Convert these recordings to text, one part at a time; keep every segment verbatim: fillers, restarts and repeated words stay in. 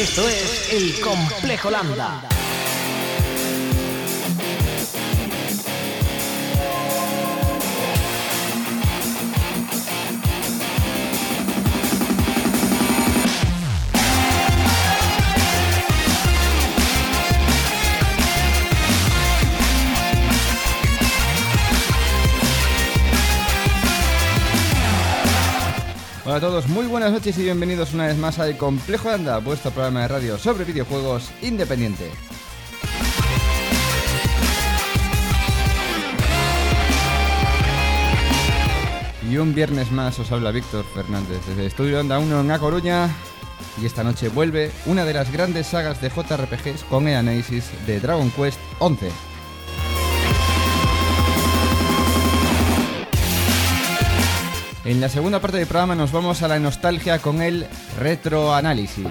Esto es El Complejo Lambda. Hola a todos, muy buenas noches y bienvenidos una vez más al Complejo Lambda, vuestro programa de radio sobre videojuegos independiente. Y un viernes más os habla Víctor Fernández desde el Estudio Onda uno en A Coruña. Y esta noche vuelve una de las grandes sagas de J R P Gs con el análisis de Dragon Quest once. En la segunda parte del programa nos vamos a la nostalgia con el retroanálisis.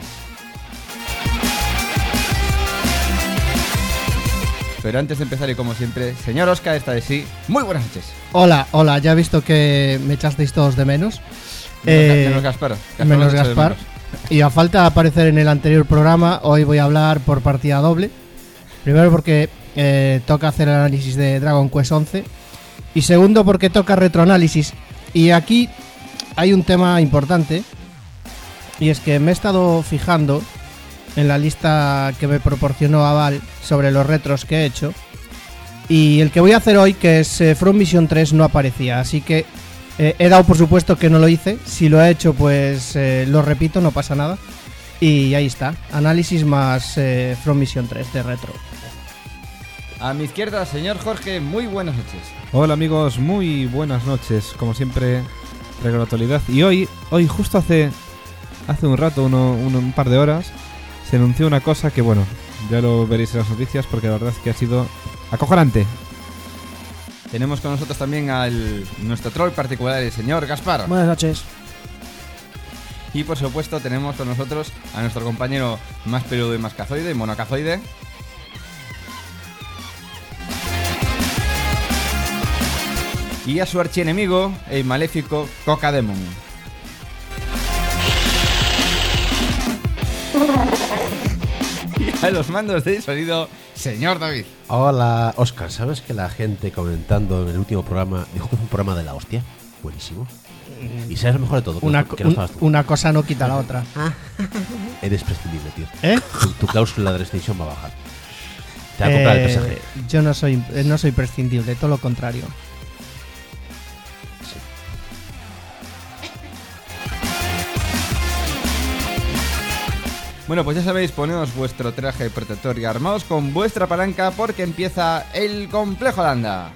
Pero antes de empezar y como siempre, señor Oscar, esta de sí, muy buenas noches. Hola, hola, ya he visto que me echasteis todos de menos. Menos, eh, menos Gaspar. Gaspar menos Gaspar. Menos. Y a falta de aparecer en el anterior programa, hoy voy a hablar por partida doble. Primero porque eh, toca hacer el análisis de Dragon Quest once. Y segundo porque toca retroanálisis. Y aquí hay un tema importante, y es que me he estado fijando en la lista que me proporcionó Aval sobre los retros que he hecho, y el que voy a hacer hoy, que es eh, From Mission tres, no aparecía, así que eh, he dado por supuesto que no lo hice. Si lo he hecho, pues eh, lo repito, no pasa nada. Y ahí está, análisis más eh, From Mission tres de retro. A mi izquierda, señor Jorge, muy buenas noches. Hola amigos, muy buenas noches. Como siempre, traigo la actualidad. Y hoy, hoy justo hace hace un rato, uno, uno, un par de horas, se anunció una cosa que, bueno, ya lo veréis en las noticias porque la verdad es que ha sido acojonante. Tenemos con nosotros también al nuestro troll particular, el señor Gaspar. Buenas noches. Y por supuesto tenemos con nosotros a nuestro compañero más peludo y más cazoide, monocazoide. Y a su archienemigo, el maléfico Cocademon. Y a los mandos de sonido, señor David. Hola, Oscar. ¿Sabes que la gente comentando en el último programa dijo un programa de la hostia? Buenísimo. Y sabes lo mejor de todo. Una, que no un, una cosa no quita la otra. Eres prescindible, tío. ¿Eh? Tu, tu cláusula de restricción va a bajar. Te va a comprar eh, el P S G. Yo no soy, no soy prescindible, todo lo contrario. Bueno, pues ya sabéis, poneos vuestro traje protector y armaos con vuestra palanca porque empieza el Complejo Lambda.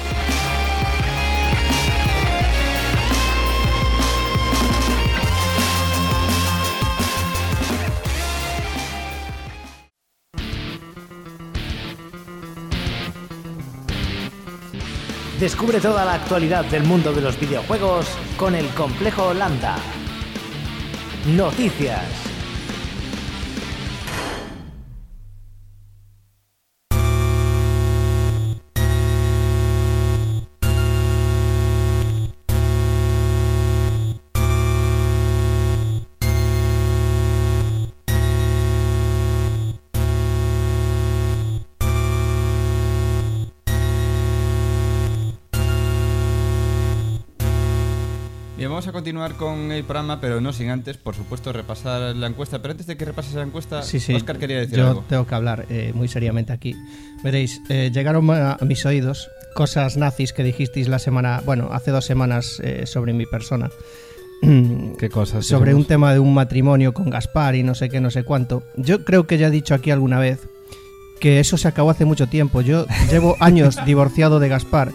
Descubre toda la actualidad del mundo de los videojuegos con el Complejo Lambda. Noticias. Vamos a continuar con el programa, pero no sin antes, por supuesto, repasar la encuesta. Pero antes de que repases la encuesta, sí, sí, Oscar quería decir yo algo. Yo tengo que hablar eh, muy seriamente aquí. Veréis, eh, llegaron a, a mis oídos cosas nazis que dijisteis la semana, bueno, hace dos semanas eh, sobre mi persona. ¿Qué cosas? Sobre digamos? un tema de un matrimonio con Gaspar y no sé qué, no sé cuánto. Yo creo que ya he dicho aquí alguna vez que eso se acabó hace mucho tiempo. Yo llevo años divorciado de Gaspar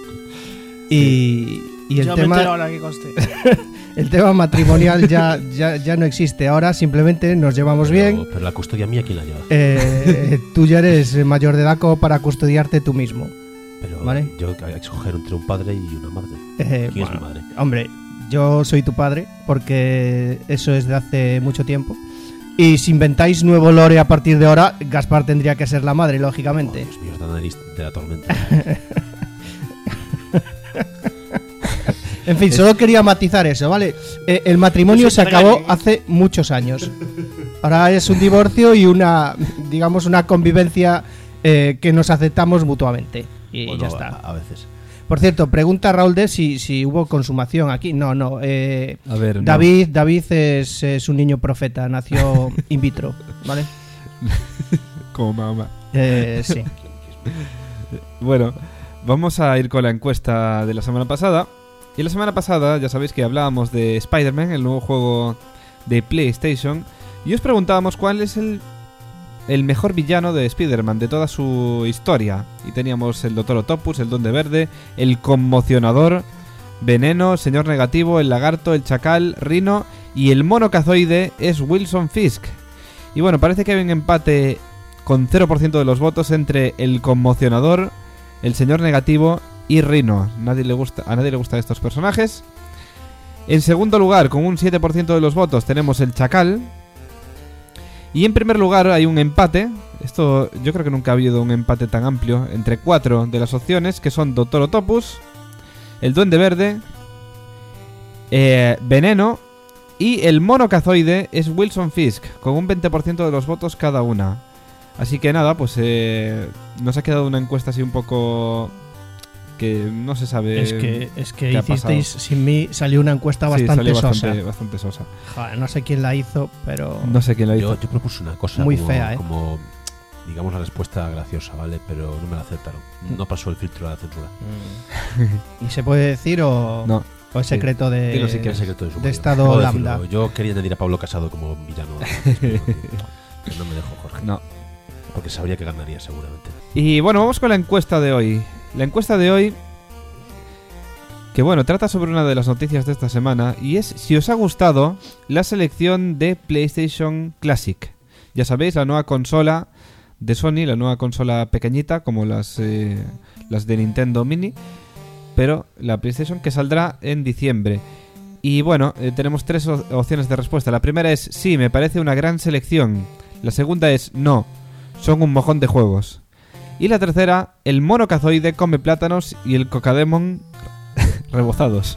y... Y el Yo tema, me ahora que conste. El tema matrimonial ya, ya, ya no existe. Ahora simplemente nos llevamos pero, bien. Pero la custodia mía, ¿quién la lleva? Eh, tú ya eres mayor de edad como para custodiarte tú mismo. Pero ¿vale? Yo hay que escoger entre un padre y una madre. Eh, ¿Quién bueno, es mi madre? Hombre, yo soy tu padre porque eso es de hace mucho tiempo. Y si inventáis nuevo lore a partir de ahora, Gaspar tendría que ser la madre, lógicamente. Oh, Dios mío, esta nariz de la tormenta. En fin, solo quería matizar eso, ¿vale? Eh, el matrimonio se acabó hace muchos años. Ahora es un divorcio y una, digamos, una convivencia eh, que nos aceptamos mutuamente. Y Bueno, ya está. A, a veces. Por cierto, pregunta Raúl de si, si hubo consumación aquí. No, no. Eh, A ver, no. David, David es, es un niño profeta, nació in vitro, ¿vale? Como mamá. Eh, sí. Bueno, vamos a ir con la encuesta de la semana pasada. Y la semana pasada ya sabéis que hablábamos de Spider-Man, el nuevo juego de PlayStation. Y os preguntábamos cuál es el, el mejor villano de Spider-Man de toda su historia. Y teníamos el Doctor Octopus, el Duende Verde, el Conmocionador, Veneno, Señor Negativo, el Lagarto, el Chacal, Rhino y el mono cazoide es Wilson Fisk. Y bueno, parece que hay un empate con cero por ciento de los votos entre el Conmocionador, el Señor Negativo y Rhino. Nadie le gusta, a nadie le gustan estos personajes. En segundo lugar, con un siete por ciento de los votos, tenemos el Chacal. Y en primer lugar hay un empate. Esto yo creo que nunca ha habido un empate tan amplio entre cuatro de las opciones, que son Doctor Octopus, el Duende Verde, eh, Veneno y el mono cazoide es Wilson Fisk, con un veinte por ciento de los votos cada una. Así que nada, pues eh, nos ha quedado una encuesta así un poco que no se sabe. Es que, es que qué ha hicisteis pasado. sin mí, salió una encuesta Sí, bastante salió sosa. bastante, bastante sosa. Joder, no sé quién la hizo, pero No sé quién la hizo. Yo, yo propuse una cosa Muy como, fea, ¿eh? como, digamos, la respuesta graciosa, ¿vale? Pero no me la aceptaron. No pasó el filtro de la censura. ¿y se puede decir o, No. o es secreto de, Dilo si Que quieres. es secreto de su de marido. estado Puedo lambda? decirlo. Yo quería añadir a Pablo Casado como villano. Pero no me dejó, Jorge. No. Porque sabría que ganaría seguramente. Y bueno, vamos con la encuesta de hoy. La encuesta de hoy, que bueno, trata sobre una de las noticias de esta semana, y es si os ha gustado la selección de PlayStation Classic. Ya sabéis, la nueva consola de Sony, la nueva consola pequeñita, como las, eh, las de Nintendo Mini, pero la PlayStation que saldrá en diciembre. Y bueno, eh, tenemos tres o- opciones de respuesta. La primera es sí, me parece una gran selección. La segunda es no, son un mojón de juegos. Y la tercera, el mono cazoide come plátanos y el cocademon rebozados.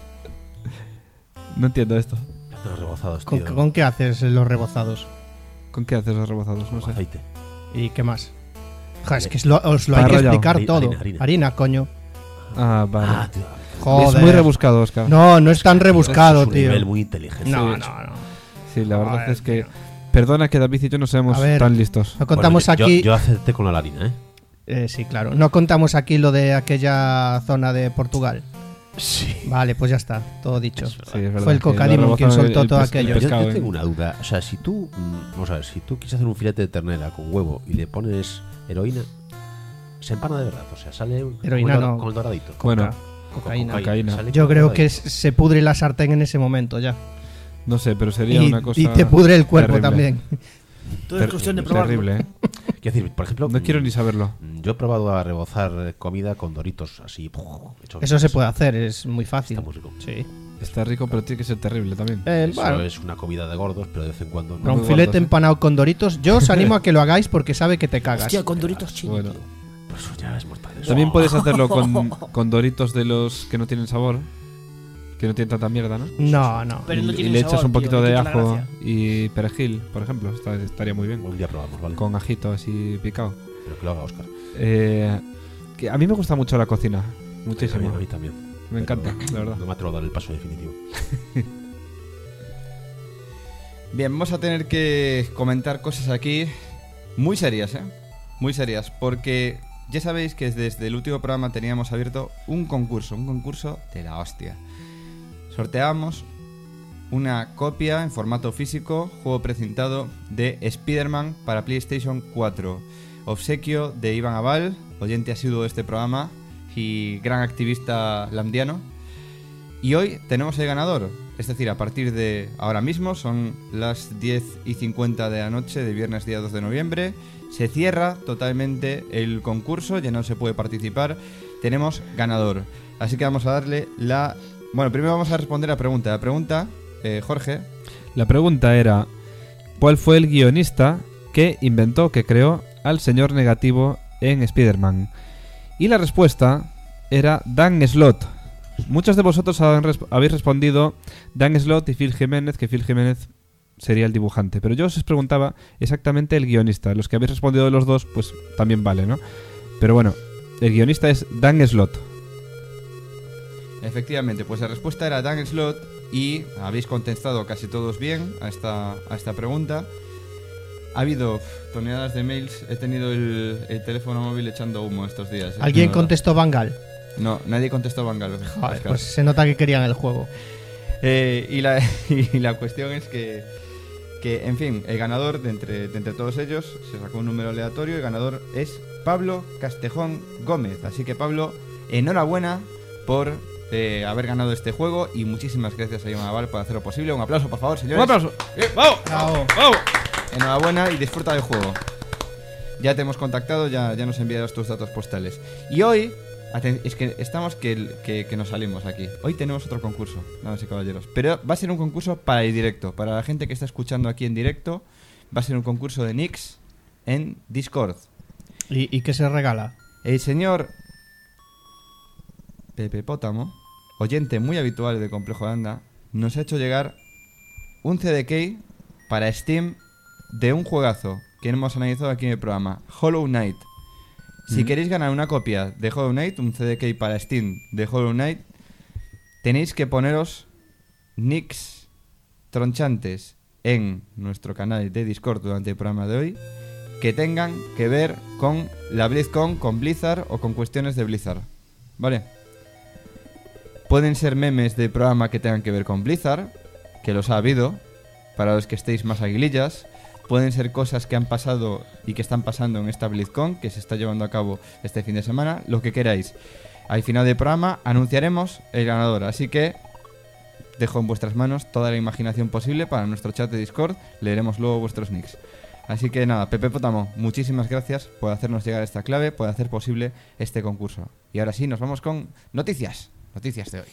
No entiendo esto. Los rebozados, ¿Con, tío. con qué haces los rebozados? ¿Con qué haces los rebozados? No Con sé. aceite. ¿Y qué más? Joder, es que es lo- os lo hay que Arrollado. explicar Harina, todo. harina, harina. Harina, coño. Ah, vale. Ah, tío. Joder. Es muy rebuscado, Oscar. No, no es tan rebuscado, es un tío. nivel muy inteligente. No, Sí. no, no. Sí, la verdad Joder, es que... tío. Perdona que David y yo no seamos A ver. tan listos. No contamos Bueno, yo, aquí. Yo, yo acepté con la harina, ¿eh? Eh, sí, claro. No contamos aquí lo de aquella zona de Portugal. Sí. Vale, pues ya está, todo dicho. Sí, es verdad Fue el que cocademon lo quien rebozaron soltó el- el todo pes- aquello. el Yo, pescado yo en- tengo una duda. O sea, si tú. mm, Vamos a ver, si tú quieres hacer un filete de ternera con huevo y le pones heroína, se empana de verdad. O sea, sale un, Heroína como, el, no. como el doradito. Bueno, Con Cocaína. Cocaína. sale Yo como creo el que doradito. s- se pudre la sartén en ese momento ya. no sé, pero sería Y, una cosa... y te pudre el cuerpo terrible. también. Todo es Ter- cuestión de probarlo. Terrible, ¿eh? Quiero decir, por ejemplo. No quiero mm, ni saberlo. mm, Yo he probado a rebozar comida con doritos así. hechos Eso se así. puede hacer, es muy fácil. Está muy rico. Sí. Está rico, pero tiene que ser terrible también. Eh, Eso bueno, es una comida de gordos, pero de vez en cuando. para no. un muy filete gordos, ¿eh? empanado con doritos, yo os animo a que lo hagáis porque sabe que te cagas. Hostia, con Doritos chinos. Bueno. tío. Pues eso ya es mortal. Eso. También puedes hacerlo con, con doritos de los que no tienen sabor, que no tienen tanta mierda, ¿no? No, no. Pero y, no y tienen le echas sabor, un poquito tío, le de quita la ajo gracia. y perejil, por ejemplo. Está- estaría muy bien. Un día probamos, ¿vale? Con ajito así picado. Pero que lo haga Oscar. Eh, que a mí me gusta mucho la cocina. A mí, Muchísimo. a mí también. Me encanta, Pero la verdad. No me atrevo a dar el paso definitivo. Bien, vamos a tener que comentar cosas aquí muy serias, ¿eh? Muy serias, porque ya sabéis que desde el último programa teníamos abierto un concurso, un concurso de la hostia. Sorteamos una copia en formato físico, juego precintado, de Spider-Man para PlayStation cuatro. Obsequio de Iván Aval, oyente asiduo de este programa y gran activista lamdiano. Y hoy tenemos el ganador, es decir, a partir de ahora mismo, son las diez y cincuenta de la noche de viernes día dos de noviembre, se cierra totalmente el concurso, ya no se puede participar, tenemos ganador. Así que vamos a darle la... Bueno, primero vamos a responder la pregunta. La pregunta, eh, Jorge, La pregunta era: ¿cuál fue el guionista que inventó, que creó al señor negativo en Spider-Man? Y la respuesta era Dan Slott. Muchos de vosotros han resp- habéis respondido Dan Slott y Phil Jiménez, que Phil Jiménez sería el dibujante. Pero yo os preguntaba exactamente el guionista. Los que habéis respondido de los dos, pues también vale, ¿no? Pero bueno, el guionista es Dan Slott. Efectivamente, pues la respuesta era Dan Slott y habéis contestado casi todos bien a esta, a esta pregunta. Ha habido toneladas de mails, he tenido el, el teléfono móvil echando humo estos días. ¿Alguien No, contestó Bangal? No, nadie contestó Bangal. Joder, pues se nota que querían el juego. Eh, y, la, y la cuestión es que, que, en fin, el ganador de entre, de entre todos ellos se sacó un número aleatorio. El ganador es Pablo Castejón Gómez. Así que, Pablo, enhorabuena por eh, haber ganado este juego y muchísimas gracias a Yonaval por hacerlo posible. Un aplauso, por favor, señores. ¡Un aplauso! Bien. ¡Vamos! Bravo. ¡Vamos! Enhorabuena y disfruta del juego. Ya te hemos contactado, ya, ya nos enviarás tus datos postales. Y hoy, aten- es que estamos que, que, que nos salimos aquí. Hoy tenemos otro concurso, damas y caballeros. Pero va a ser un concurso para el directo. Para la gente que está escuchando aquí en directo, va a ser un concurso de Nix en Discord. ¿Y, y qué se regala? El señor Pepe Pótamo, oyente muy habitual de Complejo Landa, nos ha hecho llegar un C D key para Steam de un juegazo que hemos analizado aquí en el programa, Hollow Knight. Si Mm. queréis ganar una copia de Hollow Knight, un C D key para Steam de Hollow Knight, tenéis que poneros nicks tronchantes en nuestro canal de Discord durante el programa de hoy que tengan que ver con la BlizzCon, con Blizzard o con cuestiones de Blizzard. ¿Vale? Pueden ser memes de programa que tengan que ver con Blizzard, que los ha habido, para los que estéis más aguilillas. Pueden ser cosas que han pasado y que están pasando en esta BlizzCon, que se está llevando a cabo este fin de semana, lo que queráis. Al final del programa anunciaremos el ganador, así que dejo en vuestras manos toda la imaginación posible para nuestro chat de Discord, leeremos luego vuestros nicks. Así que nada, Pepe Pótamo, muchísimas gracias por hacernos llegar esta clave, por hacer posible este concurso. Y ahora sí, nos vamos con noticias, noticias de hoy.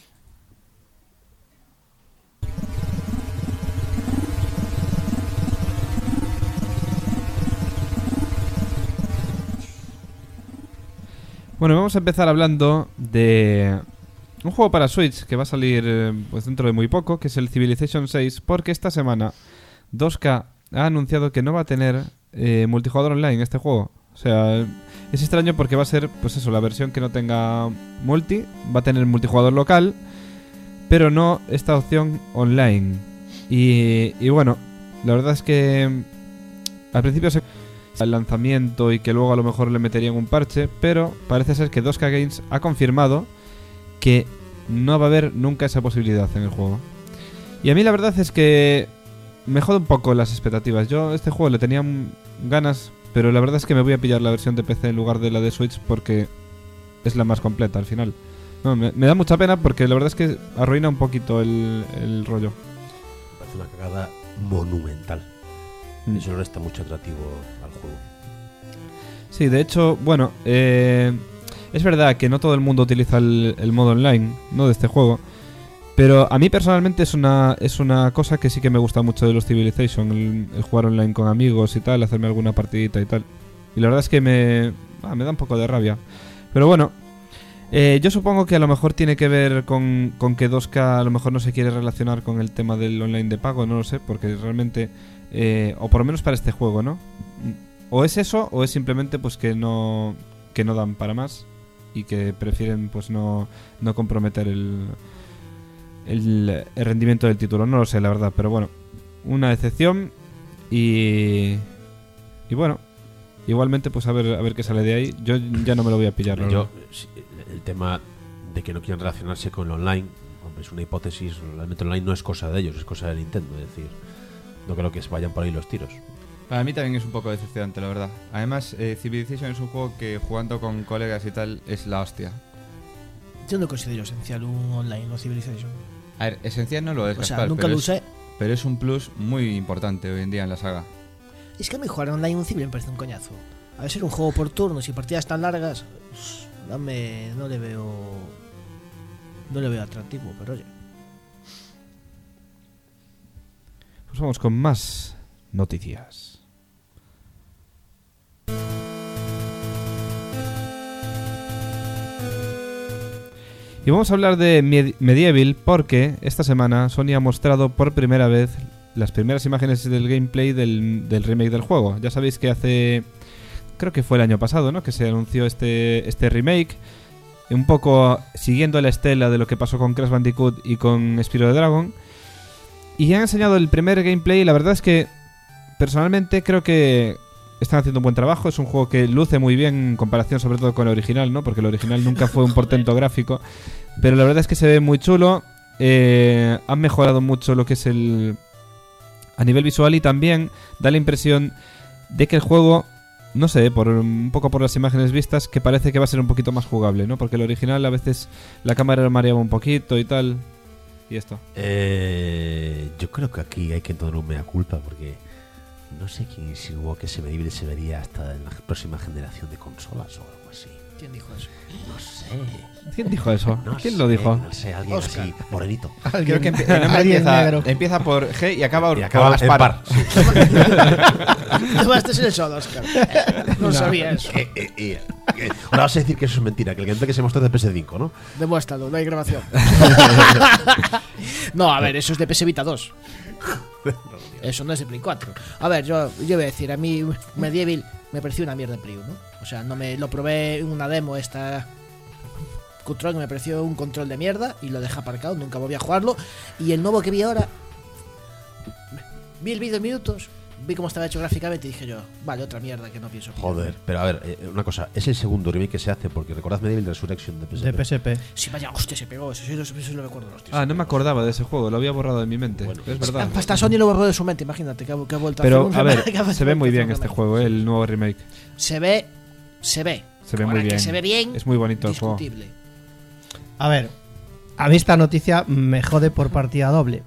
Bueno, vamos a empezar hablando de un juego para Switch que va a salir eh, pues dentro de muy poco, que es el Civilization seis, porque esta semana dos K ha anunciado que no va a tener eh, multijugador online este juego. O sea, es extraño porque va a ser, pues eso, la versión que no tenga multi, va a tener multijugador local, pero no esta opción online. Y, y bueno, la verdad es que mm, al principio se... el lanzamiento y que luego a lo mejor le meterían un parche, pero parece ser que dos K Games ha confirmado que no va a haber nunca esa posibilidad en el juego. Y a mí la verdad es que me jode un poco las expectativas. Yo a este juego le tenía ganas, pero la verdad es que me voy a pillar la versión de P C en lugar de la de Switch porque es la más completa al final. No, me, me da mucha pena porque la verdad es que arruina un poquito el, el rollo. Me parece una cagada monumental. Mm. Eso le resta mucho atractivo al juego. Sí, de hecho, bueno, eh, es verdad que no todo el mundo utiliza el, el modo online, ¿no?, de este juego, pero a mí personalmente es una es una cosa que sí que me gusta mucho de los Civilization, el, el jugar online con amigos y tal, hacerme alguna partidita y tal. Y la verdad es que me, ah, me da un poco de rabia. Pero bueno, eh, yo supongo que a lo mejor tiene que ver con, con que dos K a lo mejor no se quiere relacionar con el tema del online de pago, no lo sé, porque realmente... Eh, o por lo menos para este juego, ¿no? O es eso, o es simplemente pues que no que no dan para más y que prefieren pues no, no comprometer el, el, el rendimiento del título. No lo sé, la verdad, pero bueno, una decepción y y bueno, igualmente pues a ver a ver qué sale de ahí. Yo ya no me lo voy a pillar, la Yo, verdad. sí, el tema de que no quieren relacionarse con el online, hombre, es una hipótesis. Realmente el online no es cosa de ellos, es cosa de Nintendo. Es decir, no creo que se vayan por ahí los tiros. Para mí también es un poco decepcionante, la verdad. Además, eh, Civilization es un juego que jugando con colegas y tal es la hostia. Yo no considero esencial un online o Civilization. A ver, esencial no lo es, O sea, Gaspar, nunca pero lo es- usé. pero es un plus muy importante hoy en día en la saga. Es que a mí jugar online un Civil me parece un coñazo. A ver, ser un juego por turnos y partidas tan largas, pues, dame, no le veo. No le veo atractivo, pero oye. Pues vamos con más noticias. Y vamos a hablar de Med- Medieval porque esta semana Sony ha mostrado por primera vez las primeras imágenes del gameplay del, del remake del juego. Ya sabéis que hace... creo que fue el año pasado, ¿no? Que se anunció este, este remake, un poco siguiendo la estela de lo que pasó con Crash Bandicoot y con Spyro the Dragon. Y han enseñado el primer gameplay y la verdad es que personalmente creo que están haciendo un buen trabajo. Es un juego que luce muy bien en comparación sobre todo con el original, ¿no? Porque el original nunca fue un portento gráfico. Pero la verdad es que se ve muy chulo. Eh, han mejorado mucho lo que es el... a nivel visual, y también da la impresión de que el juego, no sé, por un poco por las imágenes vistas, que parece que va a ser un poquito más jugable, ¿no? Porque el original a veces la cámara mareaba un poquito y tal. Y esto. Eh, yo creo que aquí hay que tomar un mea culpa, porque no sé quién insinuó que ese medible se vería hasta en la próxima generación de consolas o algo así. ¿Quién dijo eso? No sé. ¿Quién dijo eso? No ¿Quién sé, lo dijo? No sé, alguien Oscar. así, morenito. Creo que empie- el nombre Alguien empieza, negro. empieza por G y acaba, Y acaba por en Aspar. par. Tomaste en el sol, Oscar. No, sabía eso. Eh, eh, eh, eh, Ahora vas a decir que eso es mentira, que el gameplay que se mostró es de P S cinco, ¿no? Demuéstralo, no hay grabación. No, a ver, eso es de P S Vita dos. Eso no es de Play cuatro. A ver, yo, yo voy a decir, a mí Medieval me pareció una mierda en Play uno. O sea, no me lo probé en una demo esta control que me pareció un control de mierda y lo dejé aparcado, nunca volví a jugarlo. Y el nuevo que vi ahora, vi el vídeo en minutos, vi cómo estaba hecho gráficamente y dije yo, vale, otra mierda que no pienso pillar. Joder, pero a ver, eh, una cosa, es el segundo remake que se hace, porque recordad Medieval Resurrection de P S P. De P S P. Sí, vaya, hostia, se pegó, eso sí lo, eso lo recuerdo. Hostia, Ah, se no me pegó. acordaba de ese juego, lo había borrado de mi mente. Bueno, es verdad. Hasta Sony lo borró de su mente, imagínate que ha, que ha vuelto Pero, a a ver, hacer un se ve muy bien un este remake. juego, eh, el nuevo remake. Se ve, se ve. Se ve Ahora muy que bien. se ve bien, Es muy bonito el juego. discutible. A ver, a mí esta noticia me jode por partida doble.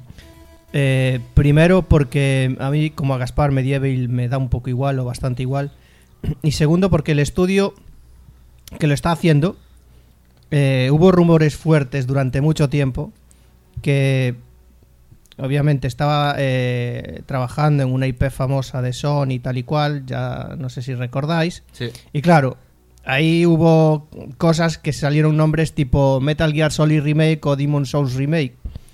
Eh, primero porque a mí, como a Gaspar, Medieval me da un poco igual o bastante igual. Y segundo porque el estudio que lo está haciendo, eh, hubo rumores fuertes durante mucho tiempo que obviamente estaba eh, trabajando en una I P famosa de Sony y tal y cual, ya no sé si recordáis. Sí. Y claro, ahí hubo cosas que salieron nombres tipo Metal Gear Solid Remake o Demon's Souls Remake.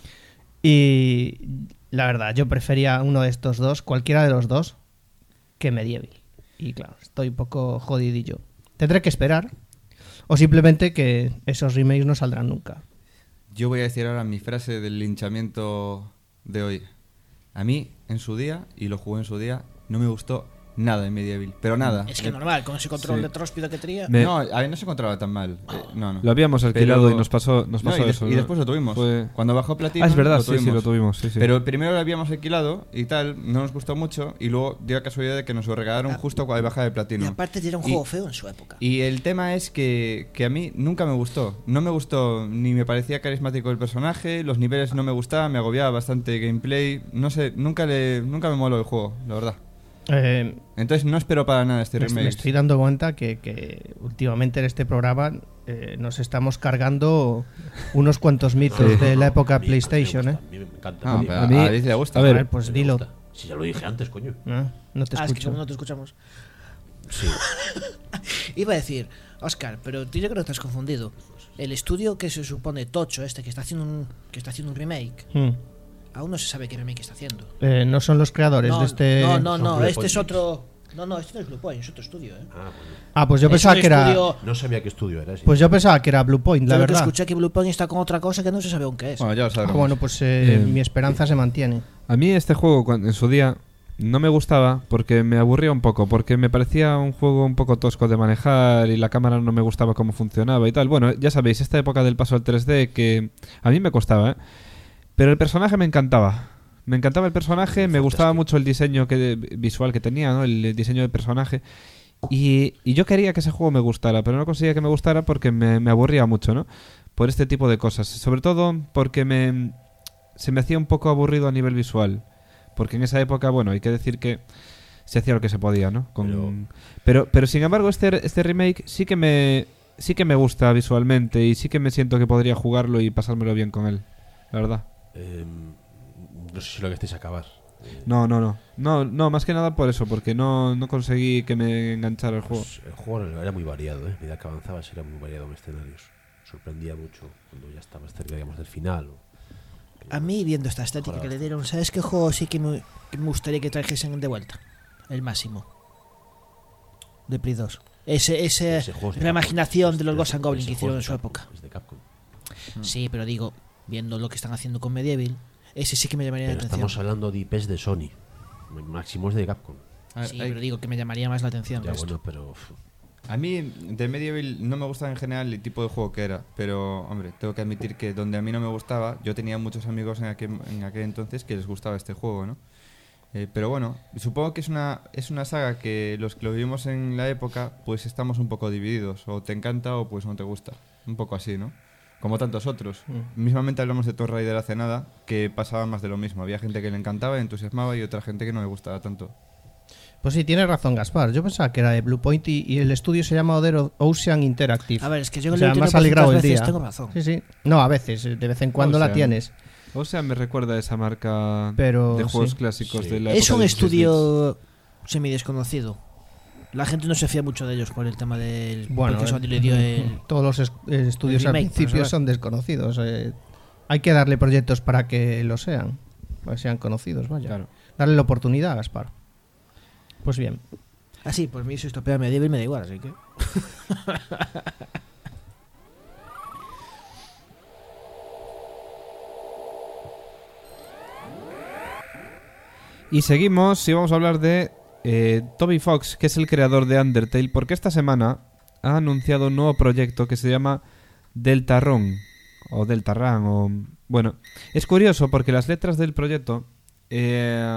Y la verdad, yo prefería uno de estos dos, cualquiera de los dos, que Medieval. Y claro, estoy un poco jodidillo. Tendré que esperar. O simplemente que esos remakes no saldrán nunca. Yo voy a decir ahora mi frase del linchamiento de hoy. A mí, en su día, y lo jugué en su día, no me gustó nada en Medieval. Pero nada. Es que Eh, normal, con ese control sí. de tróspido que tenía. Me- No, a ver, no se encontraba tan mal. Eh, no, no. Lo habíamos alquilado Pero- y nos pasó, nos No, pasó y, des- eso. y ¿no? después lo tuvimos. Fue- Cuando bajó Platinum, Ah, es verdad, lo sí, sí, tuvimos. lo tuvimos. Sí, sí. Pero primero lo habíamos alquilado y tal, no nos gustó mucho, y luego dio la casualidad de que nos lo regalaron Ah. justo cuando bajaba de Y Platinum. aparte era un Y- juego feo en su época. Y el tema es que, que a mí nunca me gustó. No me gustó, ni me parecía carismático el personaje, los niveles no me gustaban, me agobiaba bastante gameplay. No sé, nunca le nunca me moló el juego, la verdad. Eh, Entonces no espero para nada este me, remake. me estoy dando cuenta que, que últimamente en este programa eh, nos estamos cargando unos cuantos mitos de la época A mí- a mí me PlayStation, gusta, ¿eh? A mí me encanta. Ah, a mí- pero a a, mí- a Alice le gusta. a A ver, ver, pues me dilo. gusta. Si ya lo dije antes, coño. No, no te Ah, es que escucho. como no te escuchamos. Sí. Iba a decir, Oscar, pero tú yo creo que estás confundido. El estudio que se supone tocho, este que está haciendo un, que está haciendo un remake, Hmm. aún no se sabe qué remake está haciendo. Eh, no son los creadores No, de este... no, no, Son no, Blue este Point es otro. No, no, este no es Blue Point, es otro estudio, ¿eh? Ah, bueno. Ah, pues yo Es pensaba un que era... estudio- No sabía qué estudio era. Sí. Pues yo pensaba que era Blue Point, la Yo lo que verdad. escuché que Blue Point está con otra cosa que no se sabe aún qué es. Bueno, ya lo Ah, sabremos. bueno, pues eh, Eh, mi esperanza se mantiene. A mí este juego cuando- en su día no me gustaba porque me aburría un poco, porque me parecía un juego un poco tosco de manejar y la cámara no me gustaba cómo funcionaba y tal. Bueno, ya sabéis, esta época del paso al tres D que a mí me costaba, ¿eh? Pero el personaje me encantaba. Me encantaba el personaje, me gustaba mucho el diseño que, visual que tenía, ¿no? El diseño del personaje. Y, y yo quería que ese juego me gustara, pero no conseguía que me gustara porque me, me aburría mucho, ¿no? Por este tipo de cosas. Sobre todo porque me, se me hacía un poco aburrido a nivel visual. Porque en esa época, bueno, hay que decir que se hacía lo que se podía, ¿no? Con... Pero... pero, pero sin embargo, este, este remake sí que me sí que me gusta visualmente y sí que me siento que podría jugarlo y pasármelo bien con él, la verdad. Eh, no sé si lo que estáis a acabar. No, no, no. No, no, más que nada por eso, porque no, no conseguí que me enganchara el juego. Pues el juego era muy variado, ¿eh? A medida que avanzabas era muy variado en escenarios. Sorprendía mucho cuando ya estabas cerca, digamos, del final. O A mí, viendo esta estética que le dieron, ¿sabes qué juego sí que me, que me gustaría que trajesen de vuelta? El Máximo. De Play dos. Ese, ese, Ese juego es de la Capcom. imaginación de los Ese- Ghosts and Goblins ese que juego hicieron en es su de época. Capcom, es de Capcom. Sí, pero digo, viendo lo que están haciendo con Medieval, ese sí que me llamaría Pero la atención. estamos hablando de I Ps de Sony. El máximo es de Capcom. A ver, Sí, hay- pero digo que me llamaría más la atención. Ya que esto. bueno, pero uf, A mí de Medieval no me gustaba en general el tipo de juego que era, pero hombre, tengo que admitir que donde a mí no me gustaba, yo tenía muchos amigos en aquel, en aquel entonces que les gustaba este juego, ¿no? Eh, pero bueno, supongo que es una, es una saga que los que lo vivimos en la época, pues estamos un poco divididos, o te encanta o pues no te gusta, un poco así, ¿no? Como tantos otros. Mismamente hablamos de Tomb Raider hace nada, que pasaba más de lo mismo. Había gente que le encantaba, entusiasmaba y otra gente que no le gustaba tanto. Pues sí, tienes razón, Gaspar. Yo pensaba que era de Bluepoint y, y el estudio se llama Other Ocean Interactive. A ver, es que yo O que sea, lo he me has tenido alegrado el veces, día. tengo razón. Sí, sí. No, a veces, de vez en cuando la Ocean. tienes. O sea, me recuerda a esa marca Pero, de juegos sí. clásicos Sí. de la Es época un de dieciséis bits. estudio semi-desconocido. La gente no se fía mucho de ellos por el tema del... Bueno, porque eh, Sony le dio el... todos los es- eh, estudios el remake, al principio pues, son desconocidos. eh. Hay que darle proyectos para que lo sean, para que sean conocidos, vaya. Claro. Darle la oportunidad, Gaspar. Pues bien. Ah, sí, pues mi estropea Medieval me da igual, así que... Y seguimos y vamos a hablar de eh, Toby Fox, que es el creador de Undertale, porque esta semana ha anunciado un nuevo proyecto que se llama Deltarune, o Deltarune, o... Bueno, es curioso porque las letras del proyecto... eh,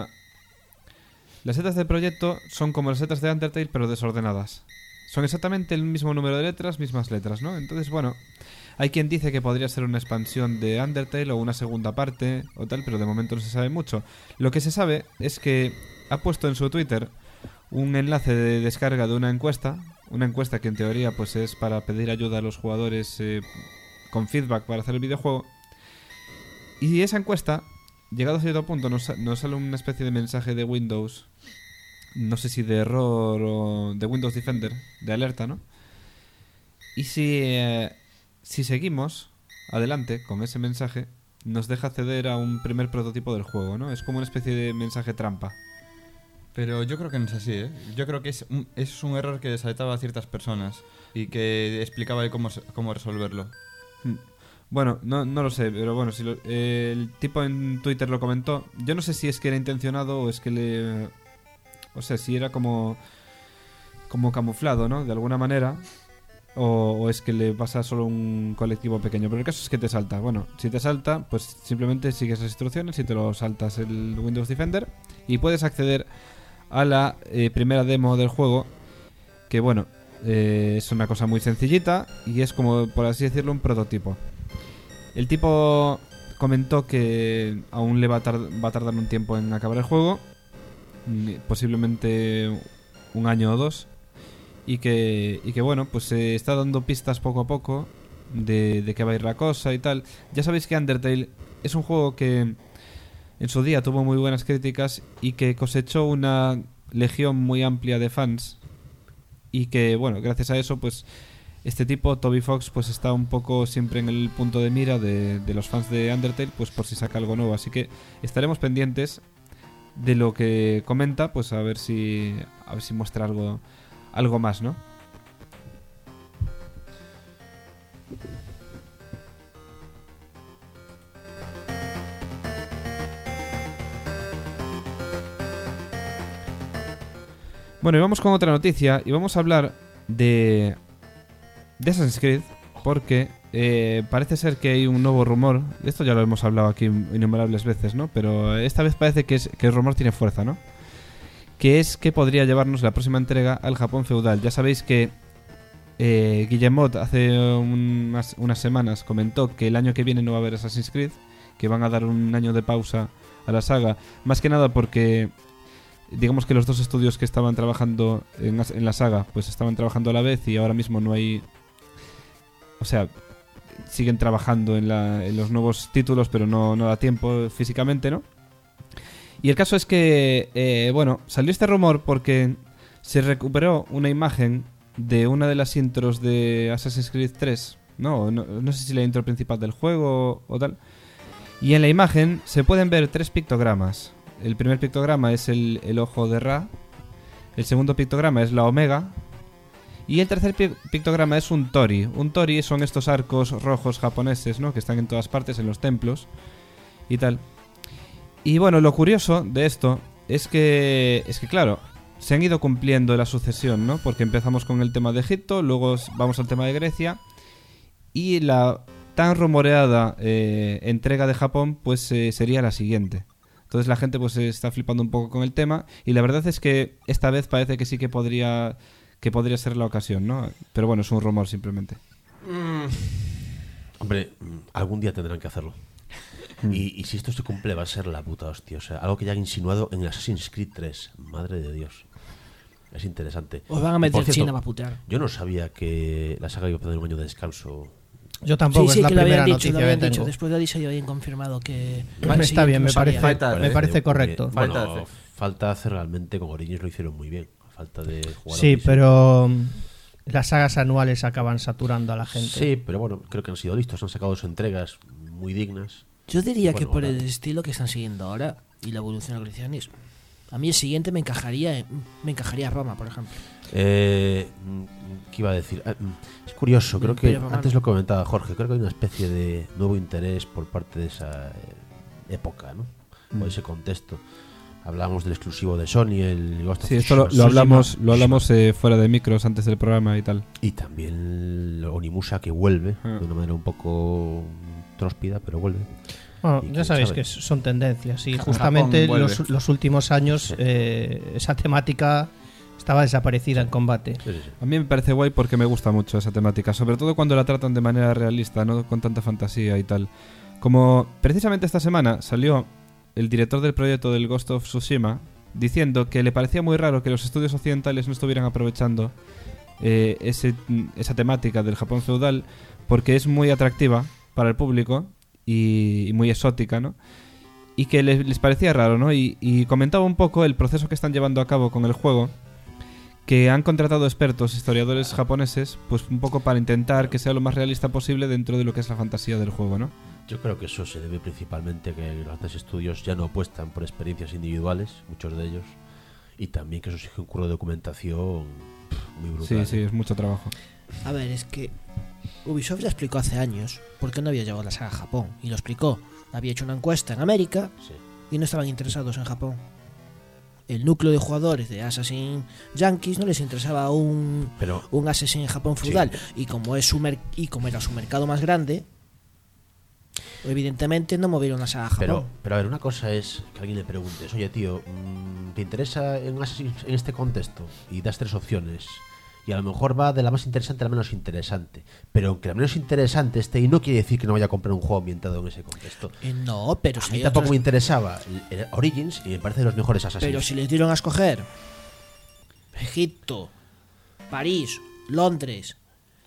las letras del proyecto son como las letras de Undertale, pero desordenadas. Son exactamente el mismo número de letras, mismas letras, ¿no? Entonces, bueno, hay quien dice que podría ser una expansión de Undertale o una segunda parte o tal, pero de momento no se sabe mucho. Lo que se sabe es que ha puesto en su Twitter un enlace de descarga de una encuesta, una encuesta que en teoría pues es para pedir ayuda a los jugadores eh, con feedback para hacer el videojuego. Y esa encuesta, llegado a cierto punto, nos, sa- nos sale una especie de mensaje de Windows, no sé si de error o de Windows Defender, de alerta, ¿no? Y si, eh, si seguimos adelante con ese mensaje, nos deja acceder a un primer prototipo del juego, ¿no? Es como una especie de mensaje trampa. Pero yo creo que no es así, ¿eh? Yo creo que es un, es un error que desalentaba a ciertas personas y que explicaba el cómo, se- cómo resolverlo. Hmm. Bueno, no, no lo sé, pero bueno, si lo- eh, el tipo en Twitter lo comentó. Yo no sé si es que era intencionado o es que le... O sea, si era como... Como camuflado, ¿no? De alguna manera. O, o es que le pasa solo a un colectivo pequeño. Pero el caso es que te salta. Bueno, si te salta, pues simplemente sigues las instrucciones y te lo saltas el Windows Defender. Y puedes acceder a la eh, primera demo del juego. Que bueno, eh, es una cosa muy sencillita. Y es como, por así decirlo, un prototipo. El tipo comentó que aún le va a, tar- va a tardar un tiempo en acabar el juego, mm, posiblemente un año o dos, y que, y que bueno, pues se está dando pistas poco a poco de, de qué va a ir la cosa y tal. Ya sabéis que Undertale es un juego que en su día tuvo muy buenas críticas y que cosechó una legión muy amplia de fans, y que bueno, gracias a eso pues este tipo, Toby Fox, pues está un poco siempre en el punto de mira de, de los fans de Undertale, pues por si saca algo nuevo. Así que estaremos pendientes de lo que comenta, pues a ver si a ver si muestra algo algo más, ¿no? Bueno, y vamos con otra noticia y vamos a hablar de de Assassin's Creed, porque eh, parece ser que hay un nuevo rumor. Esto ya lo hemos hablado aquí innumerables veces, ¿no? Pero esta vez parece que, es, que el rumor tiene fuerza, ¿no? Que es que podría llevarnos la próxima entrega al Japón feudal. Ya sabéis que eh, Guillemot hace unas, unas semanas comentó que el año que viene no va a haber Assassin's Creed, que van a dar un año de pausa a la saga, más que nada porque digamos que los dos estudios que estaban trabajando en, en la saga pues estaban trabajando a la vez y ahora mismo no hay... O sea, siguen trabajando en, la, en los nuevos títulos, pero no, no da tiempo físicamente, ¿no? Y el caso es que, eh, bueno, salió este rumor porque se recuperó una imagen de una de las intros de Assassin's Creed tres, ¿no? No, no sé si la intro principal del juego o, o tal. Y en la imagen se pueden ver tres pictogramas. El primer pictograma es el, el ojo de Ra. El segundo pictograma es la omega. Y el tercer pi- pictograma es un tori. Un tori son estos arcos rojos japoneses, ¿no? Que están en todas partes, en los templos y tal. Y bueno, lo curioso de esto es que, es que claro, se han ido cumpliendo la sucesión, ¿no? Porque empezamos con el tema de Egipto, luego vamos al tema de Grecia. Y la tan rumoreada eh, entrega de Japón, pues eh, sería la siguiente. Entonces la gente pues está flipando un poco con el tema y la verdad es que esta vez parece que sí que podría que podría ser la ocasión, ¿no? Pero bueno, es un rumor simplemente. Mm. Hombre, mm, algún día tendrán que hacerlo. Y, y si esto se cumple va a ser la puta hostia. O sea, algo que ya han insinuado en Assassin's Creed tres. Madre de Dios. Es interesante. Os van a meter Por cierto, China para putear. Yo no sabía que la saga iba a tener un año de descanso. Yo tampoco, Sí, sí, es la que lo primera habían dicho, lo noticia habían que dicho. tengo. Después de Alicia ya habían confirmado que... Bueno, está bien, me parece, Falta me hacer. parece correcto. Bueno, Falta hacer. falta hacer realmente. Con Origins lo hicieron muy bien. A falta de jugar a Sí, Odyssey. pero mm, las sagas anuales acaban saturando a la gente. Sí, pero bueno, creo que han sido listos. Han sacado dos entregas muy dignas. Yo diría Bueno, que por ahora- el estilo que están siguiendo ahora y la evolución del cristianismo, a mí el siguiente me encajaría en, me encajaría Roma, por ejemplo. Eh, mm, ¿Qué iba a decir? Ah, mm, es curioso, creo que Imperio Romano. antes lo comentaba Jorge, creo que hay una especie de nuevo interés por parte de esa eh, época, ¿no? O de ese contexto. Hablábamos del exclusivo de Sony, el Ghost of Sí, esto lo, lo Tsushima, hablamos lo hablamos eh, fuera de micros antes del programa y tal. y también el Onimusha que vuelve Ah. de una manera un poco tróspida, pero vuelve. Bueno, Y ya quién sabéis sabe. que son tendencias y Japón justamente vuelve. los, los últimos años Sí. eh, esa temática estaba desaparecida en combate. Sí, sí, sí. A mí me parece guay porque me gusta mucho esa temática, sobre todo cuando la tratan de manera realista, no con tanta fantasía y tal. Como precisamente esta semana salió el director del proyecto del Ghost of Tsushima diciendo que le parecía muy raro que los estudios occidentales no estuvieran aprovechando eh, ese, esa temática del Japón feudal porque es muy atractiva para el público y, y muy exótica, ¿no? Y que les, les parecía raro, ¿no? Y, y comentaba un poco el proceso que están llevando a cabo con el juego, que han contratado expertos, historiadores japoneses, pues un poco para intentar que sea lo más realista posible dentro de lo que es la fantasía del juego, ¿no? Yo creo que eso se debe principalmente a que los grandes estudios ya no apuestan por experiencias individuales, muchos de ellos, y también que eso exige un curro de documentación pff, muy brutal. Sí, sí, es mucho trabajo. A ver, es que Ubisoft ya explicó hace años por qué no había llevado la saga a Japón. Y lo explicó. Había hecho una encuesta en América Sí. y no estaban interesados en Japón. El núcleo de jugadores de Assassin Yankees no les interesaba un, Pero un Assassin en Japón feudal. Y como es su mer- y como era su mercado más grande, evidentemente no movieron la saga a Japón. Pero, pero a ver, una cosa es que alguien le preguntes, oye tío, mm, ¿te interesa en, Assassin's- en este contexto? Y das tres opciones. Y a lo mejor va de la más interesante a la menos interesante. Pero aunque la menos interesante esté, y no quiere decir que no vaya a comprar un juego ambientado en ese contexto. Eh, no, pero A si mí hay tampoco otras- me interesaba el- el Origins y me parece de los mejores Assassins. Pero si les dieron a escoger Egipto, París, Londres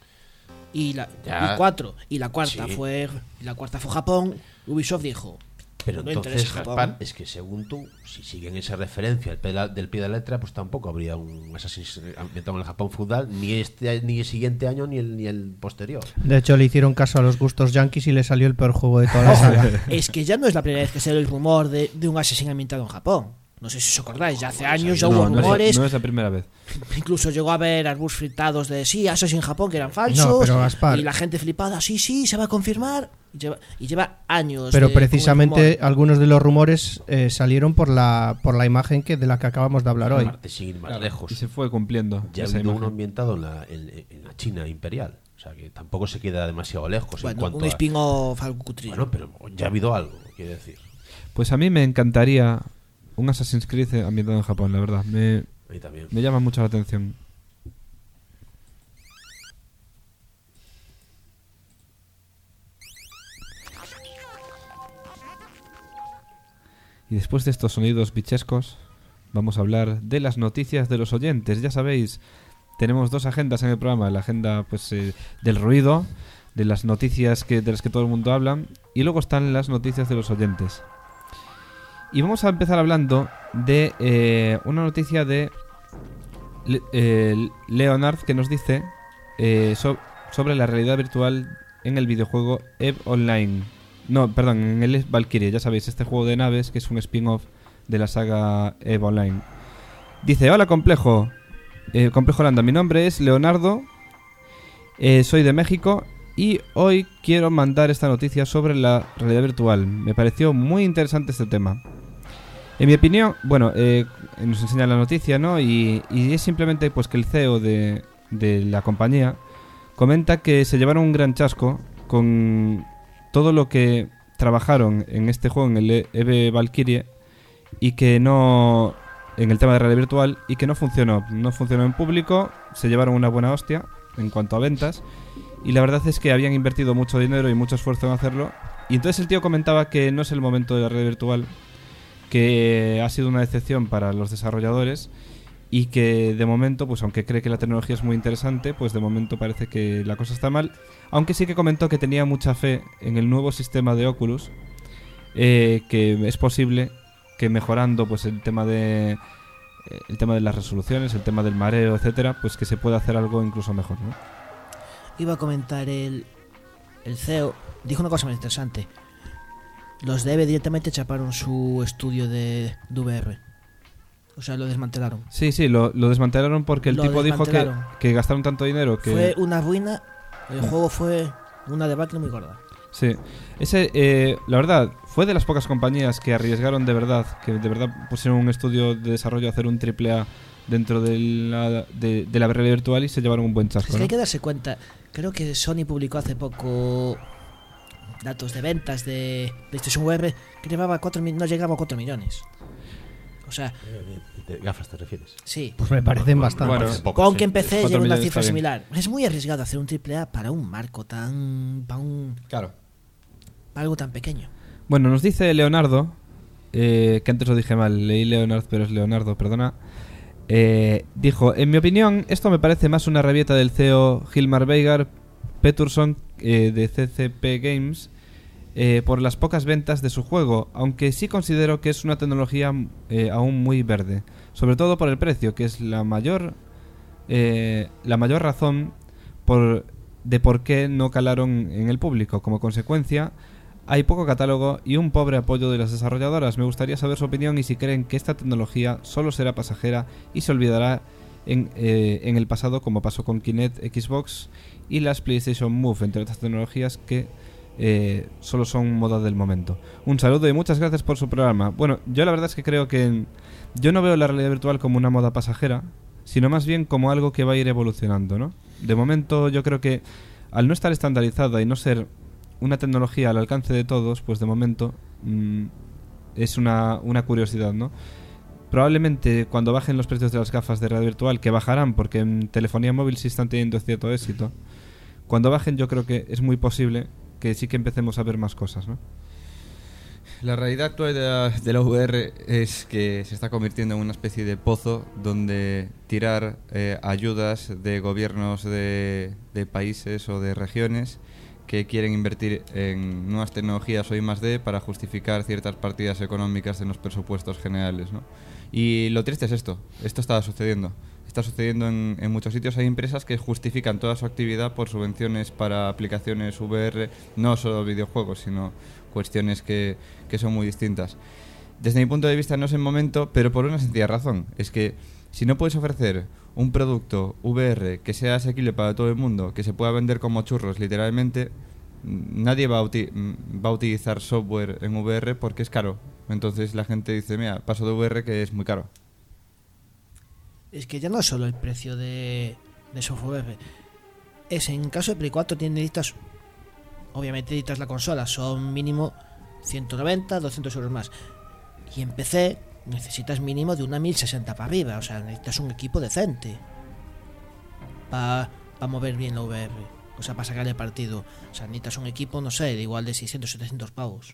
y la Ya. y cuatro y la cuarta Sí. fue y la cuarta fue Japón, Ubisoft dijo, Pero no entonces, interesa Japón. Gaspar, es que según tú, si siguen esa referencia al pie de la- del pie de la letra, pues tampoco habría un Assassin's ambientado en el Japón feudal, ni este ni el siguiente año ni el, ni el posterior. De hecho, le hicieron caso a los gustos yankees y le salió el peor juego de toda la saga. es que ya no es la primera vez que se ve el rumor de, de un Assassin ambientado en Japón. No sé si os acordáis, ya hace años ya hubo No, no, rumores, es, no es la primera vez. incluso llegó a haber arbus fritados de sí, Assassin Japón que eran falsos, No, pero, Gaspar- y la gente flipada, sí, sí, se va a confirmar, y lleva, y lleva años. Pero de- con el precisamente rumor. algunos de los rumores eh, salieron por la por la imagen que de la que acabamos de hablar hoy. Aparte, sin ir más lejos, Y se fue cumpliendo ya ha esa habido uno imagen. ambientado en la, en, en la China imperial. O sea, que tampoco se queda demasiado lejos en Bueno, cuanto un a... spin-off algo cutrillo. Bueno, pero ya ha habido algo, quiero decir. Pues a mí me encantaría un Assassin's Creed ambientado en Japón, la verdad. Me, A mí también. me llama mucho la atención. Y después de estos sonidos bichescos, vamos a hablar de las noticias de los oyentes. Ya sabéis, tenemos dos agendas en el programa. La agenda pues eh, del ruido, de las noticias que, de las que todo el mundo habla, y luego están las noticias de los oyentes. Y vamos a empezar hablando de eh, una noticia de Le- eh, Leonard que nos dice eh, so- sobre la realidad virtual en el videojuego EVE Online. No, perdón, en el Valkyrie, ya sabéis, este juego de naves que es un spin-off de la saga EVE Online. Dice, hola Complejo, eh, Complejo Landa, mi nombre es Leonardo, eh, soy de México y hoy quiero mandar esta noticia sobre la realidad virtual. Me pareció muy interesante este tema. En mi opinión, bueno, eh, nos enseña la noticia, ¿no? Y, y es simplemente pues que el C E O de, de la compañía comenta que se llevaron un gran chasco con todo lo que trabajaron en este juego, en el EVE Valkyrie, y que no, en el tema de realidad virtual, y que no funcionó. No funcionó en público, se llevaron una buena hostia en cuanto a ventas, y la verdad es que habían invertido mucho dinero y mucho esfuerzo en hacerlo, y entonces el tío comentaba que no es el momento de la realidad virtual, que ha sido una decepción para los desarrolladores y que de momento, pues aunque cree que la tecnología es muy interesante, pues de momento parece que la cosa está mal, aunque sí que comentó que tenía mucha fe en el nuevo sistema de Oculus, eh, que es posible que mejorando pues el tema de eh, el tema de las resoluciones, el tema del mareo, etcétera, pues que se pueda hacer algo incluso mejor, ¿no? Iba a comentar el, el C E O, dijo una cosa muy interesante. Los de EVE directamente chaparon su estudio de, de V R. O sea, lo desmantelaron. Sí, sí, lo, lo desmantelaron porque el Lo tipo dijo que, desmantelaron. que gastaron tanto dinero que... Fue una ruina. El juego fue una debacle muy gorda. Sí, ese, eh, la verdad, fue de las pocas compañías que arriesgaron de verdad, que de verdad pusieron un estudio de desarrollo a hacer un triple A dentro de la, de, de la realidad virtual y se llevaron un buen chasco, Es que ¿no? hay que darse cuenta. Creo que Sony publicó hace poco datos de ventas de PlayStation V R que llevaba cuatro, no llegaba a cuatro millones. O sea, ¿De gafas te refieres? sí. Pues me parecen bastante. Bueno, Parece poco, Aunque sí. empecé cuatro llega una millones cifra está bien. similar. Es muy arriesgado hacer un triple A para un marco tan... para un... Claro. para algo tan pequeño. Bueno, nos dice Leonardo, eh, que antes lo dije mal, leí Leonard, pero es Leonardo, perdona. Eh, dijo, en mi opinión, esto me parece más una rabieta del C E O Hilmar Veigar Pettersson eh, de C C P Games eh, por las pocas ventas de su juego, aunque sí considero que es una tecnología eh, aún muy verde, sobre todo por el precio, que es la mayor eh, la mayor razón por, de por qué no calaron en el público. Como consecuencia, hay poco catálogo y un pobre apoyo de las desarrolladoras. Me gustaría saber su opinión y si creen que esta tecnología solo será pasajera y se olvidará en, eh, en el pasado, como pasó con Kinect, Xbox y las PlayStation Move, entre otras tecnologías que eh, solo son moda del momento. Un saludo y muchas gracias por su programa. Bueno, yo la verdad es que creo que yo no veo la realidad virtual como una moda pasajera, sino más bien como algo que va a ir evolucionando, ¿no? De momento yo creo que al no estar estandarizada y no ser una tecnología al alcance de todos, pues de momento mmm, es una, una curiosidad, ¿no? Probablemente cuando bajen los precios de las gafas de realidad virtual, que bajarán porque en telefonía móvil sí están teniendo cierto éxito, cuando bajen yo creo que es muy posible que sí que empecemos a ver más cosas, ¿no? La realidad actual de la, de la V R es que se está convirtiendo en una especie de pozo donde tirar eh, ayudas de gobiernos de, de países o de regiones que quieren invertir en nuevas tecnologías o I más D para justificar ciertas partidas económicas en los presupuestos generales, ¿no? Y lo triste es esto, esto está sucediendo. Está sucediendo en, en muchos sitios. Hay empresas que justifican toda su actividad por subvenciones para aplicaciones V R, no solo videojuegos, sino cuestiones que, que son muy distintas. Desde mi punto de vista no es el momento, pero por una sencilla razón. Es que si no puedes ofrecer un producto V R que sea asequible para todo el mundo, que se pueda vender como churros literalmente, nadie va a, uti- va a utilizar software en V R porque es caro. Entonces la gente dice, mira, paso de V R que es muy caro. Es que ya no es solo el precio de, de software V R. Es en caso de Play cuatro tiene necesitas, obviamente necesitas la consola, son mínimo ciento noventa, doscientos euros más. Y en P C necesitas mínimo de una mil sesenta para arriba, o sea, necesitas un equipo decente para pa mover bien la V R, o sea, para sacarle partido. O sea, necesitas un equipo, no sé, de igual de seiscientos, setecientos pavos.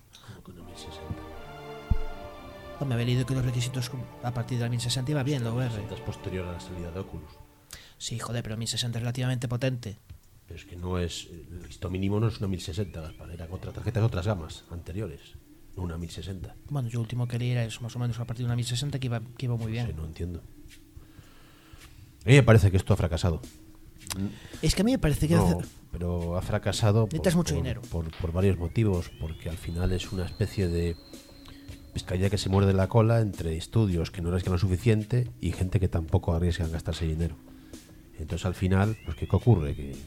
Pues me había leído que los requisitos a partir de la mil sesenta iba bien la V R. Es posterior a la salida de Oculus. Sí, joder, pero mil sesenta es relativamente potente. Pero es que no es. El requisito mínimo no es una mil sesenta, Gaspar. Era otra tarjeta de otras gamas anteriores. No una mil sesenta. Bueno, yo último que leí era eso, más o menos a partir de una mil sesenta que iba, que iba muy bien. Sí, no entiendo. A mí me parece que esto ha fracasado. Es que a mí me parece que no, hace- pero ha fracasado Necesitas mucho dinero. Por, por varios motivos, porque al final es una especie de pescadilla que se muerde la cola entre estudios que no arriesgan lo suficiente y gente que tampoco arriesgan gastarse dinero. Entonces al final, pues ¿qué ocurre? Que,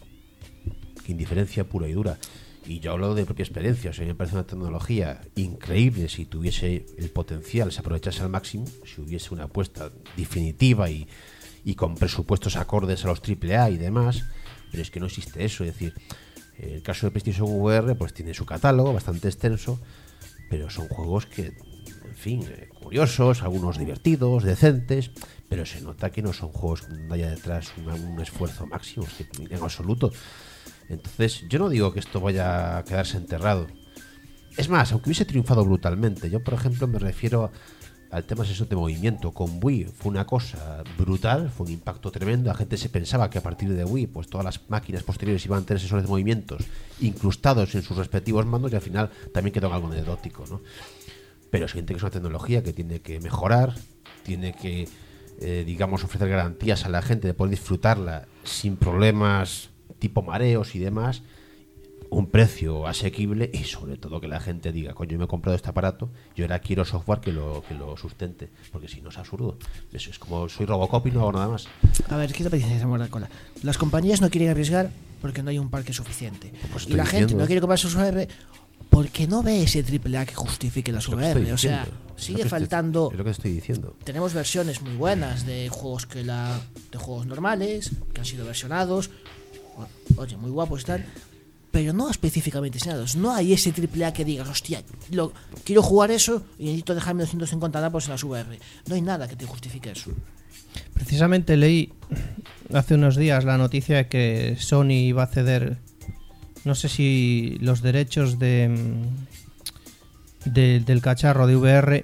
que indiferencia pura y dura. Y yo hablo de propia experiencia, o sea, me parece una tecnología increíble si tuviese el potencial, se aprovechase al máximo, si hubiese una apuesta definitiva y, y con presupuestos acordes a los triple A y demás, pero es que no existe eso. Es decir, el caso de PlayStation V R pues tiene su catálogo bastante extenso, pero son juegos que, en fin, eh, curiosos, algunos divertidos, decentes, pero se nota que no son juegos donde haya detrás una- un esfuerzo máximo, es que en absoluto. Entonces, yo no digo que esto vaya a quedarse enterrado. Es más, aunque hubiese triunfado brutalmente, yo por ejemplo me refiero al tema de sensor de movimiento. Con Wii fue una cosa brutal, fue un impacto tremendo. La gente se pensaba que a partir de Wii, pues todas las máquinas posteriores iban a tener sensores de movimientos incrustados en sus respectivos mandos y al final también quedó algo anecdótico, ¿no? Pero es gente que es una tecnología que tiene que mejorar, tiene que, eh, digamos, ofrecer garantías a la gente de poder disfrutarla sin problemas tipo mareos y demás, un precio asequible y sobre todo que la gente diga, coño, yo me he comprado este aparato, yo ahora quiero software que lo que lo sustente, porque si no es absurdo. Eso es como soy Robocop y no hago nada más. A ver, ¿qué te parece esa muerde la cola? Las compañías no quieren arriesgar porque no hay un parque suficiente. Pues y estoy la gente diciendo. no quiere comprar sus V R porque no ve ese triple A que justifique las Es lo que V estoy R. O sea, diciendo. Es lo sigue que estoy- faltando. Es lo que estoy diciendo. Tenemos versiones muy buenas de juegos que la de juegos normales que han sido versionados. O- Oye, muy guapos y tal. Pero no específicamente diseñados. No hay ese triple A que digas, hostia, lo, quiero jugar eso y necesito dejarme doscientos cincuenta napos en las V R. No hay nada que te justifique eso. Precisamente leí hace unos días la noticia de que Sony iba a ceder, no sé si los derechos de, mm, de- del cacharro de V R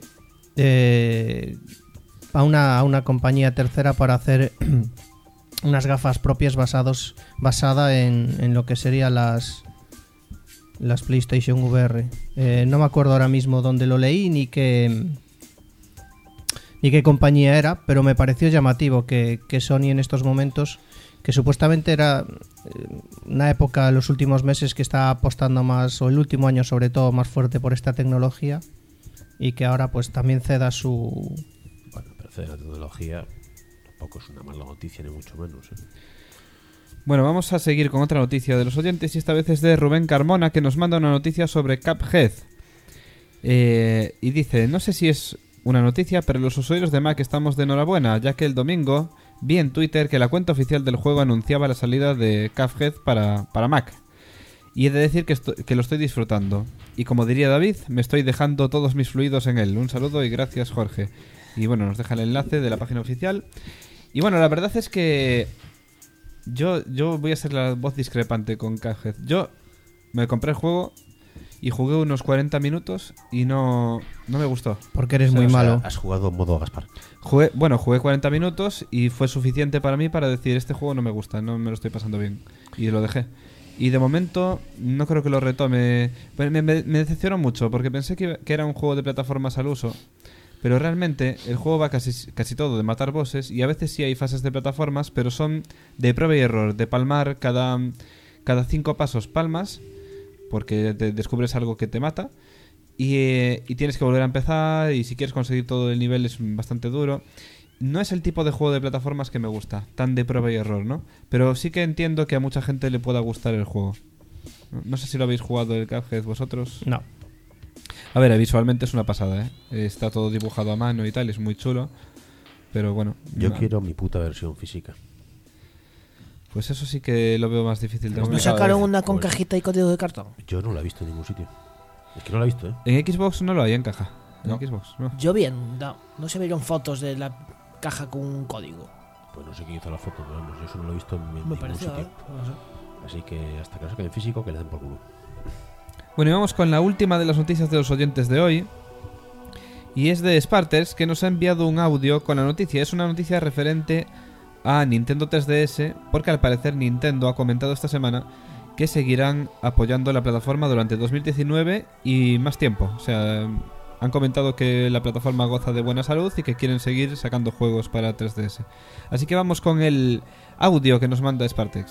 eh, a, una, a una compañía tercera para hacer unas gafas propias basados basada en, en lo que serían las las PlayStation V R. Eh, no me acuerdo ahora mismo dónde lo leí ni qué ni qué compañía era, pero me pareció llamativo que, que Sony en estos momentos, que supuestamente era eh, una época en los últimos meses que está apostando más, o el último año sobre todo, más fuerte por esta tecnología, y que ahora pues también ceda su... Bueno, pero hacer la tecnología tampoco es una mala noticia, ni mucho menos, ¿eh? Bueno, vamos a seguir con otra noticia de los oyentes y esta vez es de Rubén Carmona, que nos manda una noticia sobre Cuphead. Eh, y dice, no sé si es una noticia, pero los usuarios de Mac estamos de enhorabuena, ya que el domingo vi en Twitter que la cuenta oficial del juego anunciaba la salida de Cuphead para, para Mac. Y he de decir que, esto- que lo estoy disfrutando. Y como diría David, me estoy dejando todos mis fluidos en él. Un saludo y gracias, Jorge. Y bueno, nos deja el enlace de la página oficial. Y bueno, la verdad es que yo, yo voy a ser la voz discrepante con Cuphead. Yo me compré el juego y jugué unos cuarenta minutos y no, no me gustó. porque eres O sea, muy o sea, malo. Has jugado en modo Gaspar. Jugué, bueno, jugué cuarenta minutos y fue suficiente para mí para decir, este juego no me gusta, no me lo estoy pasando bien. Y lo dejé. Y de momento no creo que lo retome. Me, me, me decepcionó mucho porque pensé que, que era un juego de plataformas al uso. Pero realmente el juego va casi, casi todo de matar bosses y a veces sí hay fases de plataformas, pero son de prueba y error, de palmar cada, cada cinco pasos palmas, porque te descubres algo que te mata, y, eh, y tienes que volver a empezar, y si quieres conseguir todo el nivel es bastante duro. No es el tipo de juego de plataformas que me gusta, tan de prueba y error, ¿no? Pero sí que entiendo que a mucha gente le pueda gustar el juego. No, no sé si lo habéis jugado el Cuphead vosotros. No. A ver, visualmente es una pasada, ¿eh? Está todo dibujado a mano y tal, es muy chulo. Pero bueno. Yo no- quiero mi puta versión física. Pues eso sí que lo veo más difícil de ¿No momento. sacaron una con Pues- cajita y código de cartón? Yo no la he visto en ningún sitio. Es que no la he visto, ¿eh? En Xbox no lo hay en caja. En No. Xbox, no. Yo bien, no, no se vieron fotos de la caja con un código. Pues no sé quién hizo la foto, pero vamos, yo eso no lo he visto en, en Me ningún pareció, sitio. ¿eh? No sé. Así que hasta que lo saquen en físico, que le den por culo. Bueno, y vamos con la última de las noticias de los oyentes de hoy. Y es de Sparters, que nos ha enviado un audio con la noticia. Es una noticia referente a Nintendo tres D S, porque al parecer Nintendo ha comentado esta semana que seguirán apoyando la plataforma durante dos mil diecinueve y más tiempo. O sea, han comentado que la plataforma goza de buena salud y que quieren seguir sacando juegos para tres D S. Así que vamos con el audio que nos manda Spartex.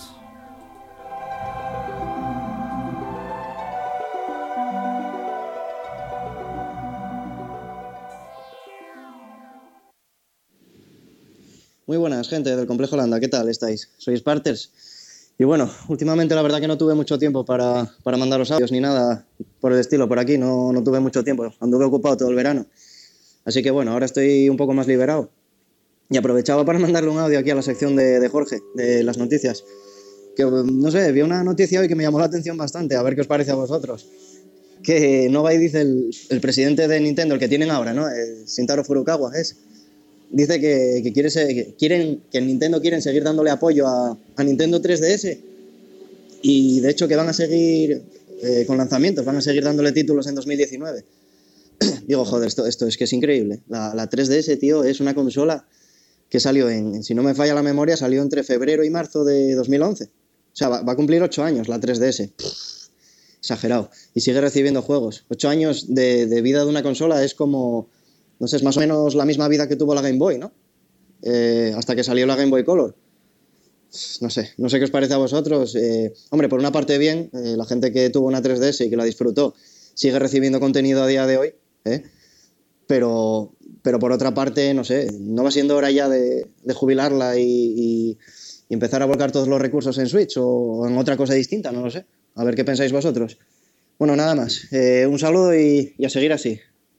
Muy buenas, gente del Complejo Landa, ¿qué tal estáis? Soy Sparters. Y bueno, últimamente la verdad que no tuve mucho tiempo para, para mandaros audios ni nada por el estilo por aquí, no, no tuve mucho tiempo, anduve ocupado todo el verano. Así que bueno, ahora estoy un poco más liberado. Y aprovechaba para mandarle un audio aquí a la sección de, de Jorge, de las noticias. Que no sé, vi una noticia hoy que me llamó la atención bastante, a ver qué os parece a vosotros. Que Nova dice el, el presidente de Nintendo, el que tienen ahora, ¿no? El Shintaro Furukawa es... Dice que, que, quiere ser, que quieren que en Nintendo quieren seguir dándole apoyo a, a Nintendo tres D S y de hecho que van a seguir eh, con lanzamientos, van a seguir dándole títulos en dos mil diecinueve. Digo, joder, esto, esto es que es increíble. La, la tres D S, tío, es una consola que salió en, si no me falla la memoria, salió entre febrero y marzo de dos mil once. O sea, va, va a cumplir ocho años la tres D S. Pff, exagerado. Y sigue recibiendo juegos. Ocho años de, de vida de una consola es como... No sé, es más o menos la misma vida que tuvo la Game Boy, ¿no? Eh, hasta que salió la Game Boy Color. No sé, no sé qué os parece a vosotros. Eh, hombre, por una parte bien, eh, la gente que tuvo una tres D S y que la disfrutó sigue recibiendo contenido a día de hoy, ¿eh? Pero, pero por otra parte, no sé, ¿no va siendo hora ya de, de jubilarla y, y, y empezar a volcar todos los recursos en Switch o en otra cosa distinta? No lo sé. A ver qué pensáis vosotros. Bueno, nada más. Eh, un saludo y, y a seguir así.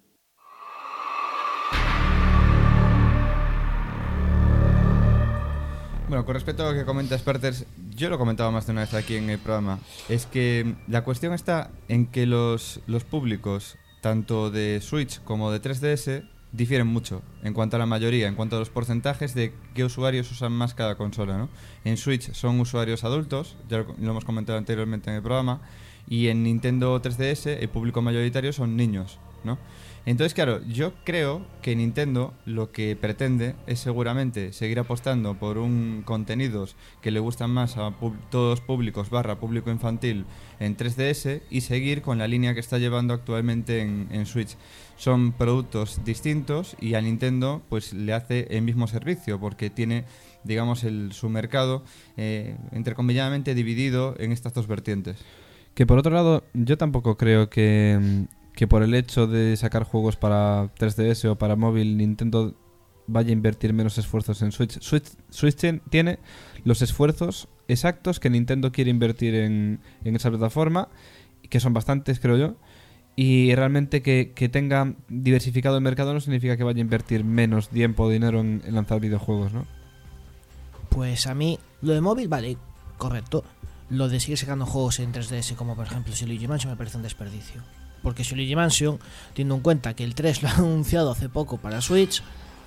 Bueno, con respecto a lo que comenta Sparters, yo lo he comentado más de una vez aquí en el programa. Es que la cuestión está en que los, los públicos, tanto de Switch como de tres D S, difieren mucho en cuanto a la mayoría, en cuanto a los porcentajes de qué usuarios usan más cada consola, ¿no? En Switch son usuarios adultos, ya lo, lo hemos comentado anteriormente en el programa, y en Nintendo tres D S el público mayoritario son niños, ¿no? Entonces, claro, yo creo que Nintendo lo que pretende es seguramente seguir apostando por un contenidos que le gustan más a pub- todos los públicos barra público infantil en tres D S y seguir con la línea que está llevando actualmente en, en Switch. Son productos distintos y a Nintendo pues le hace el mismo servicio porque tiene, digamos, el, su mercado eh, entrecomilladamente dividido en estas dos vertientes. Que por otro lado, yo tampoco creo que... que por el hecho de sacar juegos para tres D S o para móvil Nintendo vaya a invertir menos esfuerzos en Switch. Switch, Switch tiene los esfuerzos exactos que Nintendo quiere invertir en, en esa plataforma, que son bastantes, creo yo, y realmente que, que tenga diversificado el mercado no significa que vaya a invertir menos tiempo o dinero en, en lanzar videojuegos, ¿no? Pues a mí, lo de móvil, vale, correcto. Lo de seguir sacando juegos en tres D S, como por ejemplo Luigi Mansion, me parece un desperdicio. Porque Luigi Mansion, teniendo en cuenta que el tres lo ha anunciado hace poco para Switch,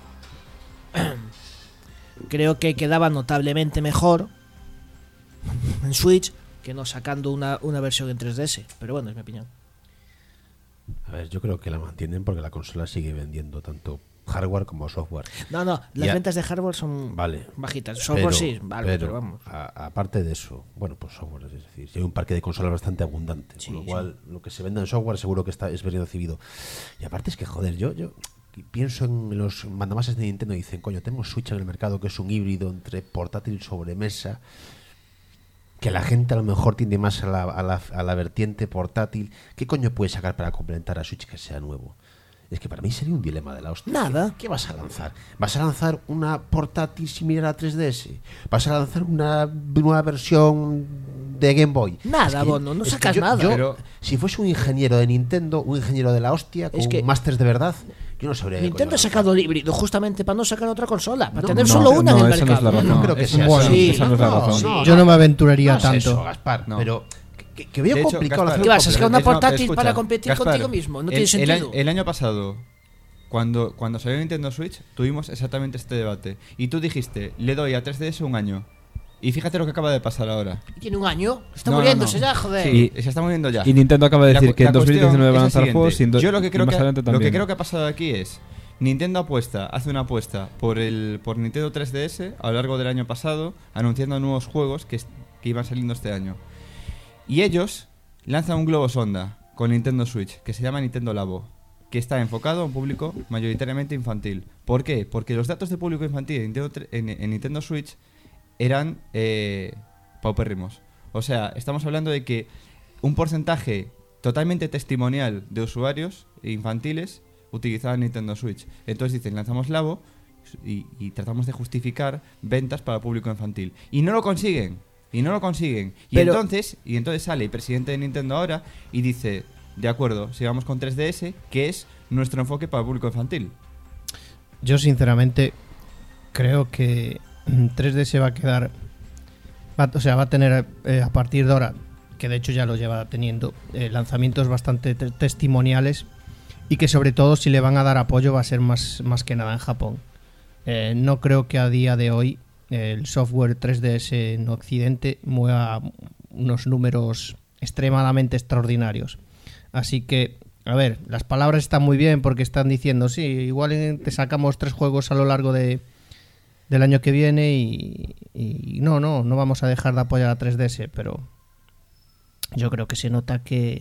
creo que quedaba notablemente mejor en Switch que no sacando una, una versión en tres D S. Pero bueno, es mi opinión. A ver, yo creo que la mantienen porque la consola sigue vendiendo tanto hardware como software. No, no, las a, ventas de hardware son vale, bajitas. Software pero, sí, vale, pero, pero vamos. A, aparte de eso, bueno, pues software, es decir, hay un parque de consolas bastante abundante, Sí, con lo cual sí. lo que se venda en software seguro que está es bien recibido. Y aparte es que, joder, yo, yo pienso en los mandamases de Nintendo y dicen, coño, tenemos Switch en el mercado que es un híbrido entre portátil y sobremesa, que la gente a lo mejor tiende más a la, a la, a la vertiente portátil. ¿Qué coño puedes sacar para complementar a Switch que sea nuevo? Es que para mí sería un dilema de la hostia. Nada. ¿Qué, ¿Qué vas a lanzar? ¿Vas a lanzar una portátil similar a tres D S? ¿Vas a lanzar una nueva versión de Game Boy? Nada, es que, Bono, no es sacas que yo, nada. yo, Pero- si fuese un ingeniero de Nintendo, un ingeniero de la hostia, con Es que- masters de verdad, yo no sabría qué Nintendo coño ha lanzar. sacado el híbrido justamente para no sacar otra consola, para No, tener no, solo una no, en el esa no es la mercado. razón. No creo que Es- sea bueno, así. esa no es la No, razón. no, Yo no me aventuraría no es tanto. eso, Gaspar, No. pero que, que veo De hecho, complicado Gaspar, hacer ¿Qué vas a sacar una Es- no, portátil escucha, para competir Gaspar, contigo mismo? No el, tiene el sentido. año- el año pasado, cuando, cuando salió Nintendo Switch, tuvimos exactamente este debate. Y tú dijiste, le doy a tres D S un año. Y fíjate lo que acaba de pasar ahora. Tiene un año, está No, no, muriéndose no. ya, joder. Sí, se está moviendo ya. Y Nintendo acaba de La decir cu- que la en dos mil diecinueve va a cuestión lanzar es la juegos y, en siguiente. do- Yo lo que y creo más que, adelante lo también. que creo que ha pasado aquí es Nintendo apuesta, hace una apuesta por el por Nintendo tres D S a lo largo del año pasado, anunciando nuevos juegos que, es- que iban saliendo este año. Y ellos lanzan un globo sonda con Nintendo Switch que se llama Nintendo Labo. que está enfocado a un público mayoritariamente infantil. ¿Por qué? Porque los datos de público infantil en Nintendo, en, en Nintendo Switch eran eh, paupérrimos. O sea, estamos hablando de que un porcentaje totalmente testimonial de usuarios infantiles utilizaban Nintendo Switch. Entonces dicen, lanzamos Labo y, y tratamos de justificar ventas para el público infantil. Y no lo consiguen. Y no lo consiguen. Y Pero- entonces y entonces sale el presidente de Nintendo ahora y dice, de acuerdo, sigamos con tres D S, que es nuestro enfoque para el público infantil. Yo sinceramente creo que mm, tres D S va a quedar, va- o sea, va a tener eh, a partir de ahora, que de hecho ya lo lleva teniendo, eh, lanzamientos bastante te- testimoniales y que sobre todo si le van a dar apoyo va a ser más, más que nada en Japón. Eh, no creo que a día de hoy eh, el software tres D S en Occidente mueva unos números extremadamente extraordinarios. Así que, a ver, las palabras están muy bien porque están diciendo, sí, igual eh, te sacamos tres juegos a lo largo de del año que viene y, y no, no, no vamos a dejar de apoyar a tres D S, pero yo creo que se nota que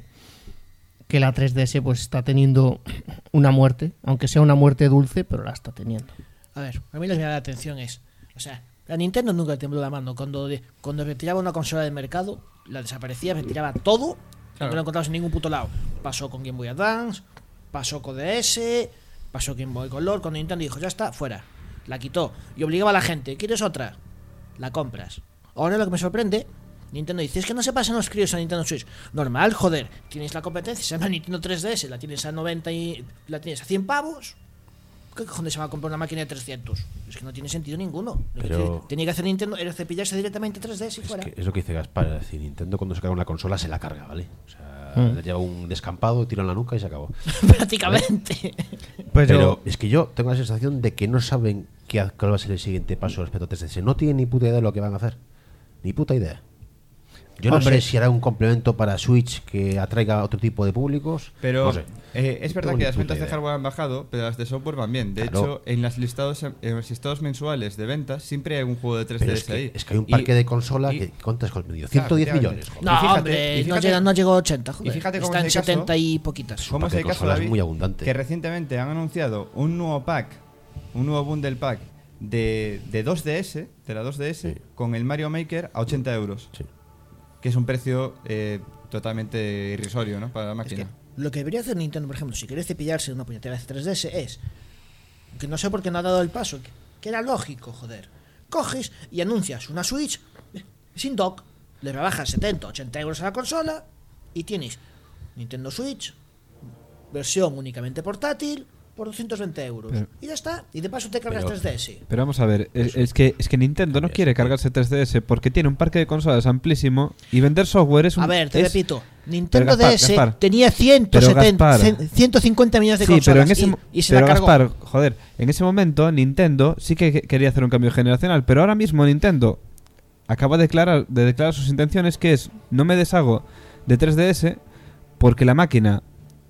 que la tres D S pues está teniendo una muerte, aunque sea una muerte dulce, pero la está teniendo. A ver, a mí lo que me llama la atención es, o sea, a Nintendo nunca le tembló la mano. Cuando, de- cuando retiraba una consola del mercado, la desaparecía, retiraba todo, Claro. no lo encontrabas en ningún puto lado. Pasó con Game Boy Advance, pasó con D S, pasó con Game Boy Color, cuando Nintendo dijo, ya está, fuera. La quitó y obligaba a la gente, ¿quieres otra? La compras. Ahora lo que me sorprende, Nintendo dice, es que no se pasan los críos a Nintendo Switch. Normal, joder, tienes la competencia, se llama Nintendo tres D S, la tienes a noventa y la tienes a cien pavos. ¿Qué cojones se va a comprar una máquina de trescientos? Es que no tiene sentido ninguno. Lo que Pero- tiene- tenía que hacer Nintendo era cepillarse directamente tres D S y Es, fuera. que es lo que dice Gaspar, es decir, Nintendo cuando se carga una consola se la carga, ¿vale? O sea, Mm. le lleva un descampado, tira en la nuca y se acabó. Prácticamente. Pues Pero es que yo tengo la sensación de que no saben qué, cuál va a ser el siguiente paso respecto a tres D S. No tienen ni puta idea de lo que van a hacer. Ni puta idea. Yo no Hombre. sé si hará un complemento para Switch que atraiga a otro tipo de públicos. Pero no sé. eh, es verdad tengo que ni las puta ventas de idea. hardware han bajado, pero las de software van bien. De Claro. hecho, en, las listados, en los listados mensuales de ventas siempre hay un juego de tres Pero D es S que, ahí. es que hay un Y- parque de consola y- que ¿cuántas con medio? Claro, ciento diez efectivamente. millones. joder. No, Y fíjate- hombre, y no, fíjate- llega, no llegó a ochenta, joder. y fíjate cómo Está en es el caso. setenta y poquitas. ¿Cómo es paquete el de caso, consolas David? muy abundante. Que recientemente han anunciado un nuevo pack, un nuevo bundle pack de, de dos D S, de la dos D S, Sí. con el Mario Maker a ochenta euros. Sí. Que es un precio eh, totalmente irrisorio, ¿no? Para la Es máquina. que lo que debería hacer Nintendo, por ejemplo, si quieres cepillarse de una puñetera tres D S es que no sé por qué no ha dado el paso, que, que era lógico, joder. Coges y anuncias una Switch eh, sin dock, le rebajas setenta, ochenta euros a la consola y tienes Nintendo Switch, versión únicamente portátil, por doscientos veinte euros. Pero- y ya está. Y de paso te cargas Pero- tres D S. Pero vamos a ver, es, es que, es que Nintendo no quiere cargarse tres D S porque tiene un parque de consolas amplísimo y vender software es un... A ver, te es- repito, Nintendo Gaspar, D S Gaspar. tenía ciento setenta, Pero, Gaspar. cien- ciento cincuenta millones de Sí, consolas pero en ese, y, mo- y se pero la cargó. Gaspar, joder, en ese momento Nintendo sí que que- quería hacer un cambio generacional, pero ahora mismo Nintendo acaba de declarar, de declarar sus intenciones, que es, no me deshago de tres D S porque la máquina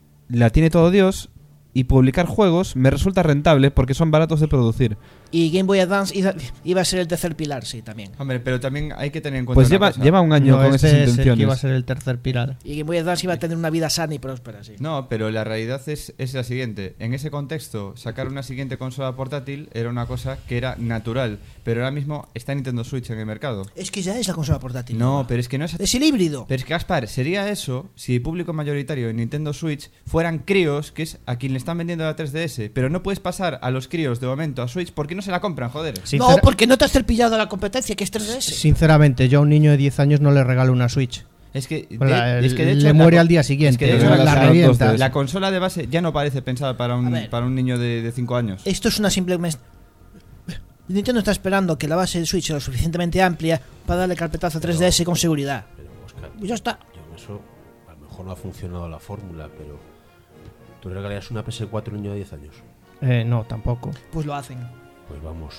la tiene todo Dios y publicar juegos me resulta rentable porque son baratos de producir. Y Game Boy Advance iba, iba a ser el tercer pilar, sí, también. Hombre, pero también hay que tener en cuenta Pues una lleva, cosa. lleva un año No, con este esas es el que intenciones. iba a ser el tercer pilar. Y Game Boy Advance iba a tener una vida sana y próspera, sí. No, pero la realidad es, es la siguiente. En ese contexto, sacar una siguiente consola portátil era una cosa que era natural. Pero ahora mismo está Nintendo Switch en el mercado. Es que ya es la consola portátil. No, pero es que no es... Es el híbrido. Pero es que, Gaspar, sería eso si el público mayoritario en Nintendo Switch fueran críos, que es a quien le están vendiendo la tres D S. Pero no puedes pasar a los críos de momento a Switch porque no se la compran, joder. No, Sincera- porque no te has cepillado a la competencia, que es tres D S. Sinceramente, yo a un niño de diez años no le regalo una Switch. Es que, de, Pues la- es que de hecho le la muere co- al día siguiente, es que de hecho la la, revientas. la- la consola de base ya no parece pensada para A un, ver. para un niño de cinco años. Esto es una simple... mes- Nintendo está esperando que la base del Switch sea lo suficientemente amplia para darle carpetazo a tres D S con seguridad. Pero, Óscar, Y ya está. yo en eso a lo mejor no ha funcionado la fórmula, pero ¿tú le regalarías una P S cuatro a un niño de diez años? Eh, no, tampoco. Pues lo hacen. Pues vamos.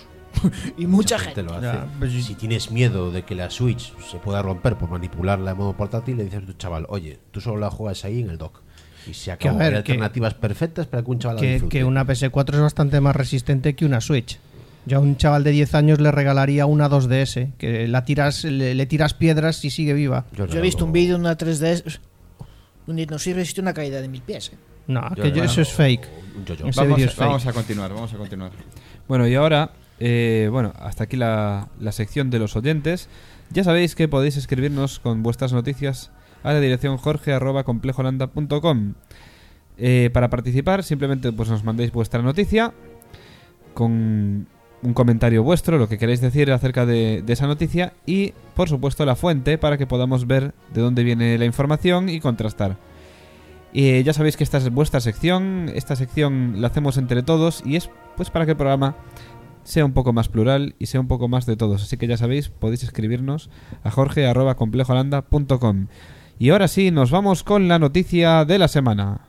Y mucha Te gente. lo hace. Ya, pues sí. Si tienes miedo de que la Switch se pueda romper por manipularla en modo portátil, le dices a tu chaval, oye, tú solo la juegas ahí en el dock. Y se Que, a acabó. ver, Hay que- alternativas perfectas para que un chaval la Que, disfrute. que una P S cuatro es bastante más resistente que una Switch. Yo a un chaval de diez años le regalaría una dos D S, que la tiras, le, le tiras piedras y sigue viva. Yo he visto un vídeo de una tres D S. Un Nintendo Switch resiste una caída de mil pies. eh. No, Yo, que yo- bueno, eso es fake. Un yo-yo. Ese Vamos, vídeo es fake. vamos a continuar, vamos a continuar. Bueno, y ahora, eh, bueno, hasta aquí la, la sección de los oyentes. Ya sabéis que podéis escribirnos con vuestras noticias a la dirección jorge arroba complejolanda punto com. Eh, para participar, simplemente pues nos mandéis vuestra noticia con un comentario vuestro, lo que queréis decir acerca de, de esa noticia y, por supuesto, la fuente para que podamos ver de dónde viene la información y contrastar. Y eh, ya sabéis que esta es vuestra sección, esta sección la hacemos entre todos y es pues para que el programa sea un poco más plural y sea un poco más de todos. Así que ya sabéis, podéis escribirnos a jorge arroba complejolanda punto com. Y ahora sí, nos vamos con la noticia de la semana.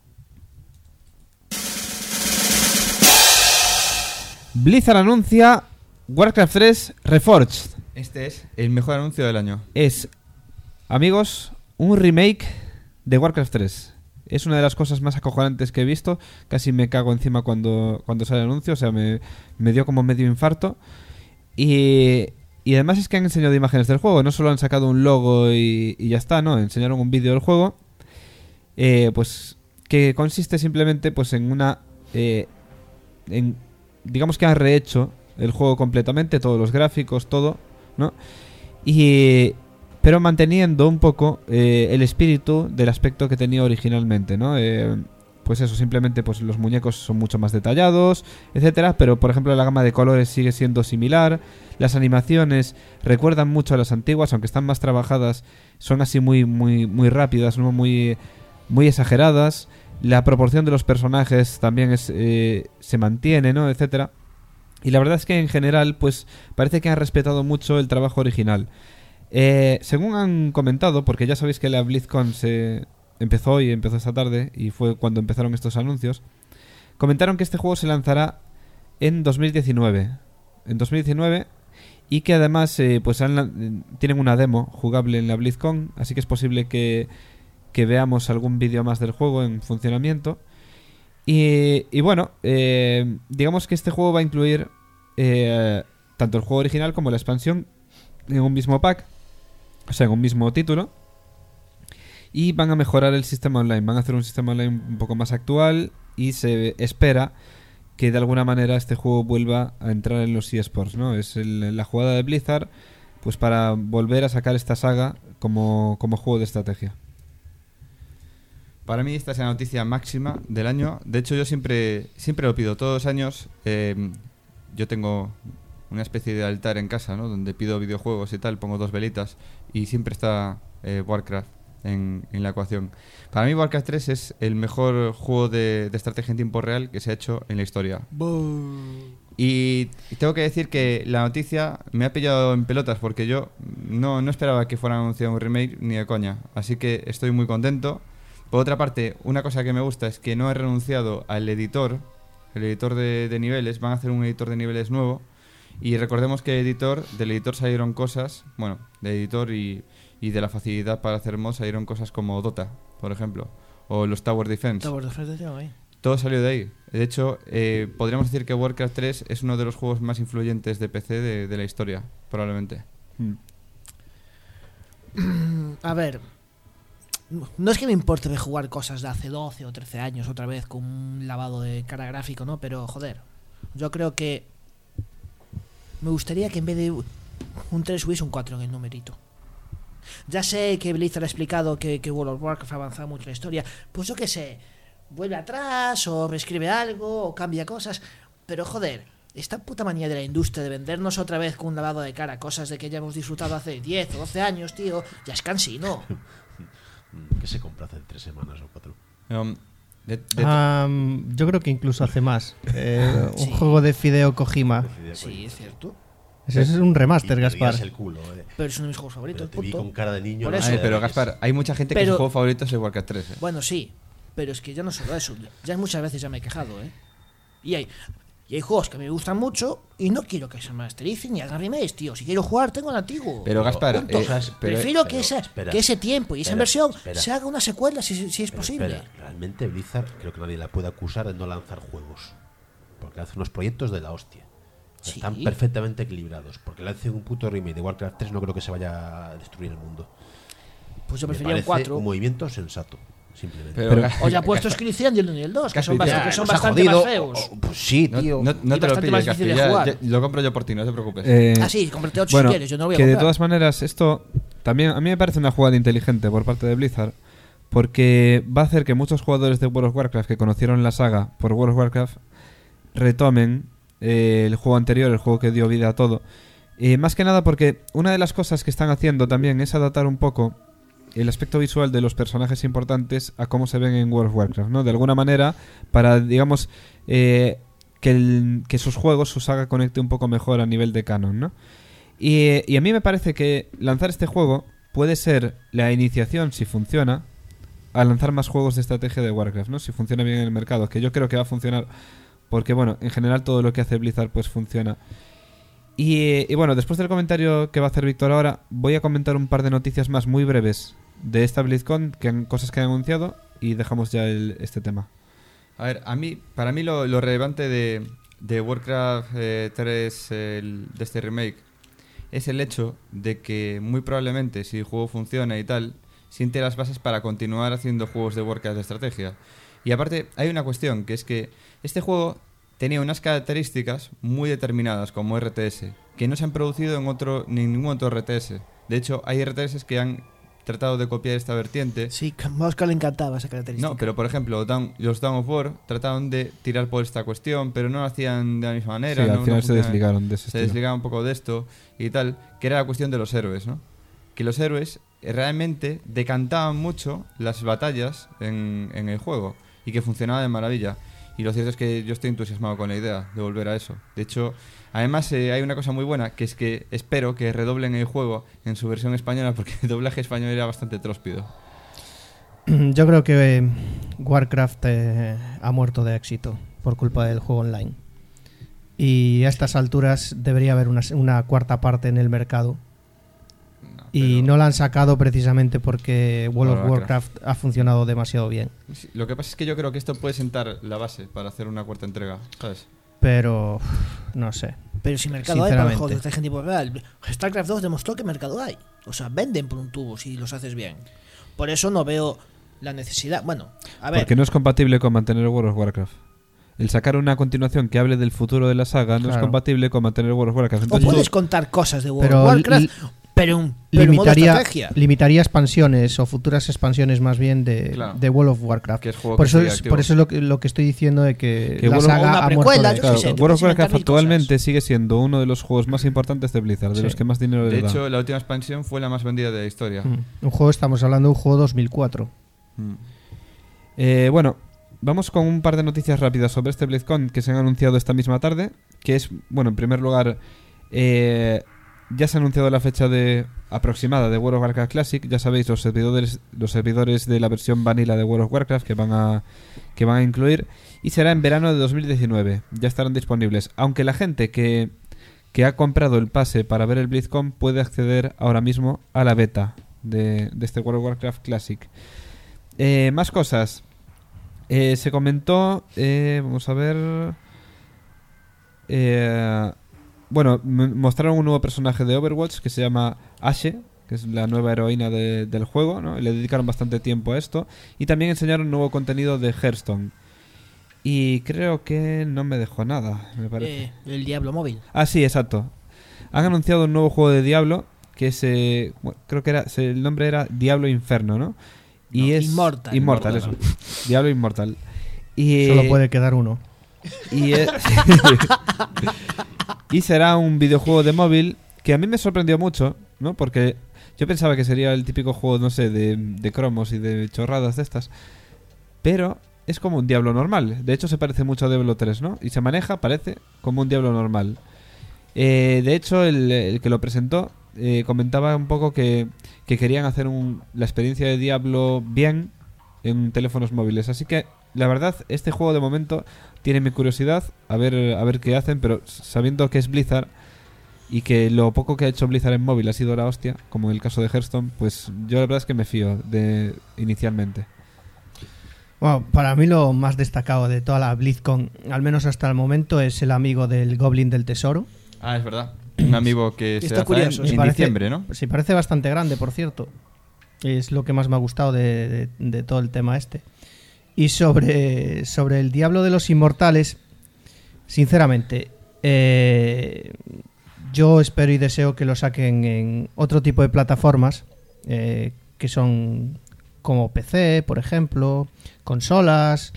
Blizzard anuncia Warcraft tres Reforged. Este es el mejor anuncio del año. Es, amigos, un remake de Warcraft tres. Es una de las cosas más acojonantes que he visto. Casi me cago encima cuando, cuando sale el anuncio. O sea, me, me dio como medio infarto. Y, y además es que han enseñado imágenes del juego. No solo han sacado un logo y, y ya está, ¿no? Enseñaron un vídeo del juego. Eh, pues que consiste simplemente pues en una... Eh, en, digamos que han rehecho el juego completamente. Todos los gráficos, todo, ¿no? Y... pero manteniendo un poco eh, el espíritu del aspecto que tenía originalmente, ¿no? Eh, pues eso, simplemente pues los muñecos son mucho más detallados, etcétera, pero por ejemplo la gama de colores sigue siendo similar, las animaciones recuerdan mucho a las antiguas, aunque están más trabajadas, son así muy muy muy rápidas, ¿no? Muy muy exageradas, la proporción de los personajes también es eh, se mantiene, ¿no? Etcétera. Y la verdad es que en general pues parece que han respetado mucho el trabajo original. Eh, según han comentado, porque ya sabéis que la BlizzCon se empezó hoy, empezó esta tarde y fue cuando empezaron estos anuncios, comentaron que este juego se lanzará en dos mil diecinueve, en dos mil diecinueve y que además eh, pues han, tienen una demo jugable en la BlizzCon, así que es posible que, que veamos algún vídeo más del juego en funcionamiento y, y bueno, eh, digamos que este juego va a incluir eh, tanto el juego original como la expansión en un mismo pack. O sea, en un mismo título. Y van a mejorar el sistema online. Van a hacer un sistema online un poco más actual. Y se espera que de alguna manera este juego vuelva a entrar en los eSports, ¿no? Es el, la jugada de Blizzard pues para volver a sacar esta saga como, como juego de estrategia. Para mí esta es la noticia máxima del año. De hecho yo siempre siempre lo pido. Todos los años eh, yo tengo una especie de altar en casa, ¿no? Donde pido videojuegos y tal, pongo dos velitas y siempre está eh, Warcraft en, en la ecuación. Para mí Warcraft tres es el mejor juego de, de estrategia en tiempo real que se ha hecho en la historia. Y tengo que decir que la noticia me ha pillado en pelotas porque yo no, no esperaba que fuera anunciado un remake ni de coña. Así que estoy muy contento. Por otra parte, una cosa que me gusta es que no he renunciado al editor, el editor de, de niveles. Van a hacer un editor de niveles nuevo. Y recordemos que editor, del editor salieron cosas, bueno, de editor y, y de la facilidad para hacer mods salieron cosas como Dota, por ejemplo, o los Tower Defense. Tower Defense, ahí. Todo salió de ahí. De hecho, eh, podríamos decir que Warcraft tres es uno de los juegos más influyentes de P C de, de la historia, probablemente. Hmm. A ver, no es que me importe de jugar cosas de hace doce o trece años otra vez con un lavado de cara gráfico, ¿no? Pero, joder, yo creo que me gustaría que en vez de un tres hubiese un cuatro en el numerito. Ya sé que Blizzard ha explicado que, que World of Warcraft ha avanzado mucho en la historia. Pues yo qué sé, vuelve atrás o reescribe algo o cambia cosas. Pero joder, esta puta manía de la industria de vendernos otra vez con un lavado de cara cosas de que ya hemos disfrutado hace diez o doce años, tío, ya es cansino. ¿Qué se compra hace tres semanas o cuatro? Um, de, de Um, yo creo que incluso hace más. Eh, un Sí. juego de Fideo Kojima. Sí, es cierto. Ese es un remaster, Y te Gaspar. rías el culo, eh. Pero es uno de mis juegos Pero favoritos, te vi punto. con cara de niño. Por no eso. sé Ay, de pero qué es. Gaspar, hay mucha gente que Pero- su juego favorito es el Warcraft tres. ¿eh? Bueno, sí, pero es que ya no solo eso. Ya muchas veces ya me he quejado, ¿eh? Y hay, y hay juegos que me gustan mucho y no quiero que se mastericen ni hagan remakes, tío. Si quiero jugar, tengo el antiguo. Pero Gaspar, Punto. eh, pero- Prefiero que, pero, esa, espera, que ese tiempo y esa espera, inversión espera. se haga una secuela si, si es Pero posible. espera, realmente Blizzard creo que nadie la puede acusar de no lanzar juegos. Porque hace unos proyectos de la hostia. Sí. Están perfectamente equilibrados. Porque le hace un puto remake de Warcraft tres no creo que se vaya a destruir el mundo. Pues yo Me prefería un parece cuatro. un movimiento sensato. simplemente. Pero- Pero- O ya puestos que hicieran y el uno y el dos, que son, Capitán, bast- que son Nos ha bastante jodido. más feos. O- o- pues sí, No, tío. no, no y te lo bastante más pilles, difícil de Gaspi, ya- jugar. ya- lo compro yo por ti, no te preocupes. Eh, Ah, sí, cómprate ocho bueno, si quieres, yo no voy a que de comprar. todas maneras esto también a mí me parece una jugada inteligente por parte de Blizzard, porque va a hacer que muchos jugadores de World of Warcraft que conocieron la saga por World of Warcraft retomen eh, el juego anterior, el juego que dio vida a todo. Eh, más que nada porque una de las cosas que están haciendo también es adaptar un poco el aspecto visual de los personajes importantes a cómo se ven en World of Warcraft, ¿no? De alguna manera, para, digamos, eh, que, el- que sus juegos, su saga conecte un poco mejor a nivel de canon, ¿no? Y, y a mí me parece que lanzar este juego puede ser la iniciación, si funciona, a lanzar más juegos de estrategia de Warcraft, ¿no? Si funciona bien en el mercado, que yo creo que va a funcionar, porque, bueno, en general todo lo que hace Blizzard pues funciona. Y, y bueno, después del comentario que va a hacer Víctor ahora, voy a comentar un par de noticias más muy breves de esta BlizzCon, que han, cosas que han anunciado, y dejamos ya el- este tema. A ver, a mí, para mí lo, lo relevante de, de Warcraft eh, tres, el- de este remake, es el hecho de que muy probablemente, si el juego funciona y tal, siente las bases para continuar haciendo juegos de Warcraft de estrategia. Y aparte, hay una cuestión, que es que este juego tenía unas características muy determinadas como R T S, que no se han producido en otro ni en ningún otro R T S. De hecho, hay R T S que han tratado de copiar esta vertiente. Sí, a Oscar le encantaba esa característica. No, pero por ejemplo, Dawn- los Dawn of War trataron de tirar por esta cuestión, pero no lo hacían de la misma manera. Sí, no- al no final se funcionaba. desligaron de ese Se estilo. desligaban un poco de esto y tal, que era la cuestión de los héroes, ¿no? Que los héroes eh, realmente decantaban mucho las batallas en, en el juego y que funcionaba de maravilla. Y lo cierto es que yo estoy entusiasmado con la idea de volver a eso. De hecho, además eh, hay una cosa muy buena, que es que espero que redoblen el juego en su versión española, porque el doblaje español era bastante tróspido. Yo creo que eh, Warcraft eh, ha muerto de éxito por culpa del juego online. Y a estas alturas debería haber una, una cuarta parte en el mercado. No, Y pero- no la han sacado precisamente porque World of Por Warcraft ha funcionado demasiado bien. Sí, lo que pasa es que yo creo que esto puede sentar la base para hacer una cuarta entrega, ¿sabes? Pero uf, no sé. Pero si mercado hay para Sinceramente. juegos de estrategia en tiempo real. StarCraft dos demostró que mercado hay. O sea, venden por un tubo si los haces bien. Por eso no veo la necesidad. Bueno, a ver. Porque no es compatible con mantener World of Warcraft. El sacar una continuación que hable del futuro de la saga no es Claro. compatible con mantener World of Warcraft. O Entonces, puedes contar cosas de World Pero of Warcraft, li- pero un pero en modo Limitaría, estrategia. limitaría expansiones o futuras expansiones más bien de, Claro. de World of Warcraft. Que es juego Por que eso sigue es, activo. por eso es lo que, lo que estoy diciendo de que, Que la World of- saga una ha precuela, muerto de yo qué claro, sé, te éxito. puedes World of inventar Warcraft mil actualmente cosas. sigue siendo uno de los juegos más importantes de Blizzard, de Sí. los que más dinero le De da. hecho, la última expansión fue la más vendida de la historia. Mm. Un juego, estamos hablando de un juego dos mil cuatro. Mm. Eh, bueno, vamos con un par de noticias rápidas sobre este BlizzCon que se han anunciado esta misma tarde. Que es, bueno, en primer lugar, eh, ya se ha anunciado la fecha de aproximada de World of Warcraft Classic. Ya sabéis, los servidores, los servidores de la versión vanilla de World of Warcraft que van a que van a incluir. Y será en verano de dos mil diecinueve. Ya estarán disponibles. Aunque la gente que, que ha comprado el pase para ver el BlizzCon puede acceder ahora mismo a la beta de, de este World of Warcraft Classic. Eh, más cosas. Eh, se comentó, eh, vamos a ver. Eh, bueno, m- mostraron un nuevo personaje de Overwatch que se llama Ashe, que es la nueva heroína de- del juego, ¿no? Y le dedicaron bastante tiempo a esto. Y también enseñaron nuevo contenido de Hearthstone. Y creo que no me dejó nada, me parece. Eh, el Diablo móvil. Ah, sí, exacto. Han anunciado un nuevo juego de Diablo que es, eh, bueno, creo que era, se- el nombre era Diablo Inferno, ¿no? Y No, es Immortal. Immortal, Immortal. eso. Diablo Inmortal. Y, Solo eh, puede quedar uno. y, es- y será un videojuego de móvil que a mí me sorprendió mucho, ¿no? Porque yo pensaba que sería el típico juego, no sé, de, de cromos y de chorradas de estas. Pero es como un Diablo normal. De hecho, se parece mucho a Diablo tres, ¿no? Y se maneja, parece, como un Diablo normal. Eh, de hecho, el, el que lo presentó eh, comentaba un poco que, que querían hacer un, la experiencia de Diablo bien en teléfonos móviles. Así que, la verdad, este juego de momento tiene mi curiosidad a ver, a ver qué hacen, pero sabiendo que es Blizzard y que lo poco que ha hecho Blizzard en móvil ha sido la hostia, como en el caso de Hearthstone, pues yo la verdad es que me fío de inicialmente. Bueno, para mí lo más destacado de toda la BlizzCon, al menos hasta el momento, es el amigo del Goblin del Tesoro. Ah, es verdad. Un amigo que se Está hace curioso, en, sí. en Parece- diciembre, ¿no? Sí, parece bastante grande, por cierto. Es lo que más me ha gustado de, de, de todo el tema este. Y sobre, sobre el Diablo de los Inmortales, sinceramente, eh, yo espero y deseo que lo saquen en otro tipo de plataformas, eh, que son como P C, por ejemplo, consolas.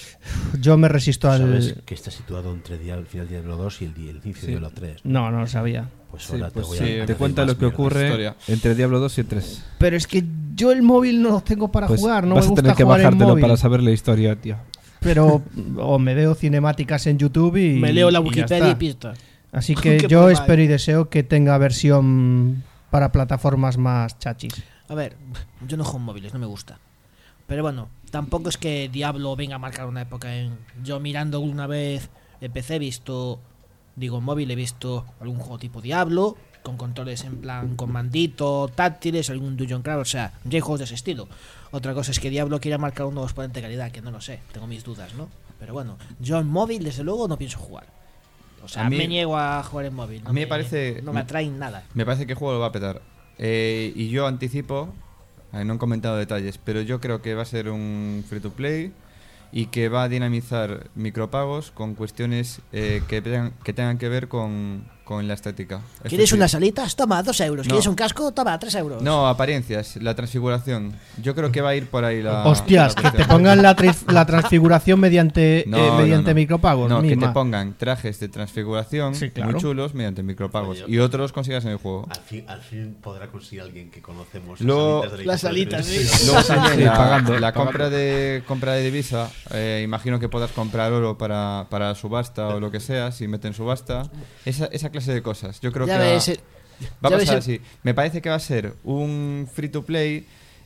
Yo me resisto al... ¿Sabes que está situado entre Diablo, el final de Diablo dos y el, el inicio Sí. de Diablo tres? No, no lo sabía. Pues Sí, ahora pues te voy sí, a... te a Te hacer cuenta más lo que mierda. ocurre historia. entre Diablo dos y el tres. Pero es que yo el móvil no lo tengo para Pues jugar, no vas me a gusta tener que jugar en bajártelo móvil. para saber la historia, tío. Pero o me veo cinemáticas en YouTube y Me leo la y ya Wikipedia y está. pista. Así que ¿Qué yo problema espero hay? y deseo que tenga versión para plataformas más chachis. A ver, yo no juego en móviles, no me gusta. Pero bueno, tampoco es que Diablo venga a marcar una época. En... Yo mirando una vez en P C he visto, digo en móvil he visto algún juego tipo Diablo, con controles en plan con mandito, táctiles, algún Dungeon Crawl, o sea, ya hay juegos de ese estilo. Otra cosa es que Diablo quiera marcar un nuevo exponente de calidad, que no lo sé, tengo mis dudas, ¿no? Pero bueno, yo en móvil desde luego no pienso jugar. O sea, A mí- me niego a jugar en móvil. No a mí me parece- No me atrae nada. Me parece que el juego lo va a petar. Eh, y yo anticipo, eh, no han comentado detalles, pero yo creo que va a ser un free to play y que va a dinamizar micropagos con cuestiones eh, que, tengan, que tengan que ver con, con la estética. Es ¿Quieres decir, unas alitas? Toma, dos euros. No. ¿Quieres un casco? Toma, tres euros. No, apariencias, la transfiguración. Yo creo que va a ir por ahí la. Hostias, la que te cuestión. pongan la, tris- la transfiguración mediante, No, eh, no, mediante no. micropagos. No, que misma. te pongan trajes de transfiguración Sí, claro. muy chulos mediante micropagos. Oye, Y otros consigas en el juego. Al fin, al fin podrá conseguir alguien que conocemos Lo- las alitas de la Las alitas, sí. Luego también Sí, la, pagando, la pagando. compra de compra de divisa, eh, imagino que puedas comprar oro para, para subasta o lo que sea, si meten subasta. Esa, esa clase de cosas. Yo creo Ya que va, ves, eh, va a ya ves pasar el- así. Me parece que va a ser un free to play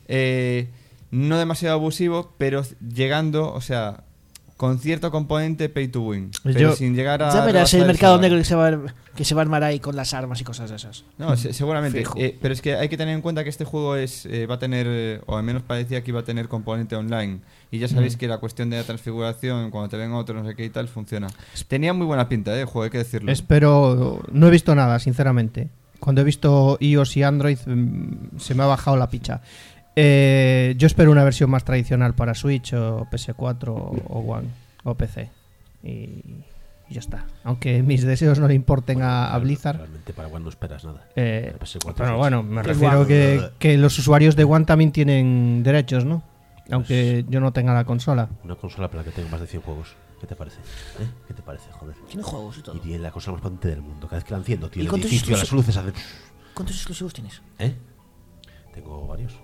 eh, no demasiado abusivo, pero llegando, o sea, con cierto componente pay to win. Pues Pero yo- sin llegar a. Ya verás rebasar el mercado salario. negro que se, va a, que se va a armar ahí con las armas y cosas de esas. No, se- seguramente. Fijo. Eh, pero es que hay que tener en cuenta que este juego es eh, va a tener, eh, o al menos parecía que iba a tener componente online. Y ya sabéis que la cuestión de la transfiguración, cuando te ven otros, no sé qué y tal, funciona. Tenía muy buena pinta, eh, el juego, hay que decirlo. Espero. No he visto nada, sinceramente. Cuando he visto iOS y Android mm, se me ha bajado la picha. Eh, yo espero una versión más tradicional para Switch o P S cuatro o One o P C. Y, y ya está. Aunque mis deseos no le importen a, a Blizzard. Realmente para One no esperas nada. Eh, Para P S cuatro pero es- bueno, me Qué refiero guapo. que, que los usuarios de One también tienen derechos, ¿no? Aunque yo no tenga la consola. Una consola para la que tengo más de cien juegos. ¿Qué te parece? ¿Eh? ¿Qué te parece, joder? Tiene juegos y todo. Y tiene la consola más potente del mundo. Cada vez que la enciendo, ¿Y tiene el cuántos edificio, las exclusi- luces hacen... ¿Cuántos exclusivos tienes? ¿Eh? Tengo varios.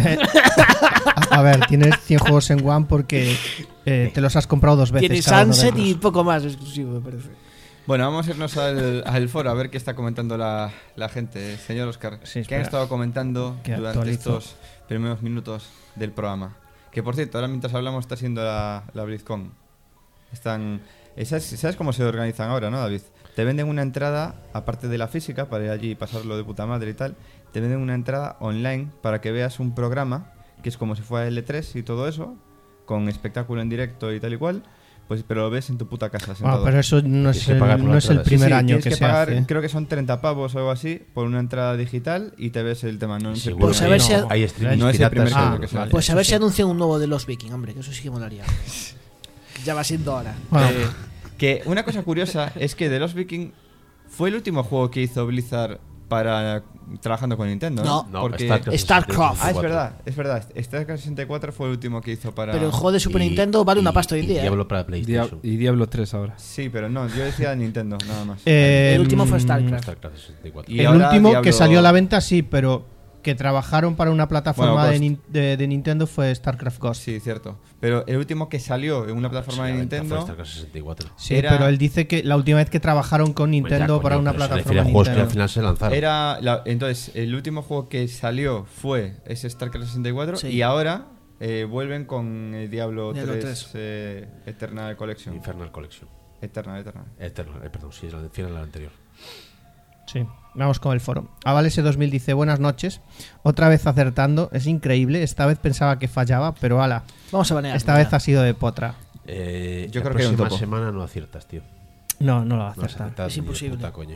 A ver, tienes cien juegos en One porque eh, te los has comprado dos veces. Tienes cada uno de Sunset ellos. y poco más exclusivo, me parece. Bueno, vamos a irnos al, al foro a ver qué está comentando la, la gente. Señor Oscar, Sí, ¿qué espera. han estado comentando Que durante actualizo. estos primeros minutos del programa? Que por cierto, ahora mientras hablamos está siendo la, la BlizzCon. Están, ¿sabes, ¿Sabes cómo se organizan ahora, no, David? Te venden una entrada, aparte de la física, para ir allí y pasarlo de puta madre y tal. Te venden una entrada online para que veas un programa que es como si fuera L tres y todo eso, con espectáculo en directo y tal y cual. Pues, pero lo ves en tu puta casa Ah, sentado. pero eso no es Tienes que el, pagar por no la es el entrada. Sí, primer Sí, año tienes que, que se pagar, hace. creo que son treinta pavos o algo así, por una entrada digital y te ves el tema. No, es el Seguro Pues primer a ver año. si No, ha- hay streaming no es el piratas. primer Ah, año que se vale. hace. Pues a ver sí. si anuncian un nuevo de los Viking, hombre, que eso sí que molaría. Ya va siendo hora. Bueno, Eh, que una cosa curiosa es que The Lost Viking fue el último juego que hizo Blizzard para trabajando con Nintendo, ¿no? No. No, Porque... StarCraft. StarCraft. Ah, es verdad, es verdad. StarCraft sesenta y cuatro fue el último que hizo para... Pero el juego de Super Y- Nintendo vale una y- pasta hoy en y día. ¿eh? Diablo para Dia- PlayStation. y Diablo tres ahora. Sí, pero no, yo decía Nintendo, nada más. eh, El último fue StarCraft. StarCraft sesenta y cuatro. Y el ahora último Diablo- que salió a la venta sí, pero que trabajaron para una plataforma Bueno, de, Ghost. nin- de- de Nintendo fue StarCraft Ghost. Sí, cierto. Pero el último que salió en una plataforma de Sí, la venta fue Nintendo... StarCraft sesenta y cuatro. Sí, Era- pero él dice que la última vez que trabajaron con Hombre, Nintendo ya, para coño, una pero se refiere plataforma a juegos que al Nintendo. final se lanzaron. Era la- entonces, el último juego que salió fue ese StarCraft sesenta y cuatro Sí. y ahora eh, vuelven con el Diablo, Diablo tres, tres. eh, Eternal Collection. Infernal Collection. Eternal, Eternal. Eternal, eh, perdón, sí, es la de final la anterior. Sí, vamos con el foro. Avalese dos mil dice, buenas noches. Otra vez acertando, es increíble. Esta vez pensaba que fallaba, pero ala, Vamos a banear. esta vez ha sido de potra. Eh, Yo la creo que hay un próxima topo. semana no aciertas, tío. No, no lo va a No vas a acertar. acertar Es ni de imposible. puta coña.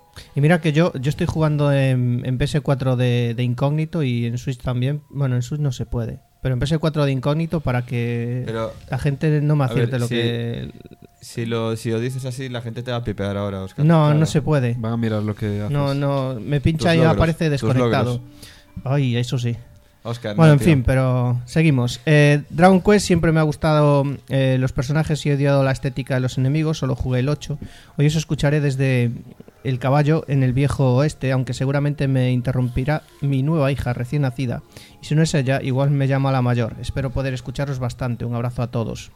Y mira que yo, yo estoy jugando en, en P S cuatro de, de incógnito y en Switch también. Bueno, en Switch no se puede. Pero en P S cuatro de incógnito para que Pero, la gente no me a acierte ver, lo si- que... Si lo, si lo dices así, la gente te va a pipear ahora, Oscar. No, Claro. no se puede. Van a mirar lo que haces. No, no, me pincha Tus y logros, aparece tus desconectado. logros. Ay, eso sí. Oscar, Bueno, no, en tío. fin, pero seguimos. Eh, Dragon Quest siempre me ha gustado eh, los personajes y he odiado la estética de los enemigos, solo jugué el ocho. Hoy os escucharé desde el caballo en el viejo oeste, aunque seguramente me interrumpirá mi nueva hija recién nacida. Y si no es ella, igual me llama la mayor. Espero poder escucharos bastante. Un abrazo a todos.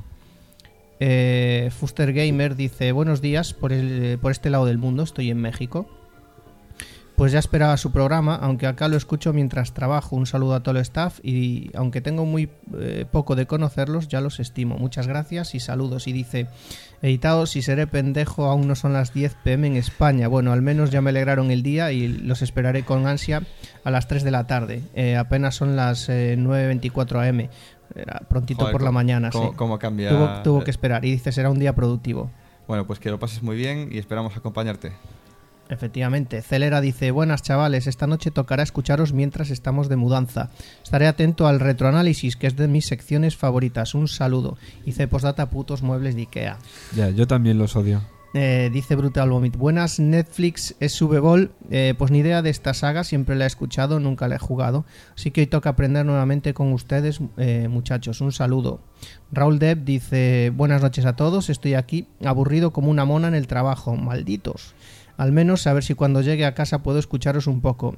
Eh, Fuster Gamer dice: buenos días, por, el, por este lado del mundo, estoy en México. Pues ya esperaba su programa, aunque acá lo escucho mientras trabajo. Un saludo a todo el staff y aunque tengo muy eh, poco de conocerlos, ya los estimo. Muchas gracias y saludos. Y dice: editados, si seré pendejo, aún no son las diez pm en España. Bueno, al menos ya me alegraron el día y los esperaré con ansia a las tres de la tarde. Eh, apenas son las eh, nueve veinticuatro am. Era prontito Joder, por la cómo- mañana, cómo- sí. cómo cambia- Tuvo, tuvo que esperar y dice: será un día productivo. Bueno, pues que lo pases muy bien y esperamos acompañarte. Efectivamente, Celera dice: buenas chavales, esta noche tocará escucharos mientras estamos de mudanza. Estaré atento al retroanálisis, que es de mis secciones favoritas. Un saludo. Hice postdata putos muebles de Ikea. Ya, yo también los odio. Eh, dice Brutal Vomit: buenas, Netflix es V-Ball. Eh, pues ni idea de esta saga, siempre la he escuchado, nunca la he jugado. Así que hoy toca aprender nuevamente con ustedes, eh, muchachos. Un saludo. Raúl Depp dice: buenas noches a todos, estoy aquí aburrido como una mona en el trabajo. Malditos. Al menos a ver si cuando llegue a casa puedo escucharos un poco.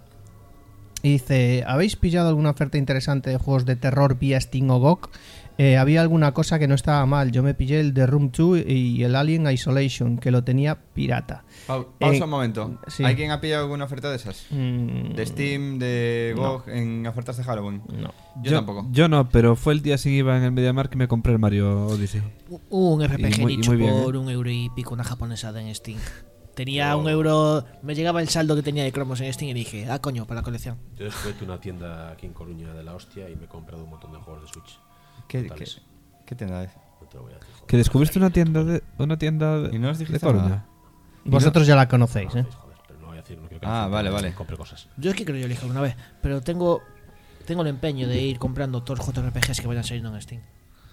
Y dice: ¿habéis pillado alguna oferta interesante de juegos de terror vía Steam o G O G? Eh, había alguna cosa que no estaba mal. Yo me pillé el The Room dos y el Alien Isolation, que lo tenía pirata. Pau- pausa Eh, un momento. sí. ¿Hay quien ha pillado alguna oferta de esas? Mm, ¿De Steam, de G O G, en ofertas de Halloween? no. Yo, tampoco. Yo no, pero fue el día sin IVA en el MediaMarkt que me compré el Mario Odyssey. Un R P G Y muy- y nicho muy bien, por ¿eh? un euro y pico, una japonesada en Steam. Tenía Yo- un euro, me llegaba el saldo que tenía de cromos en Steam y dije: ah, coño, para la colección. Yo descubrí una tienda aquí en Coruña de la hostia y me he comprado un montón de juegos de Switch. ¿Qué, qué, Brutales. qué tienda es? No te lo voy a decir, joder. Que descubriste una tienda de una tienda de, Y no os de dijiste Coruña. nada. Vosotros ya la conocéis, ¿eh? Joder, pero no voy a decir, no quiero que Ah, la gente vale, me vale. compre cosas. Yo es que creo que yo elegí alguna vez, pero tengo tengo el empeño de ir comprando todos los J R P Gs que vayan saliendo en Steam.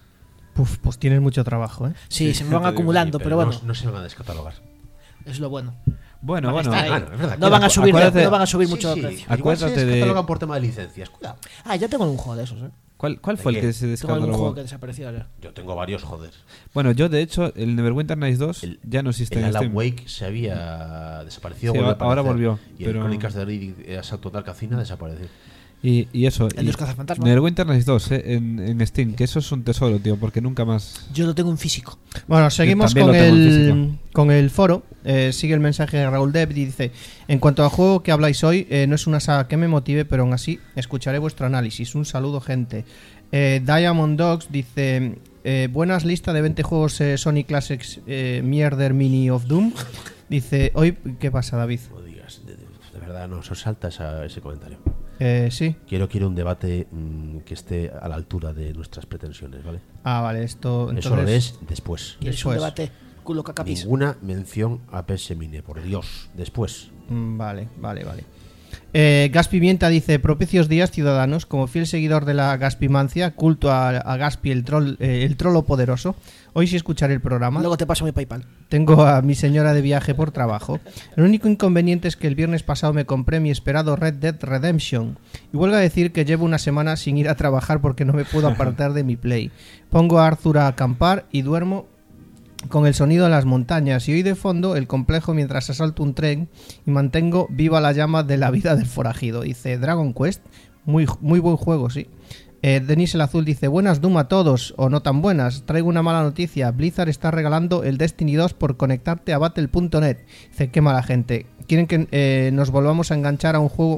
Puf, pues tienes mucho trabajo, ¿eh? Sí, se me van te digo, acumulando, Sí, pero bueno, No, no se van a descatalogar. es lo bueno. Bueno, Vale, bueno. está ahí. Bueno, es verdad, No van a cuidado, subir, acuérdate- no van a subir Sí, mucho sí, de precio. igual Acuérdate se de- descatalogan por tema de licencias. Cuidado. Ah, ya tengo un juego de esos, ¿eh? ¿Cuál, cuál fue ¿De el qué? que se Tengo algún descatalogó? juego que desapareció ya. Yo tengo varios, joder. Bueno, yo de hecho, el Neverwinter Nights dos El- ya no existe El en Alan Steam. Wake se había desaparecido. Sí, volvió a ahora aparecer. volvió, Y pero- el Crónicas de Riddick eh, Asalto de Alcacina desapareció. Y, y eso. El de y los cazafantasmas. Neverwinter Nights dos eh, en, en Steam, que eso es un tesoro, tío, porque nunca más. Yo lo tengo en físico. Bueno, seguimos también con lo tengo en el, con el foro. Eh, sigue el mensaje de Raúl Depp y dice: en cuanto al juego que habláis hoy, eh, no es una saga que me motive, pero aún así escucharé vuestro análisis. Un saludo, gente. Eh, Diamond Dogs dice: eh, buenas, lista de veinte juegos eh, Sony Classics eh, Mierder Mini of Doom. Dice: hoy, ¿qué pasa, David? No digas, de, de- de verdad, no, se os salta esa- ese comentario. Eh, sí. Quiero, quiero un debate mm, que esté a la altura de nuestras pretensiones, ¿vale? Ah, vale, esto entonces. Eso lo es después. Y es un Después. debate culo cacapis. Ninguna mención a P S Mine, por Dios. Después. Mm, Vale, vale, vale. Eh, Gas Pimienta dice: propicios días, ciudadanos. Como fiel seguidor de la Gaspimancia, culto a, a Gaspi, el troll, eh, el trolo poderoso, hoy sí escucharé el programa. Luego te paso mi PayPal. Tengo a mi señora de viaje por trabajo. El único inconveniente es que el viernes pasado me compré mi esperado Red Dead Redemption. Y vuelvo a decir que llevo una semana sin ir a trabajar porque no me puedo apartar de mi Play. Pongo a Arthur a acampar y duermo con el sonido de las montañas y hoy de fondo el complejo mientras asalto un tren y mantengo viva la llama de la vida del forajido. Dice Dragon Quest, muy, muy buen juego, sí. Eh, Denis el Azul dice: buenas Doom a todos, o no tan buenas. Traigo una mala noticia. Blizzard está regalando el Destiny dos por conectarte a battle punto net. Dice: qué mala gente. Quieren que eh, nos volvamos a enganchar a un juego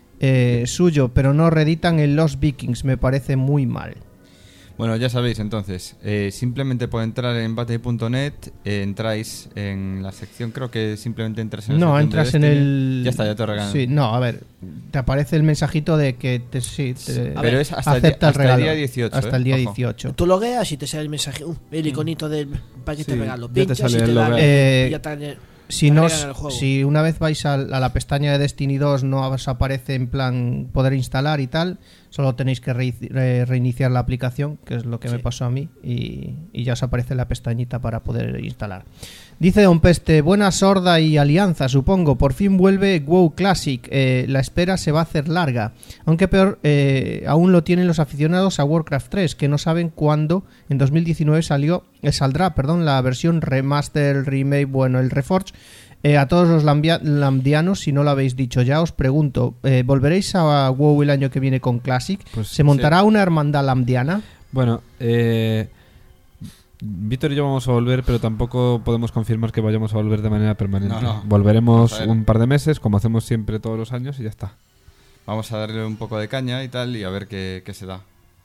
eh, suyo, pero no reeditan el Lost Vikings. Me parece muy mal. Bueno, ya sabéis entonces, eh, simplemente por entrar en battle punto net eh, entráis en la sección, creo que simplemente entras en la No, sección de entras en Destiny. el... Ya está, ya te regalan. Sí, no, a ver, te aparece el mensajito de que te, sí, te A Pero ver, es hasta, el día, acepta el hasta el regalo. día dieciocho. Hasta eh, el día ojo. dieciocho. Tú logueas y te sale el mensaje, uh, el iconito del paquete Sí, regalo. ya te Pinchas sale y te el da logueo. Eh, y ya te- si, no agregan os- el juego. si una vez vais a, a la pestaña de Destiny dos no os aparece en plan poder instalar y tal, solo tenéis que re- re- reiniciar la aplicación, que es lo que me Sí. pasó a mí, y, y ya os aparece la pestañita para poder instalar. Dice Don Peste, buena sorda y alianza, supongo. Por fin vuelve WoW Classic. Eh, la espera se va a hacer larga. Aunque peor, eh, aún lo tienen los aficionados a Warcraft tres, que no saben cuándo, en dos mil diecinueve salió, eh, saldrá perdón, la versión remaster, el remake, bueno, el Reforge. Eh, a todos los lambia- lamdianos, si no lo habéis dicho ya, os pregunto, eh, ¿volveréis a WoW el año que viene con Classic? Pues ¿Se montará una hermandad lamdiana? Bueno, eh, Víctor y yo vamos a volver, pero tampoco podemos confirmar que vayamos a volver de manera permanente. No, no. Volveremos Vamos a ver. un par de meses, como hacemos siempre todos los años, y ya está. Vamos a darle un poco de caña y tal y a ver qué, qué se da.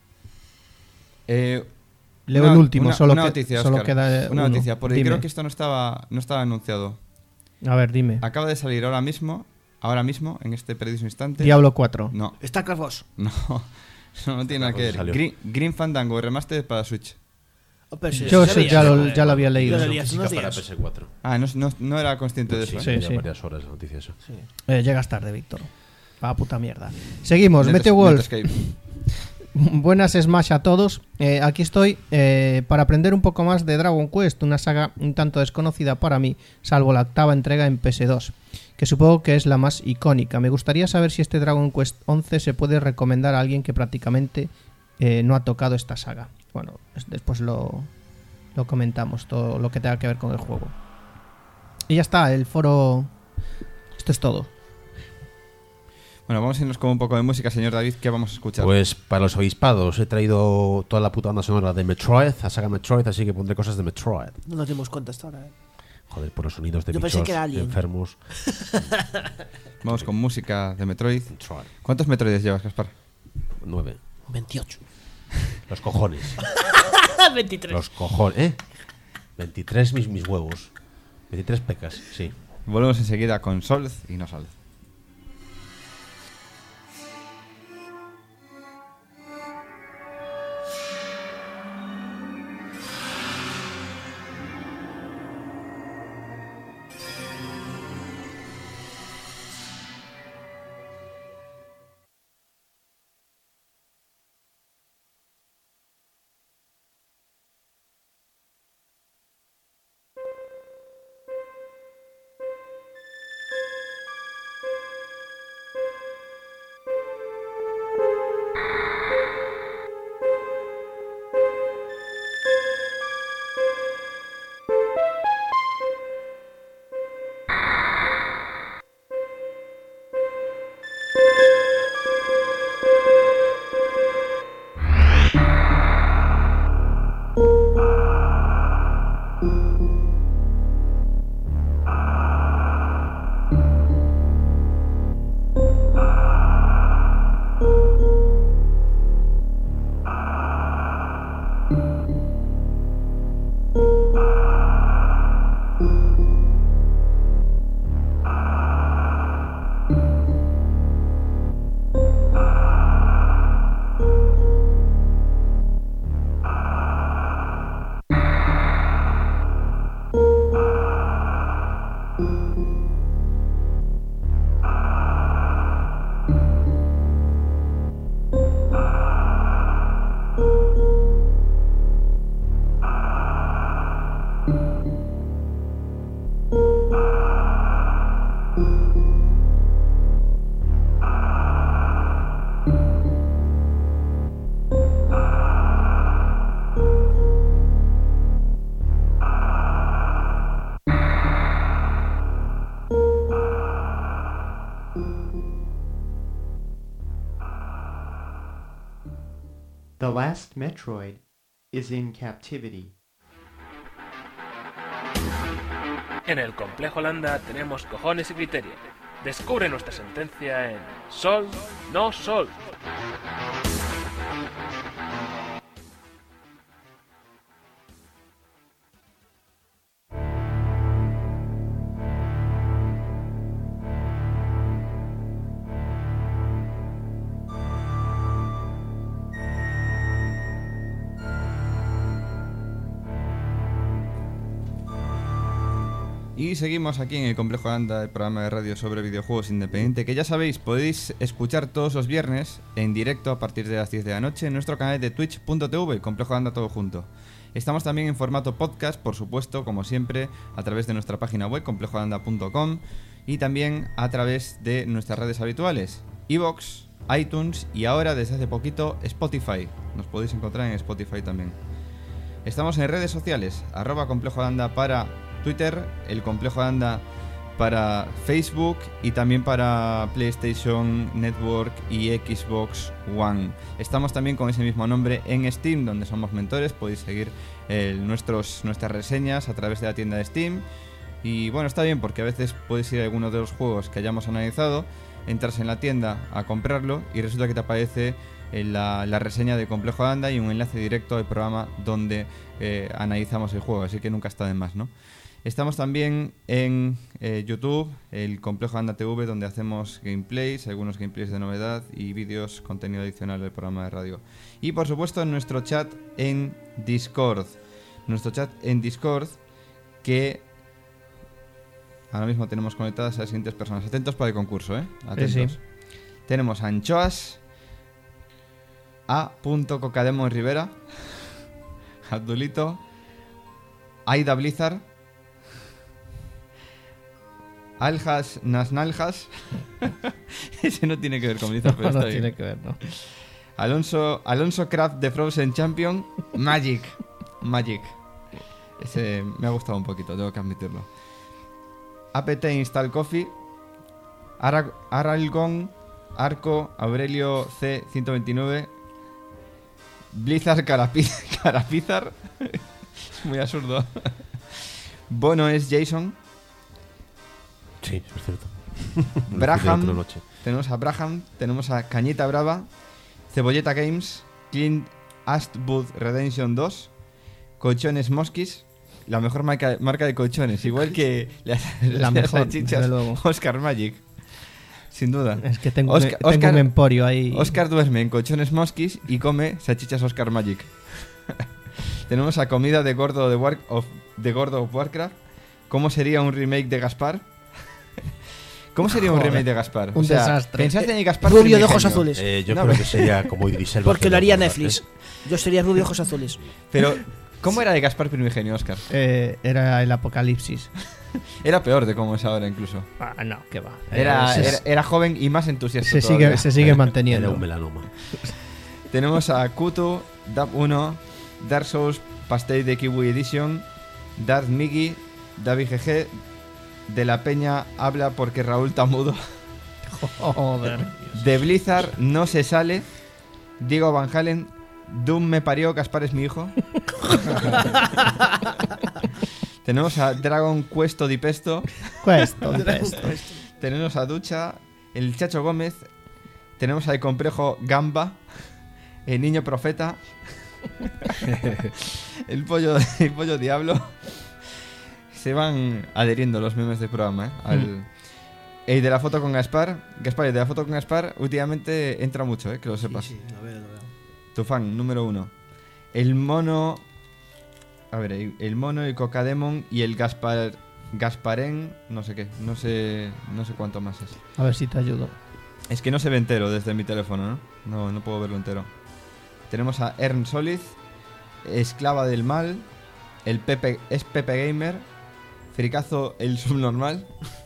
Eh, Leo una- el último, una- solo, una que- noticia, solo Óscar. queda Una uno. noticia, porque Dime. creo que esto no estaba, no estaba anunciado. A ver, dime. Acaba de salir ahora mismo, ahora mismo, en este preciso instante. Diablo cuatro. No, StarCraft dos. no, no, no tiene nada que ver. Salió. Green, Green Fandango Remastered para Switch. Oh, pero si Yo se eso sabía, ya ¿no? lo, ya lo había leído. Yo lo eso. leí hace Física unos para días. P S cuatro. Ah, no, no, no era consciente de eso. Sí, ¿eh? Sí, ya sí. varias horas de noticias. eso. Eh, llegas tarde, Víctor. Pa' puta mierda. Seguimos. Net- Mete Wolf. Netscape. Buenas Smash a todos. Eh, aquí estoy eh, para aprender un poco más de Dragon Quest, una saga un tanto desconocida para mí, salvo la octava entrega en P S dos, que supongo que es la más icónica. Me gustaría saber si este Dragon Quest once se puede recomendar a alguien que prácticamente eh, no ha tocado esta saga. Bueno, es- después lo, lo comentamos, todo lo que tenga que ver con el juego. Y ya está, el foro... Esto es todo. Bueno, vamos a irnos con un poco de música, señor David. ¿Qué vamos a escuchar? Pues para los avispados he traído toda la puta banda sonora de Metroid, la saga Metroid, así que pondré cosas de Metroid. No nos dimos cuenta hasta ahora, ¿eh? Joder, por los sonidos de Yo pensé bichos que era Alien. enfermos. Vamos con música de Metroid. Metroid. ¿Cuántos Metroides llevas, Gaspar? Nueve. veintiocho. Los cojones. veintitrés. Los cojones. ¿Eh? veintitrés mis, mis huevos. veintitrés pecas, sí. Volvemos enseguida con Solz y no Solz. The last Metroid is in captivity. En el Complejo Landa tenemos cojones y criterio. Descubre nuestra sentencia en Sol, no Sol. Y seguimos aquí en el Complejo Landa, el programa de radio sobre videojuegos independiente, que ya sabéis, podéis escuchar todos los viernes en directo a partir de las diez de la noche en nuestro canal de twitch punto tv, Complejo Landa todo junto. Estamos también en formato podcast, por supuesto, como siempre, a través de nuestra página web, complejo landa punto com, y también a través de nuestras redes habituales, iVoox, iTunes y ahora, desde hace poquito, Spotify. Nos podéis encontrar en Spotify también. Estamos en redes sociales, arroba Complejo Landa para Twitter, el Complejo Landa para Facebook y también para PlayStation Network y Xbox One. Estamos también con ese mismo nombre en Steam, donde somos mentores. Podéis seguir eh, nuestros, nuestras reseñas a través de la tienda de Steam. Y bueno, está bien porque a veces podéis ir a alguno de los juegos que hayamos analizado, entras en la tienda a comprarlo y resulta que te aparece en la, la reseña de Complejo Landa y un enlace directo al programa donde eh, analizamos el juego, así que nunca está de más, ¿no? Estamos también en eh, YouTube, el Complejo Landa T V, donde hacemos gameplays, algunos gameplays de novedad y vídeos, contenido adicional del programa de radio. Y por supuesto en nuestro chat en Discord. Nuestro chat en Discord que ahora mismo tenemos conectadas a las siguientes personas. Atentos para el concurso, ¿eh? Atentos. Sí, sí. Tenemos a Anchoas, a Cocademo Rivera, Abdulito, Aida Blizzard, Aljas Nasnaljas. Ese no tiene que ver con Blizzard, pero no, está no bien. tiene que ver, no. Alonso, Alonso Craft de Frozen Champion, Magic. Magic. Ese me ha gustado un poquito, tengo que admitirlo. A P T Install Coffee, Ara, Aralgon, Arco, Aurelio C ciento veintinueve, Blizzard Carapi, Carapizar. Es muy absurdo. Bono es Jason. Sí, es cierto. Braham, tenemos a Braham, tenemos a Cañita Brava, Cebolleta Games, Clint Astwood Redemption dos, Colchones Mosquis, la mejor marca, marca de colchones, igual que las, la mejor, salchichas Oscar Magic, sin duda. Es que tengo, Oscar, tengo Oscar, un emporio ahí. Oscar duerme en colchones Mosquis y come salchichas Oscar Magic. Tenemos a Comida de Gordo de, War, of, de Gordo of Warcraft. ¿Cómo sería un remake de Gaspar? ¿Cómo sería Joder, un remake de Gaspar? Un o sea, desastre. ¿pensaste en Gaspar Rubio de ojos azules. Eh, yo no, creo que sería como Idris Elba. Porque lo haría Netflix. Yo sería rubio de ojos azules. Pero, ¿cómo era de Gaspar primigenio, Oscar? Eh, era el apocalipsis. Era peor de cómo es ahora, incluso. Ah, no, qué va. Era, eh, era, era joven y más entusiasta. Se sigue, se sigue manteniendo. Era un melanoma. Tenemos a Kutu, Dab uno, Dark Souls, Pastel de Kiwi Edition, Darth Migi, David G G, De la Peña habla porque Raúl está mudo. Joder. De Blizzard no se sale. Diego Van Halen, Doom me parió, Gaspar es mi hijo. Tenemos a Dragon Questo di Pesto. Questo di Pesto. Tenemos a Ducha, el Chacho Gómez. Tenemos al complejo Gamba, el Niño Profeta, el pollo, el pollo Diablo. Se van adheriendo los memes del programa, ¿eh? Al, mm. El de la foto con Gaspar. Gaspar, el de la foto con Gaspar últimamente entra mucho, ¿eh? Que lo sepas. Sí, sí, lo veo, lo veo. Tu fan, número uno. El mono... A ver, el, el mono, el Cocademon y el Gaspar... Gasparén, no sé qué, no sé no sé cuánto más es. A ver si te ayudo. Es que no se ve entero desde mi teléfono, ¿no? No, no puedo verlo entero. Tenemos a Ern Solid, Esclava del Mal, el Pepe, es Pepe Gamer, Fricazo el Subnormal.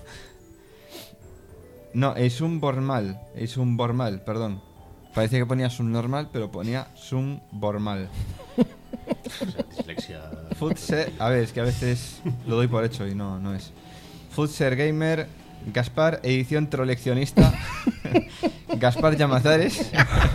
No, es un Bormal, es un Bormal, perdón. Parece que ponía Subnormal, pero ponía Subbormal. Dislexia. Futser, a ver, es que a veces lo doy por hecho y no, no es. Futser Gamer, Gaspar, edición troleccionista. Gaspar Llamazares.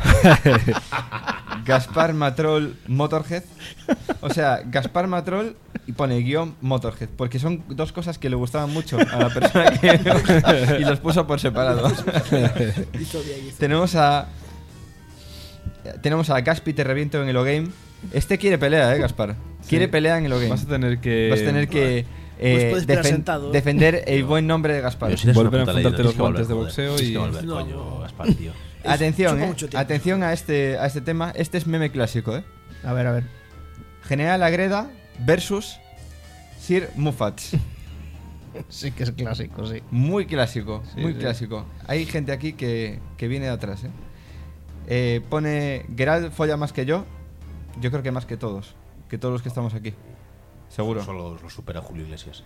Gaspar Matrol Motorhead. O sea, Gaspar Matrol y pone guión Motorhead, porque son dos cosas que le gustaban mucho a la persona que y los puso por separado. Tenemos a Tenemos a Gaspi Te Reviento en el O-Game. Este quiere pelea, eh, Gaspar. Quiere sí. pelea en el O-Game. Vas a tener que Vas a tener que eh, pues defen sentado. defender el buen nombre de Gaspar. Si volver a enfrentarte los guantes de boxeo y... y... volver, no, coño, no. Gaspar, tío. Atención, eh. Atención a este, a este tema. Este es meme clásico, eh. A ver, a ver. General Agreda versus Sir Mufats. Sí que es clásico, sí. Muy clásico, Sí, muy sí. clásico. Hay gente aquí que, que viene de atrás, ¿eh? Eh, Pone, Geralt folla más que yo. Yo creo que más que todos. Que todos los que estamos aquí. Seguro. Solo lo supera Julio Iglesias.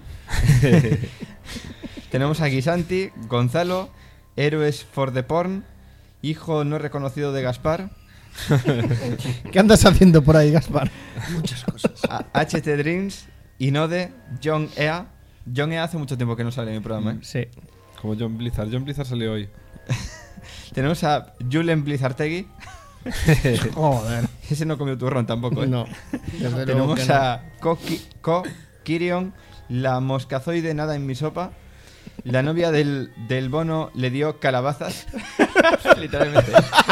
Tenemos a Guisanti, Gonzalo, Héroes for the Porn, hijo no reconocido de Gaspar, ¿Qué andas haciendo por ahí, Gaspar? Muchas cosas. a H T Dreams, Inode, John Ea. John Ea hace mucho tiempo que no sale en mi programa, ¿eh? Sí. Como John Blizzard. John Blizzard salió hoy. Tenemos a Julen Blizzartegui. Joder. Ese no comió turrón tampoco, ¿eh? No. Desde luego Tenemos que no. a Ko, Ki- Ko Kirion, la moscazoide nada en mi sopa. La novia del, del Bono le dio calabazas. Literalmente.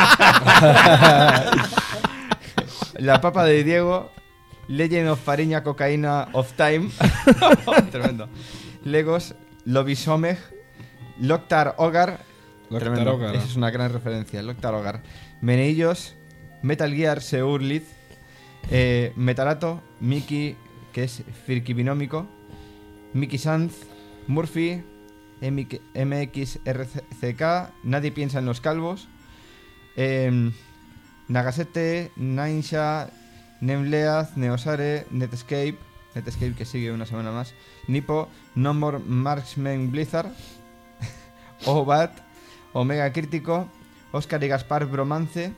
La papa de Diego. Legend of Fariña Cocaína of Time. Tremendo. Legos, Lobisomeg, Loktar Hogar. Loktar Tremendo. Hogar. Esa es una gran referencia. Loktar Hogar. Meneillos, Metal Gear Seur Lid, eh, Metalato, Miki, que es Firki Binómico, Miki Sanz, Murphy, M X R C K, Nadie piensa en los calvos, eh, Nagasete, Nainsha, Nemleaz, Neosare, Netscape, Netscape que sigue una semana más, Nipo, No More Marksman Blizzard, Obat, Omega Crítico, Oscar y Gaspar Bromance,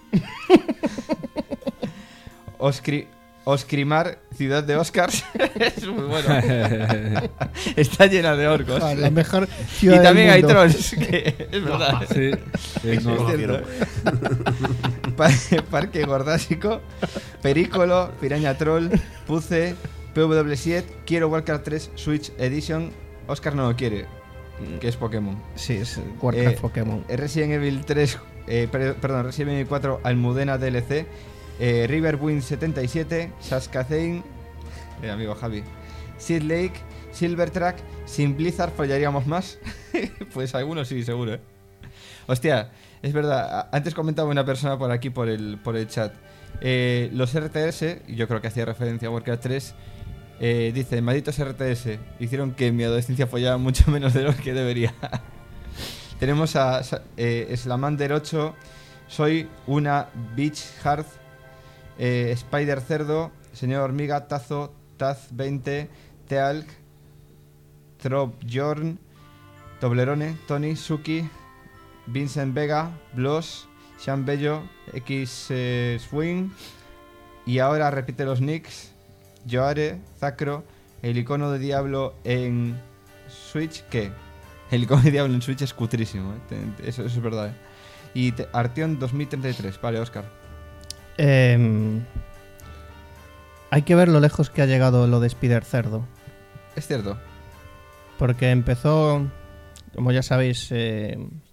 Oscri Oscrimar, Ciudad de Oscars. Es muy bueno. Está llena de orcos. Ah, la mejor Y ciudad también del hay mundo. trolls. Que es verdad. Sí. Sí, no. Es cierto. Pa- Parque Gordásico, Perícolo, Piraña Troll, Puce, P W siete, Quiero Warcraft tres Switch Edition. Oscar no lo quiere, que es Pokémon. Sí, es Warcraft Eh, Pokémon. Resident Evil tres, eh, per- perdón, Resident Evil cuatro Almudena D L C, eh, Riverwind setenta y siete, Saskatchewan, eh, amigo Javi, Seed Lake, Silvertrack, sin Blizzard follaríamos más. Pues algunos sí, seguro, ¿eh? Hostia, es verdad, a- antes comentaba una persona por aquí, por el, por el chat, eh, los R T S, y yo creo que hacía referencia a Warcraft tres, eh, dice, malditos R T S, hicieron que en mi adolescencia follara mucho menos de lo que debería. Tenemos a eh, Slamander ocho, Soy una Beach Heart, eh, Spider Cerdo, Señor Hormiga, Tazo, Taz veinte, Tealc, Trop Jorn, Toblerone, Tony, Suki, Vincent Vega, Bloss, Sean Bello, X eh, Swing, y ahora repite los nicks, Joare, Zacro, el icono de Diablo en Switch, ¿qué? El icono de Diablo en Switch es cutrísimo, ¿eh? Te- te- eso, eso es verdad, ¿eh? Y te- Arteon dos mil treinta y tres, vale, Oscar. Eh, hay que ver lo lejos que ha llegado lo de Spider Cerdo. Es cierto. Porque empezó, como ya sabéis, eh,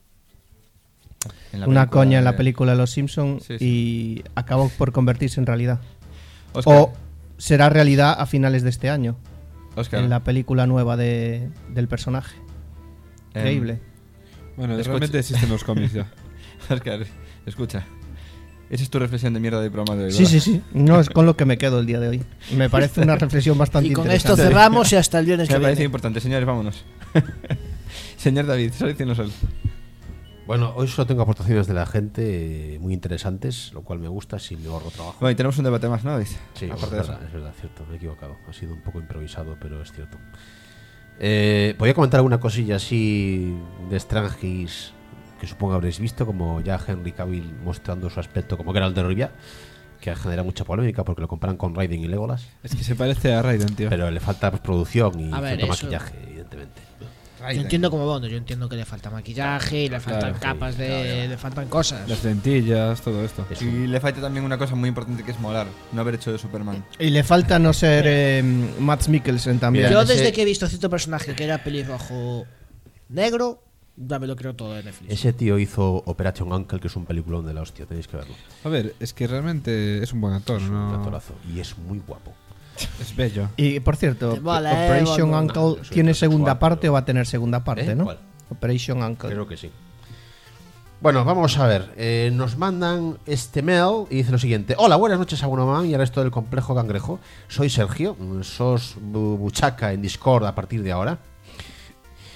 En la una película coña en la de- película de Los Simpson Sí, y acabó por convertirse en realidad. Oscar, O será realidad a finales de este año, Oscar, en la película nueva de, del personaje. em, Increíble. Bueno, Escucha. realmente existen los cómics ya. Oscar, escucha. Esa es tu reflexión de mierda del programa de hoy, Sí, ¿verdad? sí, sí. No es con lo que me quedo el día de hoy. Me parece una reflexión bastante Y con esto interesante. cerramos y hasta el viernes Me que parece viene. importante, señores, vámonos. Señor David, soluciones sol. Bueno, hoy solo tengo aportaciones de la gente eh, muy interesantes, lo cual me gusta si me ahorro trabajo. Bueno, y tenemos un debate más, ¿no, David? Sí, es Aparte de verdad, eso. es verdad, cierto, me he equivocado. Ha sido un poco improvisado, pero es cierto. Eh, Voy a comentar alguna cosilla así de Strangis que supongo habréis visto, como ya Henry Cavill mostrando su aspecto como Geralt de Rivia, que genera mucha polémica porque lo comparan con Raiden y Legolas, Es que se parece a Raiden, tío. pero le falta producción y A ver, cierto eso- maquillaje, evidentemente. Yo entiendo como Bondo, yo entiendo que le falta maquillaje, le faltan Claro, capas de. le faltan cosas. Las lentillas, todo esto. Es Y un- le falta también una cosa muy importante que es molar, no haber hecho de Superman. Y le falta no ser eh, Mads Mikkelsen también. Yo ese- desde que he visto cierto personaje que era pelirrojo negro, ya me lo creo todo de Netflix. Ese tío hizo Operation Uncle, que es un peliculón de la hostia, tenéis que verlo. A ver, es que realmente es un buen actor, Es un ¿no? actorazo y es muy guapo. Es bello. Y por cierto, Te mola, eh, Operation Bondo. Uncle Soy tiene heterosexual, segunda parte pero- o va a tener segunda parte, ¿Eh? ¿no? ¿Cuál? Operation Uncle. Creo que sí. Bueno, vamos a ver. Eh, nos mandan este mail y dice lo siguiente. Hola, buenas noches a Bonoman y al resto del complejo cangrejo. Soy Sergio, sos bu- buchaca en Discord a partir de ahora.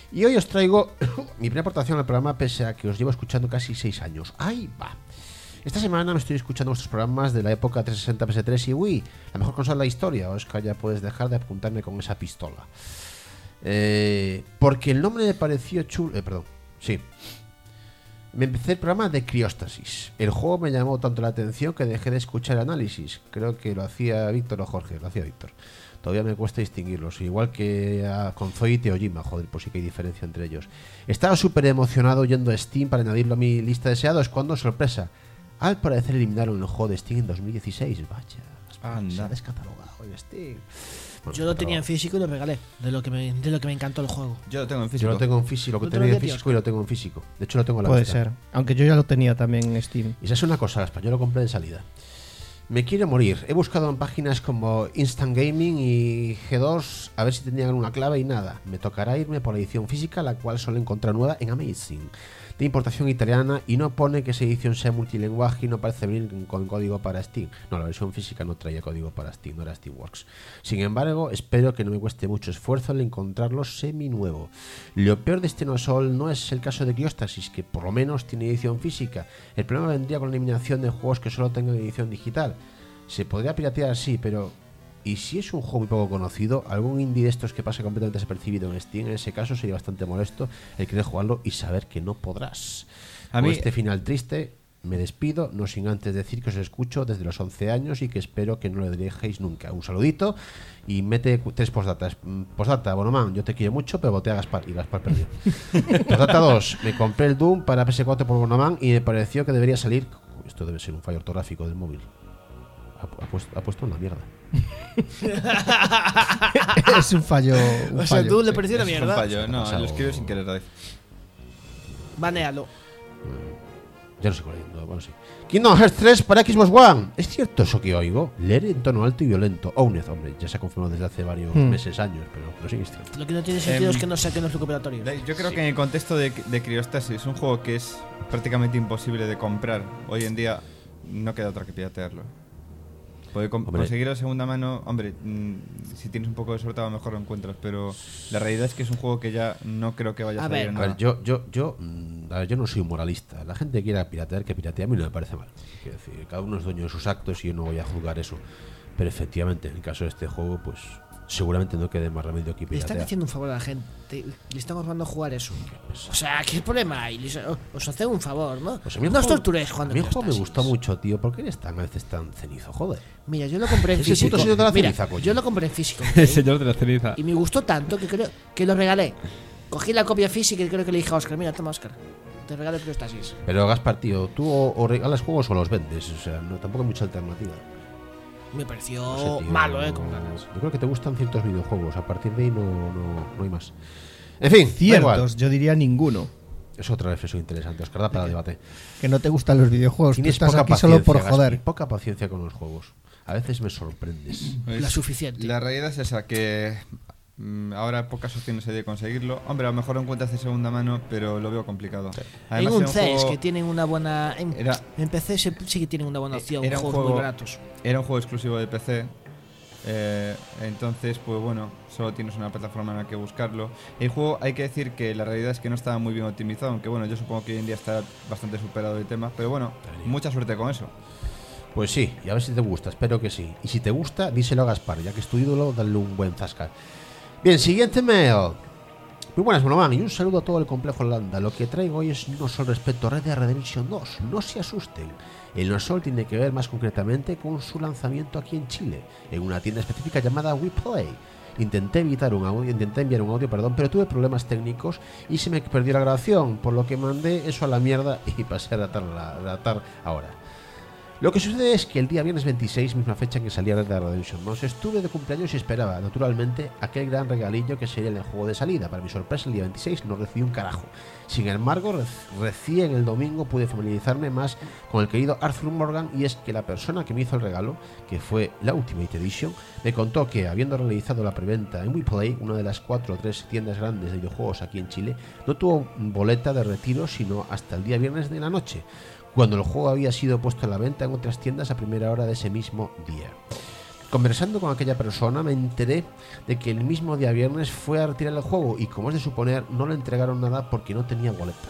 Y hoy os traigo mi primera aportación al programa, pese a que os llevo escuchando casi seis años. ¡Ahí va! Esta semana me estoy escuchando vuestros programas de la época trescientos sesenta, P S tres y Wii, la mejor consola de la historia. Oscar, ya puedes dejar de apuntarme con esa pistola. Eh, porque el nombre me pareció chulo. Eh, perdón, sí. Me empecé el programa de Criostasis. El juego me llamó tanto la atención que dejé de escuchar el análisis. Creo que lo hacía Víctor o Jorge, lo hacía Víctor. Todavía me cuesta distinguirlos, igual que a, con Zoe y Teojima, joder, pues sí que hay diferencia entre ellos. Estaba súper emocionado yendo a Steam para añadirlo a mi lista de deseados cuando, sorpresa, al parecer eliminaron el juego de Steam en dos mil dieciséis. Vaya, se ha descatalogado en Steam. Bueno, yo lo tenía en físico y lo regalé, de lo que me, de lo que me encantó el juego. Yo lo tengo en físico. Yo lo tengo en físico, lo tenía en físico y lo tengo en físico. De hecho lo tengo en la Puede vista. ser, aunque yo ya lo tenía también en Steam. Y esa es una cosa, Gaspar, yo lo compré de salida. Me quiero morir. He buscado en páginas como Instant Gaming y G dos a ver si tenían alguna clave y nada. Me tocará irme por la edición física, la cual suelo encontrar nueva en Amazing, de importación italiana, y no pone que esa edición sea multilenguaje y no parece venir con código para Steam. No, la versión física no traía código para Steam, no era Steamworks. Sin embargo, espero que no me cueste mucho esfuerzo el encontrarlo semi-nuevo. Lo peor de este no sol no es el caso de Criostasis, que por lo menos tiene edición física. El problema vendría con la eliminación de juegos que solo tengan edición digital. Se podría piratear, sí, pero... ¿y si es un juego muy poco conocido? Algún indie de estos que pasa completamente desapercibido en Steam, en ese caso sería bastante molesto el querer jugarlo y saber que no podrás. A mí, con este final triste, me despido, no sin antes decir que os escucho desde los once años y que espero que no lo dejéis nunca. Un saludito y mete tres postdatas. Postdata, Bonoman, yo te quiero mucho, pero voté a Gaspar y Gaspar perdió. Postdata dos, me compré el Doom para P S cuatro por Bonoman y me pareció que debería salir... Esto debe ser un fallo ortográfico del móvil. Ha, ha, puesto, ha puesto una mierda. Es un fallo. Un o sea, fallo. tú le pareció una Es mierda. un fallo, no, lo escribo sin querer, David. Banealo. Ya no sé cuál es. Bueno, sí. Kingdom Hearts tres para Xbox One. ¿Es cierto eso que oigo? Leer en tono alto y violento. Owned, hombre, ya se ha confirmado desde hace varios hmm. meses, años, pero, pero sí es cierto. Lo que no tiene sentido um, es que no saquen los recuperatorios. Yo creo sí. que en el contexto de, de Criostasis, es un juego que es prácticamente imposible de comprar. Hoy en día no queda otra que piratearlo. Puede com- conseguir a segunda mano, hombre, mmm, si tienes un poco de suerte a lo mejor lo encuentras, pero la realidad es que es un juego que ya no creo que vaya a, a salir ver, nada. A ver, yo, yo, yo, a ver, yo no soy un moralista. La gente que quiera piratear, que piratea, a mí no me parece mal. Quiero decir, cada uno es dueño de sus actos y yo no voy a juzgar eso. Pero efectivamente, en el caso de este juego, pues seguramente no quede más remedio que piratear. Le están haciendo un favor a la gente, le estamos mandando a jugar eso. O sea, ¿qué problema hay? Os hacen un favor, ¿no? Pues no os torturéis jugando. A mí el juego me gustó mucho, tío. ¿Por qué eres tan a veces tan cenizo? Joder. Mira, yo lo compré en es físico. El señor de la Mira, ceniza, coño. yo lo compré en físico. El señor de la ceniza. Y me gustó tanto que creo que lo regalé. Cogí la copia física y creo que le dije a Oscar, mira, toma, Oscar, te regalo el Criostasis. Pero Gaspar, tío, tú o, o regalas juegos o los vendes. O sea, no, tampoco hay mucha alternativa. Me pareció no sé, tío, malo, eh, no, con ganas. Yo creo que te gustan ciertos videojuegos. A partir de ahí no, no, no hay más. En fin, ciertos, yo diría ninguno. Es otra reflexión interesante, Oscar, da para el debate. Que no te gustan los videojuegos, Tienes tú estás poca aquí solo por Gaspi, joder. Poca paciencia con los juegos. A veces me sorprendes. Pues, la suficiente. La realidad es esa, que mmm, ahora pocas opciones hay de conseguirlo. Hombre, a lo mejor lo encuentras de segunda mano, pero lo veo complicado. Sí. Además, en un C E S que tienen una buena... En, era, en P C sí que tienen una buena opción, era juegos un juego, muy baratos. Era un juego exclusivo de P C. Eh, entonces, pues bueno, solo tienes una plataforma en la que buscarlo. El juego, hay que decir que la realidad es que no estaba muy bien optimizado, aunque bueno, yo supongo que hoy en día está bastante superado el tema, pero bueno, mucha suerte con eso. Pues sí, y a ver si te gusta, espero que sí. Y si te gusta, díselo a Gaspar, ya que es tu ídolo, dale un buen zasca. Bien, siguiente mail. Muy buenas, Monoman, y un saludo a todo el complejo Holanda. Lo que traigo hoy es no solo respecto a Red Dead Redemption dos, no se asusten. El no sol tiene que ver más concretamente con su lanzamiento aquí en Chile, en una tienda específica llamada WePlay. Intenté evitar un audio, intenté enviar un audio, perdón, pero tuve problemas técnicos y se me perdió la grabación, por lo que mandé eso a la mierda y pasé a datar, a datar ahora. Lo que sucede es que el día viernes veintiséis, misma fecha en que salía Red Dead Redemption dos, estuve de cumpleaños y esperaba, naturalmente, aquel gran regalillo que sería el juego de salida. Para mi sorpresa, el día veintiséis no recibí un carajo. Sin embargo, rec- recién el domingo pude familiarizarme más con el querido Arthur Morgan, y es que la persona que me hizo el regalo, que fue la Ultimate Edition, me contó que, habiendo realizado la preventa en WePlay, una de las cuatro o tres tiendas grandes de videojuegos aquí en Chile, no tuvo boleta de retiro sino hasta el día viernes de la noche, cuando el juego había sido puesto a la venta en otras tiendas a primera hora de ese mismo día. Conversando con aquella persona me enteré de que el mismo día viernes fue a retirar el juego y, como es de suponer, no le entregaron nada porque no tenía boleta.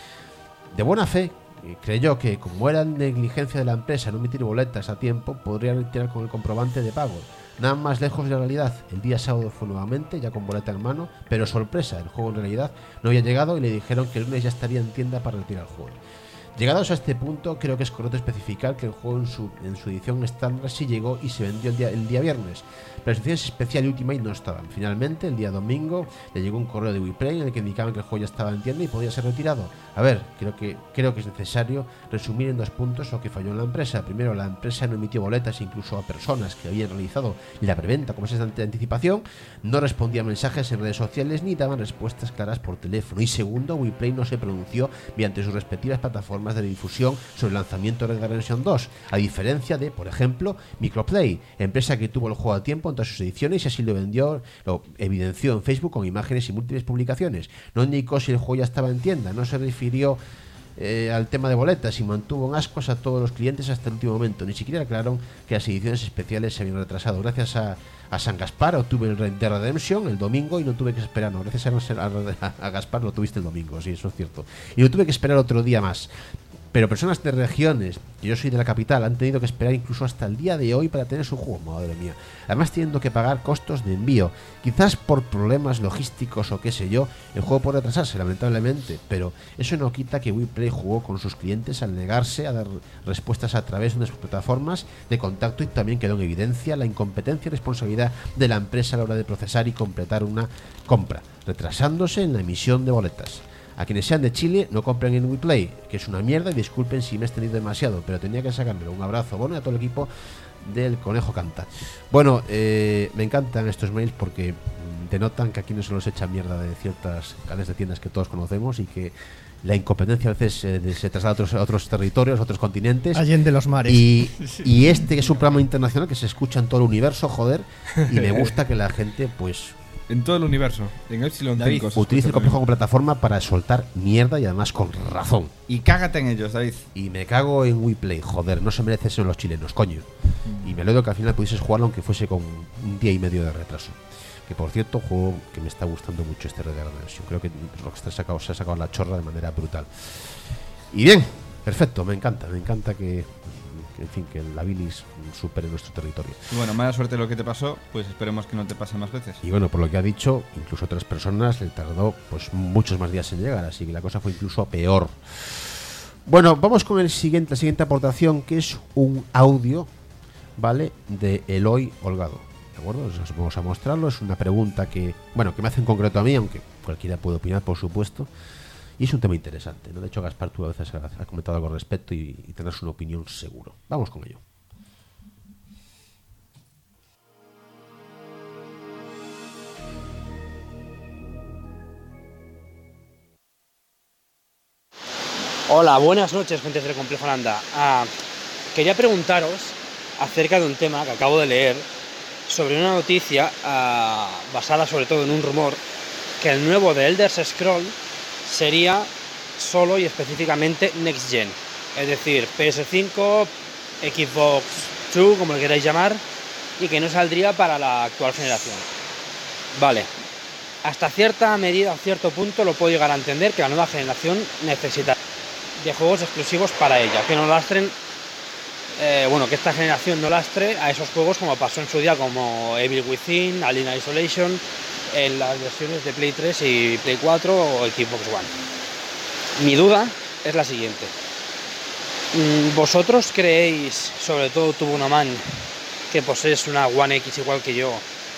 De buena fe, creyó que, como era negligencia de la empresa no emitir boletas a tiempo, podría retirar con el comprobante de pago. Nada más lejos de la realidad. El día sábado fue nuevamente, ya con boleta en mano, pero sorpresa, el juego en realidad no había llegado y le dijeron que el lunes ya estaría en tienda para retirar el juego. Llegados a este punto, creo que es correcto especificar que el juego en su, en su edición estándar sí llegó y se vendió el día, el día viernes, pero las ediciones especial y Ultimate no estaban. Finalmente, el día domingo, le llegó un correo de WePlay en el que indicaban que el juego ya estaba en tienda y podía ser retirado. A ver, creo que, creo que es necesario resumir en dos puntos lo que falló en la empresa. Primero, la empresa no emitió boletas incluso a personas que habían realizado la preventa como es de anticipación, no respondía a mensajes en redes sociales ni daban respuestas claras por teléfono. Y segundo, WePlay no se pronunció mediante sus respectivas plataformas de difusión sobre el lanzamiento de Red Dead Redemption dos, a diferencia de, por ejemplo, Microplay, empresa que tuvo el juego a tiempo en todas sus ediciones y así lo vendió, lo evidenció en Facebook con imágenes y múltiples publicaciones. No indicó si el juego ya estaba en tienda, no se refirió eh, al tema de boletas y mantuvo en ascuas a todos los clientes hasta el último momento. Ni siquiera aclararon que las ediciones especiales se habían retrasado. Gracias a A San Gaspar obtuve el Red Dead Redemption el domingo y no tuve que esperar, no, gracias a, a, a Gaspar lo tuviste el domingo, sí, eso es cierto. Y no tuve que esperar otro día más. Pero personas de regiones, que yo soy de la capital, han tenido que esperar incluso hasta el día de hoy para tener su juego, madre mía. Además teniendo que pagar costos de envío. Quizás por problemas logísticos o qué sé yo, el juego puede retrasarse, lamentablemente, pero eso no quita que WePlay jugó con sus clientes al negarse a dar respuestas a través de unas plataformas de contacto y también quedó en evidencia la incompetencia y responsabilidad de la empresa a la hora de procesar y completar una compra, retrasándose en la emisión de boletas. A quienes sean de Chile, no compren en WePlay, que es una mierda, y disculpen si me he extendido demasiado, pero tenía que sacármelo. Un abrazo, bueno, y a todo el equipo del Conejo Canta. Bueno, eh, me encantan estos mails porque denotan que aquí no se los echa mierda de ciertas cadenas de tiendas que todos conocemos y que la incompetencia a veces eh, se traslada a otros, a otros territorios, a otros continentes. Allende los mares. Y, y este es un programa internacional que se escucha en todo el universo, joder, y me gusta que la gente, pues... En todo el universo, en Epsilon David, cinco. Utiliza el complejo como plataforma para soltar mierda y además con razón. Y cágate en ellos, David. Y me cago en WePlay, joder, no se merece eso en los chilenos, coño. Mm. Y me alegro que al final pudieses jugarlo aunque fuese con un día y medio de retraso. Que por cierto, juego que me está gustando mucho este Red Dead Redemption. Creo que Rockstar se ha sacado, se ha sacado la chorra de manera brutal. Y bien, perfecto, me encanta, me encanta que... en fin, que la bilis supere nuestro territorio. Y bueno, mala suerte lo que te pasó, pues esperemos que no te pase más veces. Y bueno, por lo que ha dicho, incluso otras personas le tardó pues muchos más días en llegar, así que la cosa fue incluso peor. Bueno, vamos con el siguiente, la siguiente aportación, que es un audio, ¿vale? De Eloy Holgado. ¿De acuerdo? Os vamos a mostrarlo. Es una pregunta que, bueno, que me hace en concreto a mí, aunque cualquiera puede opinar, por supuesto. Y es un tema interesante, ¿no? De hecho, Gaspar, tú a veces has comentado algo al respecto y, y tendrás una opinión seguro. Vamos con ello. Hola, buenas noches, gente del Complejo Landa. Ah, quería preguntaros acerca de un tema que acabo de leer sobre una noticia ah, basada sobre todo en un rumor, que el nuevo de Elder Scrolls sería solo y específicamente Next Gen, es decir, P S cinco, Xbox dos, como le queráis llamar, y que no saldría para la actual generación. Vale, hasta cierta medida, a cierto punto, lo puedo llegar a entender, que la nueva generación necesita de juegos exclusivos para ella, que no lastren, eh, bueno, que esta generación no lastre a esos juegos como pasó en su día, como Evil Within, Alien Isolation, en las versiones de Play tres y Play cuatro o Xbox One. Mi duda es la siguiente. ¿Vosotros creéis, sobre todo tú, Bunoman, que posees una One X igual que yo,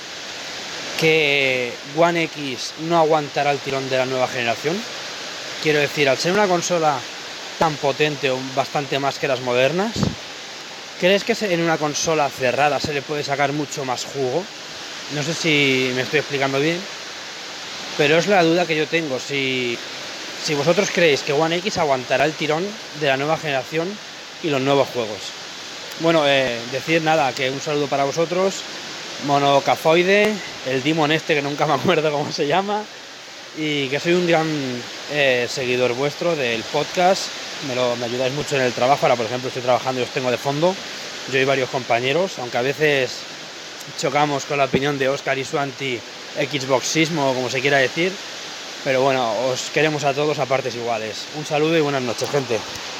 que One X no aguantará el tirón de la nueva generación? Quiero decir, al ser una consola tan potente o bastante más que las modernas, ¿crees que en una consola cerrada se le puede sacar mucho más jugo? No sé si me estoy explicando bien, pero es la duda que yo tengo. Si, si vosotros creéis que One X aguantará el tirón de la nueva generación y los nuevos juegos. Bueno, eh, decir nada, que un saludo para vosotros, Monocafoide, el Demon este que nunca me acuerdo cómo se llama, y que soy un gran eh, seguidor vuestro del podcast. Me, lo, me ayudáis mucho en el trabajo. Ahora, por ejemplo, estoy trabajando y os tengo de fondo, yo y varios compañeros, aunque a veces chocamos con la opinión de Óscar y su anti-Xboxismo, o como se quiera decir. Pero bueno, os queremos a todos a partes iguales. Un saludo y buenas noches, gente.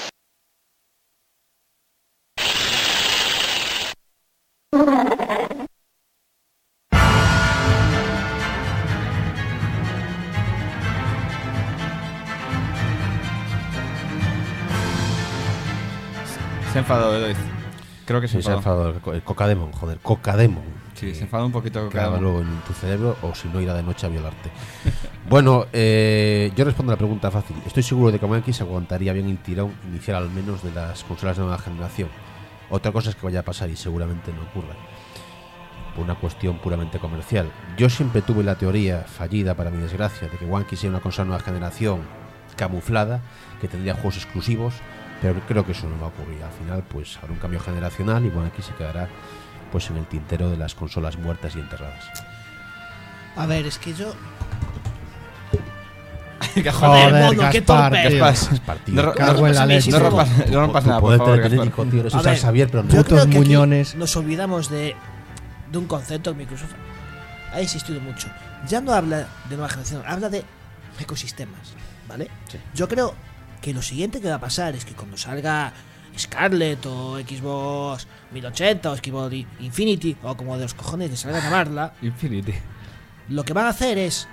Se ha enfadado, Eloy. Creo que se, Sí, se ha enfadó. enfadado el, el Cocademon, joder, Cocademon. Sí, se enfadó un poquito. Quedaba Cocademon. luego en tu cerebro, o si no, irá de noche a violarte. Bueno, eh, yo respondo a la pregunta fácil. Estoy seguro de que One X aguantaría bien el tirón inicial, al menos de las consolas de nueva generación. Otra cosa es que vaya a pasar y seguramente no ocurra, por una cuestión puramente comercial. Yo siempre tuve la teoría, fallida para mi desgracia, de que One X era una consola de nueva generación camuflada, que tendría juegos exclusivos, pero creo que eso no va a ocurrir. Al final, pues habrá un cambio generacional y One X se quedará pues en el tintero de las consolas muertas y enterradas. A ver, es que yo. Joder, Joder, mono, qué Gaspar, torpe. tío. Gaspar, partido. No, Cago no, en la leche. no rompas, no rompas Tu nada, por poder favor, Gaspar. telequinético, tío, eres A un ver, San Xavier, pero no. Yo Putos creo que aquí muñones. nos olvidamos de, de un concepto que Microsoft ha insistido mucho. Ya no habla de nueva generación, habla de ecosistemas, ¿vale? Sí. Yo creo que lo siguiente que va a pasar es que cuando salga Scarlett o Xbox mil ochenta o Xbox Infinity o como de los cojones que salgan a llamarla, Infinity. lo que van a hacer es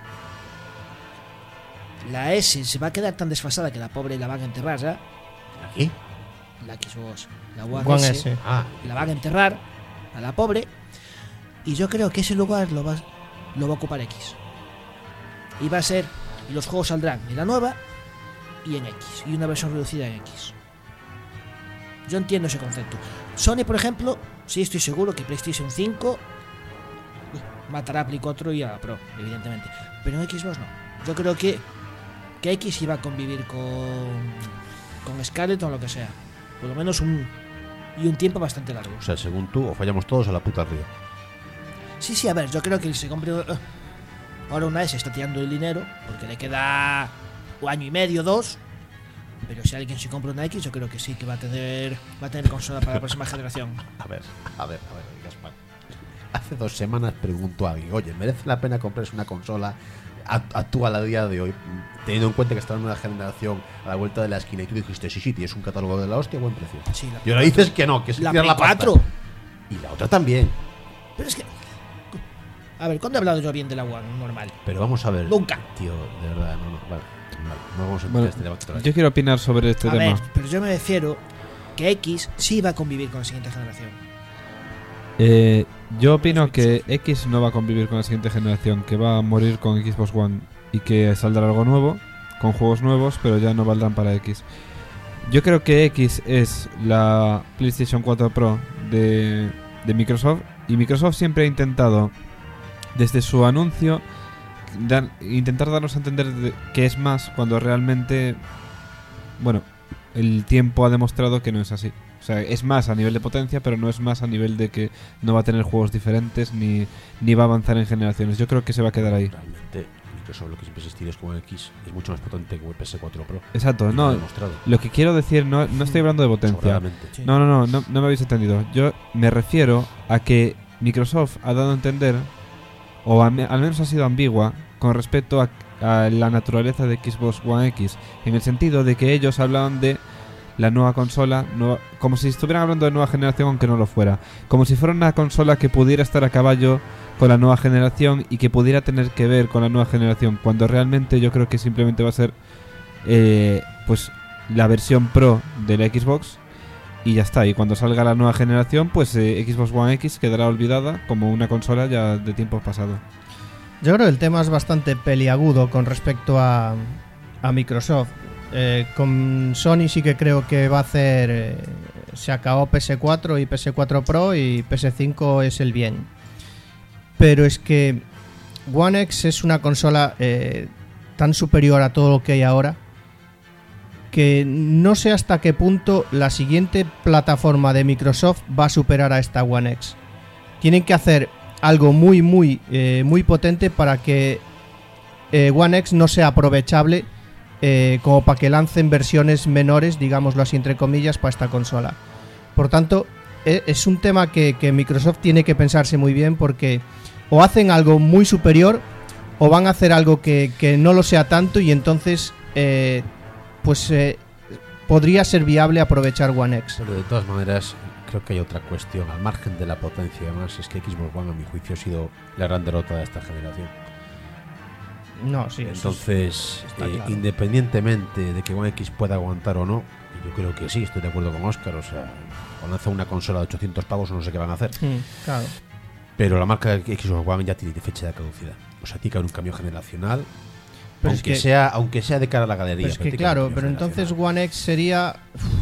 la S se va a quedar tan desfasada que la pobre la van a enterrar ya. ¿Aquí? La Xbox, la One, One S, S. Ah, la van a enterrar a la pobre y yo creo que ese lugar lo va, lo va a ocupar X. Y va a ser, y los juegos saldrán en la nueva y en X, y una versión reducida en X. Yo entiendo ese concepto. Sony, por ejemplo, sí estoy seguro que PlayStation cinco matará a Play cuatro y a la Pro, evidentemente. Pero en Xbox no. Yo creo que, que X iba a convivir con, con Scarlett o lo que sea. Por lo menos un y un tiempo bastante largo. o sea, según tú, o fallamos todos a la puta río. Sí, sí, a ver, yo creo que se compre. Uh, ahora una S está tirando el dinero porque le queda un año y medio, dos. Pero si alguien se compra una X, yo creo que sí que va a tener va a tener consola para la próxima generación. A ver, a ver, a ver, Gaspar. Hace dos semanas preguntó a alguien, oye, ¿merece la pena comprarse una consola actual a día de hoy, teniendo en cuenta que está en una generación a la vuelta de la esquina? Y tú dijiste, sí, sí, tienes un catálogo de la hostia, buen precio. Sí, la Y ahora dices que no, que es la tirar la Play pasta. cuatro. Y la otra también. Pero es que. A ver, ¿cuándo he hablado yo bien de la One normal? Pero vamos a ver. Nunca. Tío, de verdad, no, no, vale, vale, no vamos a entrar Bueno, en este debate otra vez. yo quiero opinar sobre este A tema. ver, pero yo me refiero que X sí va a convivir con la siguiente generación. Eh, yo opino que X no va a convivir con la siguiente generación, que va a morir con Xbox One y que saldrá algo nuevo, con juegos nuevos, pero ya no valdrán para X. Yo creo que X es la PlayStation cuatro Pro de, de Microsoft, y Microsoft siempre ha intentado, desde su anuncio, dar, intentar darnos a entender de, que es más cuando realmente, bueno, el tiempo ha demostrado que no es así. O sea, es más a nivel de potencia, pero no es más a nivel de que no va a tener juegos diferentes ni, ni va a avanzar en generaciones. Yo creo que se va a quedar ahí. Realmente, Microsoft lo que siempre existir es como X, es mucho más potente que el P S cuatro Pro. Exacto, Y lo no. ha demostrado. Lo que quiero decir, no, no estoy hablando de potencia. Sobradamente. Sí. No, no, no, no, no me habéis entendido. Yo me refiero a que Microsoft ha dado a entender, o a me- al menos ha sido ambigua, con respecto a, a la naturaleza de Xbox One X, en el sentido de que ellos hablaban de la nueva consola, nueva- como si estuvieran hablando de nueva generación aunque no lo fuera, como si fuera una consola que pudiera estar a caballo con la nueva generación y que pudiera tener que ver con la nueva generación, cuando realmente yo creo que simplemente va a ser eh, pues la versión Pro de la Xbox y ya está. Y cuando salga la nueva generación, pues eh, Xbox One X quedará olvidada como una consola ya de tiempos pasados. Yo creo que el tema es bastante peliagudo con respecto a, a Microsoft. Eh, con Sony sí que creo que va a hacer... eh, se acabó P S cuatro y P S cuatro Pro y P S cinco es el bien. Pero es que One X es una consola eh, tan superior a todo lo que hay ahora que no sé hasta qué punto la siguiente plataforma de Microsoft va a superar a esta One X. Tienen que hacer algo muy, muy, eh, muy potente para que eh, One X no sea aprovechable eh, como para que lancen versiones menores, digámoslo así entre comillas, para esta consola. Por tanto, e- es un tema que, que Microsoft tiene que pensarse muy bien, porque o hacen algo muy superior o van a hacer algo que, que no lo sea tanto, y entonces eh, pues eh, podría ser viable aprovechar One X. Pero de todas maneras, creo que hay otra cuestión, al margen de la potencia y demás, es que Xbox One, a mi juicio, ha sido la gran derrota de esta generación. No, sí. Entonces, está eh, claro. independientemente de que One X pueda aguantar o no, yo creo que sí, estoy de acuerdo con Óscar, o sea, o lanzan una consola de ochocientos pavos o no sé qué van a hacer. Mm, claro. Pero la marca Xbox One ya tiene fecha de caducidad. O sea, tiene que haber un cambio generacional, Pero es aunque, que- sea, aunque sea de cara a la galería. Pero es pero que tiene haber claro, un pero cambio entonces generacional. One X sería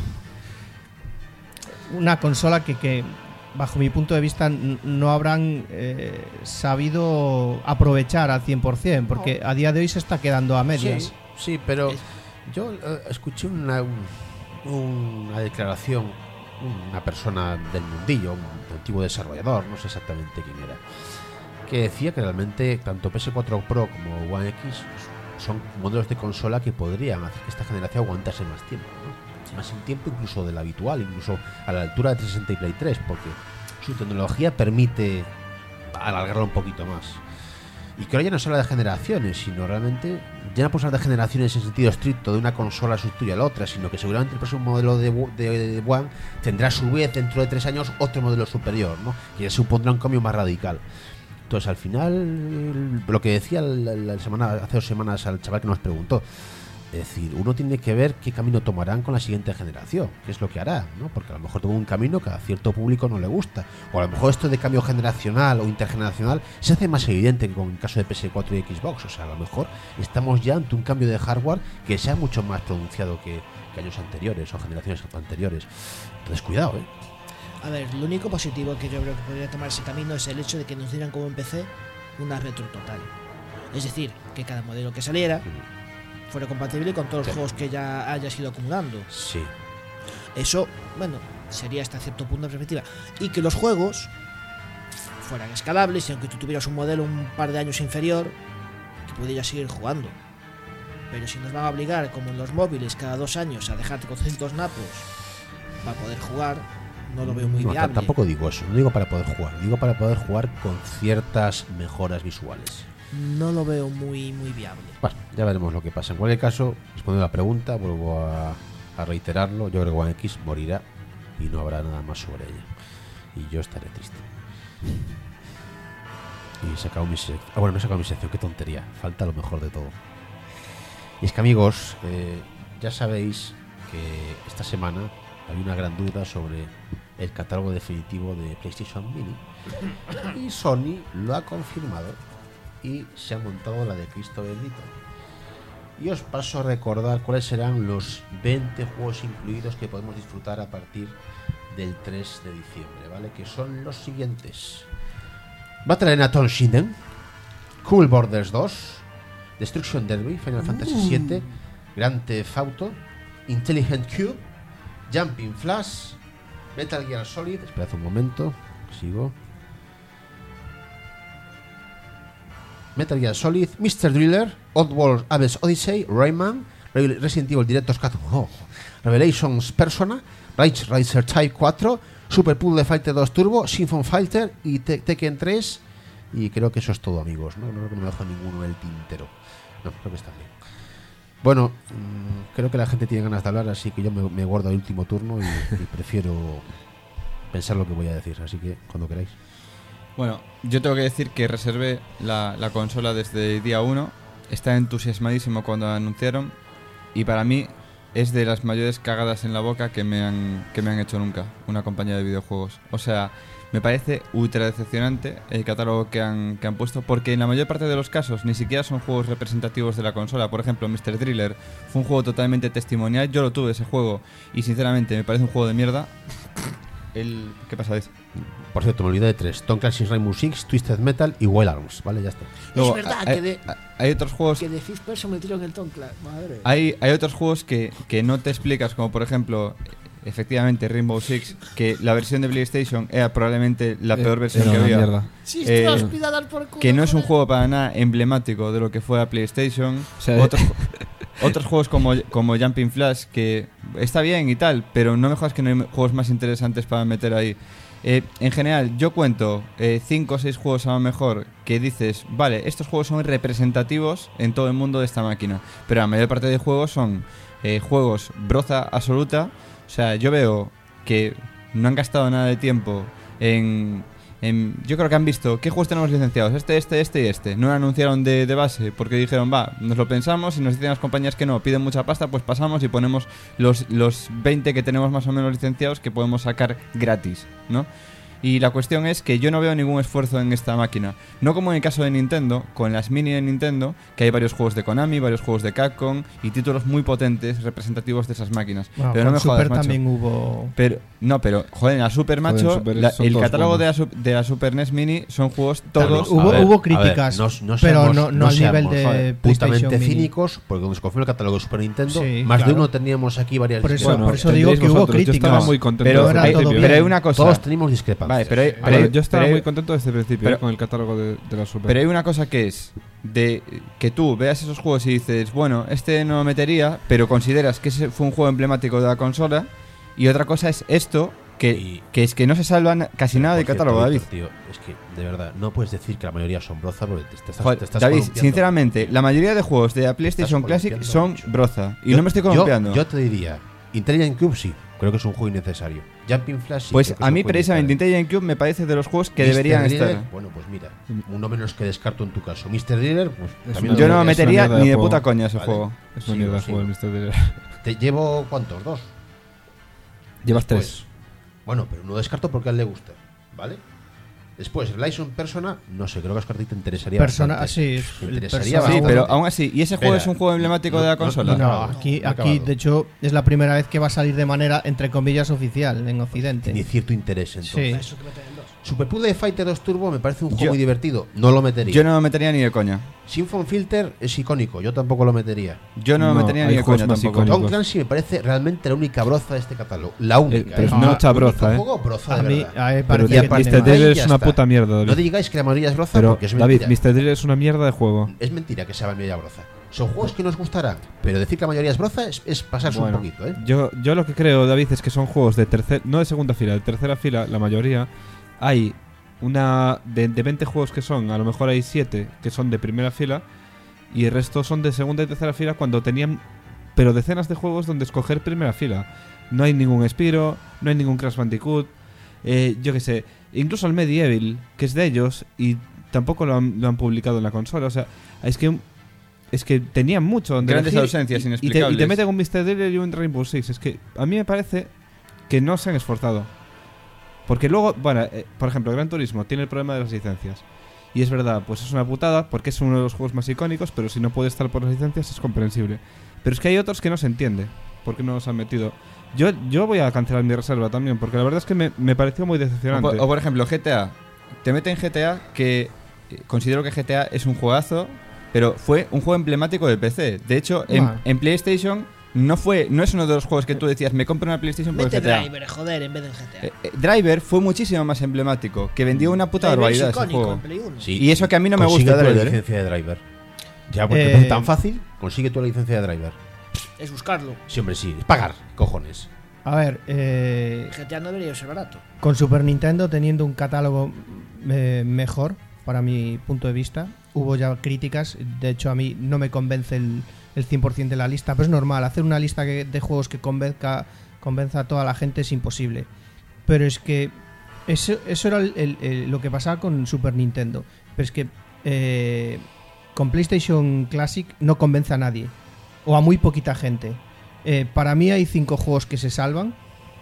uf, una consola que, que bajo mi punto de vista n- no habrán eh, sabido aprovechar al cien por ciento, porque a día de hoy se está quedando a medias. Sí, sí, pero yo eh, escuché una, un- una declaración, una persona del mundillo, un antiguo desarrollador, no sé exactamente quién era, que decía que realmente tanto P S cuatro Pro como One X son modelos de consola que podrían hacer que esta generación aguantase más tiempo, ¿no? Más en tiempo incluso del habitual, incluso a la altura de trescientos sesenta y Play tres, porque su tecnología permite alargarlo un poquito más. Y que ahora ya no se habla de generaciones, sino realmente ya no podemos hablar de generaciones en sentido estricto, de una consola sustituye a la otra, sino que seguramente el próximo modelo de, de, de One tendrá a su vez dentro de tres años otro modelo superior, ¿no? Que ya supondrá un cambio más radical. Entonces, al final, lo que decía la, la semana, hace dos semanas al chaval que nos preguntó, es decir, uno tiene que ver qué camino tomarán con la siguiente generación, qué es lo que hará, ¿no? Porque a lo mejor toma un camino que a cierto público no le gusta, o a lo mejor esto de cambio generacional o intergeneracional se hace más evidente que con el caso de P S cuatro y Xbox. O sea, a lo mejor estamos ya ante un cambio de hardware que sea mucho más pronunciado que, que años anteriores o generaciones anteriores. Entonces, cuidado, ¿eh? A ver, lo único positivo que yo creo que podría tomar ese camino es el hecho de que nos dieran como en P C una retro total. Es decir, que cada modelo que saliera fuera compatible con todos los Sí. juegos que ya hayas ido acumulando. Sí. Eso, bueno, sería hasta cierto punto de perspectiva. Y que los juegos fueran escalables, y aunque tú tuvieras un modelo un par de años inferior, que pudieras seguir jugando. Pero si nos van a obligar, como en los móviles, cada dos años a dejarte con cientos napos para poder jugar, no lo veo muy No, viable. tampoco digo eso, no digo para poder jugar, digo para poder jugar con ciertas mejoras visuales. No lo veo muy, muy viable. Bueno, ya veremos lo que pasa. En cualquier caso, respondiendo a la pregunta, vuelvo a, a reiterarlo, yo creo que One X morirá y no habrá nada más sobre ella. Y yo estaré triste. Y he sacado mi sección. Ah, bueno, me he sacado mi sección, qué tontería. Falta lo mejor de todo. Y es que, amigos, eh, ya sabéis que esta semana hay una gran duda sobre el catálogo definitivo de PlayStation Mini. Y Sony lo ha confirmado y se ha montado la de Cristo bendito. Y os paso a recordar cuáles serán los veinte juegos incluidos que podemos disfrutar a partir del tres de diciembre, ¿vale? Que son los siguientes: Battle Arena Tom Shinden, Cool Borders dos, Destruction Derby, Final Fantasy siete, Grand Theft Auto, Intelligent Cube, Jumping Flash, Metal Gear Solid. Esperad un momento, sigo. Metal Gear Solid, mister Driller, Oddworld Abyss Odyssey, Rayman, Resident Evil Director's Cut, oh, Revelations Persona, Ridge Racer Type cuatro, Super Puzzle Fighter dos Turbo, Symphony Fighter y Te- Tekken tres. Y creo que eso es todo, amigos, ¿no? No creo que no me dejo ninguno en el tintero. No, creo que está bien. Bueno, mmm, creo que la gente tiene ganas de hablar, así que yo me, me guardo el último turno y, y prefiero pensar lo que voy a decir. Así que, cuando queráis. Bueno, yo tengo que decir que reservé la, la consola desde el día uno. Estaba entusiasmadísimo cuando la anunciaron. Y para mí es de las mayores cagadas en la boca que me han, que me han hecho nunca una compañía de videojuegos. O sea, me parece ultra decepcionante el catálogo que han, que han puesto, porque en la mayor parte de los casos ni siquiera son juegos representativos de la consola. Por ejemplo, mister Driller fue un juego totalmente testimonial. Yo lo tuve ese juego y sinceramente me parece un juego de mierda. El... ¿Qué pasa, Dave? Por cierto, me olvidé de tres: Tom Clancy's Rainbow Six, Twisted Metal y Wild Arms. Vale, ya está. Luego, es verdad hay, que de, hay otros juegos que de Fifth Person me tiro en el Tom Clancy. Madre. Hay, hay otros juegos que, que no te explicas, como por ejemplo, efectivamente Rainbow Six, que la versión de PlayStation era probablemente la peor versión Era que una había. mierda. Sí, Eh, esto os pido a dar por culo, que no es un joder. juego para nada emblemático de lo que fue a PlayStation. O sea, otros, otros juegos como, como Jumping Flash, que está bien y tal, pero no me jodas que no hay juegos más interesantes para meter ahí. Eh, en general, yo cuento cinco o seis juegos a lo mejor que dices, vale, estos juegos son representativos en todo el mundo de esta máquina, pero la mayor parte de juegos son eh, juegos broza absoluta. O sea, yo veo que no han gastado nada de tiempo en... En, yo creo que han visto qué juegos tenemos licenciados, este, este, este y este. No lo anunciaron de, de base porque dijeron, va, nos lo pensamos y nos dicen las compañías que no, piden mucha pasta, pues pasamos y ponemos los, los veinte que tenemos más o menos licenciados que podemos sacar gratis, ¿no? Y la cuestión es que yo no veo ningún esfuerzo en esta máquina. No como en el caso de Nintendo, con las mini de Nintendo, que hay varios juegos de Konami, varios juegos de Capcom y títulos muy potentes representativos de esas máquinas. Bueno, pero con no me Super jodas, macho. también hubo... Pero, no, pero, joder, en la Super, macho, Joder, Super la- son el todos catálogo de la, buenos. Sup- de la Super N E S Mini son juegos todos... Hubo, A ver, hubo a críticas, ver, no- no pero seamos- no, no no al nivel seamos, de joder, PlayStation putamente Mini. cínicos, porque cuando se confirmó el catálogo de Super Nintendo, Sí, más claro. de uno teníamos aquí varias Por eso- discrepancias. por eso digo que hubo vosotros, Yo estaba críticas. muy contento Pero, desde el era hay, todo principio. bien. pero hay una cosa... Todos tenemos discrepancias. Vale, pero hay, Pero pero hay- yo estaba pero hay- muy contento desde el principio pero- eh, con el catálogo de, de la Super. Pero hay una cosa que es de que tú veas esos juegos y dices, bueno, este no lo metería, pero consideras que ese fue un juego emblemático de la consola. Y otra cosa es esto, que, Y- que es que no se salvan casi Pero, nada del por cierto, catálogo, David. Víctor, tío, es que, de verdad, no puedes decir que la mayoría son broza porque te, te estás, Joder, te estás David, columpiando. sinceramente, la mayoría de juegos de la PlayStation Estás Classic columpiando son mucho. broza. Y Yo- no me estoy yo- columpiando. Yo, te diría, Intelligent Cube sí, creo que es un juego innecesario. Jumping Flash sí, Pues creo que es a un mí juego precisamente innecesario. Intelligent Cube me parece de los juegos que mister deberían Driller, estar. Bueno, pues mira, uno menos que descarto en tu caso. mister Driller, pues Es también una Yo lo no lo es una metería mierda de ni de juego. puta coña ese Vale. juego. Es una Sigo, mierda de sigo. juego el mister Driller. Te llevo, ¿cuántos? ¿Dos? Llevas Después. tres. Bueno, pero no descarto porque a él le gusta, ¿vale? Después, el Lyson Persona, no sé, creo que a Oscar te interesaría Persona, bastante. sí, es- Te el interesaría Persona Sí, bastante. pero aún así. ¿Y ese juego Espera, es un juego emblemático no- de la no- consola? no- No, acabado, aquí, no ha aquí acabado. de hecho es la primera vez que va a salir de manera, entre comillas, oficial en Occidente. Ni cierto interés, entonces. Sí. Super Puzzle Fighter dos Turbo me parece un juego Yo- muy divertido. No lo metería. Yo no lo metería ni de coña. Symphony Filter es icónico. Yo tampoco lo metería. Yo no, lo No, metería hay ni de juegos coña más tampoco. icónicos. Tom Clancy me parece realmente la única broza de este catálogo. La única. Eh, pero ¿eh? es una mucha broza, Un ¿eh? juego broza A de mí, verdad. a mí me Pero parece Y que a partir tiene mister de ahí Driller ya es una está. puta mierda, No David. digáis que la mayoría es broza Pero, porque es David, mentira. mister Driller es una mierda de juego. Es mentira que sea la mayoría broza. Son juegos que nos gustarán, pero decir que la mayoría es broza es, es pasarse Bueno, un poquito, ¿eh? Yo, yo lo que creo, David, es que son juegos de tercera, no de segunda fila, de tercera fila, la mayoría. Hay una de, de veinte juegos que son, a lo mejor hay siete que son de primera fila y el resto son de segunda y tercera fila cuando tenían, pero decenas de juegos donde escoger primera fila. No hay ningún Spyro, no hay ningún Crash Bandicoot, eh, yo qué sé, incluso el Medieval, que es de ellos y tampoco lo han, lo han publicado en la consola. O sea, es que es que tenían mucho donde Grandes elegir ausencias y- y te, y inexplicables. te meten un mister Driller y un Rainbow Six. Es que a mí me parece que no se han esforzado. Porque luego, bueno, eh, por ejemplo, Gran Turismo tiene el problema de las licencias. Y es verdad, pues es una putada porque es uno de los juegos más icónicos, pero si no puede estar por las licencias es comprensible. Pero es que hay otros que no se entiende por qué no los han metido. Yo, yo voy a cancelar mi reserva también, porque la verdad es que me, me pareció muy O decepcionante. por, o por ejemplo, G T A. Te meten G T A que eh, considero que G T A es un juegazo, pero fue un juego emblemático de P C. De hecho, en, Ah. en PlayStation no fue no es uno de los juegos que tú decías, me compro una PlayStation por el Mete G T A. Driver, joder, en vez de en G T A. Eh, eh, Driver fue muchísimo más emblemático, que vendió una puta Driver es barbaridad ese icónico juego. en Play uno. Sí. Y eso que a mí no me Consigue gusta tú la Driver, ¿eh? licencia de Driver. Ya, porque Eh, es tan fácil, consigue tú la licencia de Driver. Es buscarlo. Sí, hombre, sí. Es pagar, cojones. A ver, eh, G T A no debería ser barato. con Super Nintendo teniendo un catálogo eh, mejor, para mi punto de vista, hubo ya críticas. De hecho, a mí no me convence el, el cien por ciento de la lista, pero es normal. Hacer una lista que- de juegos que convenzca, convenza a toda la gente es imposible. Pero es que eso, eso era el- el- el- lo que pasaba con Super Nintendo. Pero es que eh, con PlayStation Classic no convence a nadie, o a muy poquita gente. Eh, para mí hay cinco juegos que se salvan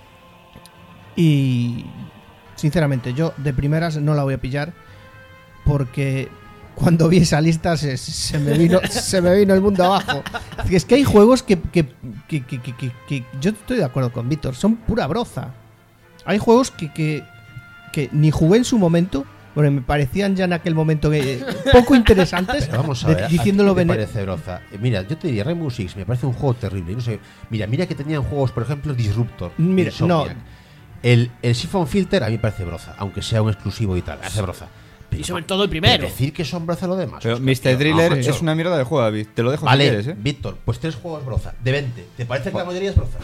y sinceramente yo de primeras no la voy a pillar porque cuando vi esa lista se, se me vino se me vino el mundo abajo. Es que hay juegos que, que, que, que, que- que- que yo estoy de acuerdo con Víctor, son pura broza. Hay juegos que, que, que ni jugué en su momento, bueno, me parecían ya en aquel momento que, poco interesantes. Pero vamos a de- ver, ¿a diciéndolo ti te bene- parece broza? Eh, Mira, yo te diría Rainbow Six, me parece un juego terrible. No sé, mira, mira que tenían juegos, por ejemplo, Disruptor. Mira, Insomniac. no. El, el Siphon Filter a mí me parece broza, aunque sea un exclusivo y tal, hace broza. Pero Y sobre ma- todo el primero. pero decir que son broza lo demás. Pero Oscar, mister tío, Driller no, macho. es una mierda de juego, David. Te lo dejo Vale, si quieres, ¿eh? Víctor, pues tres juegos broza, de veinte. ¿Te parece que la mayoría es broza?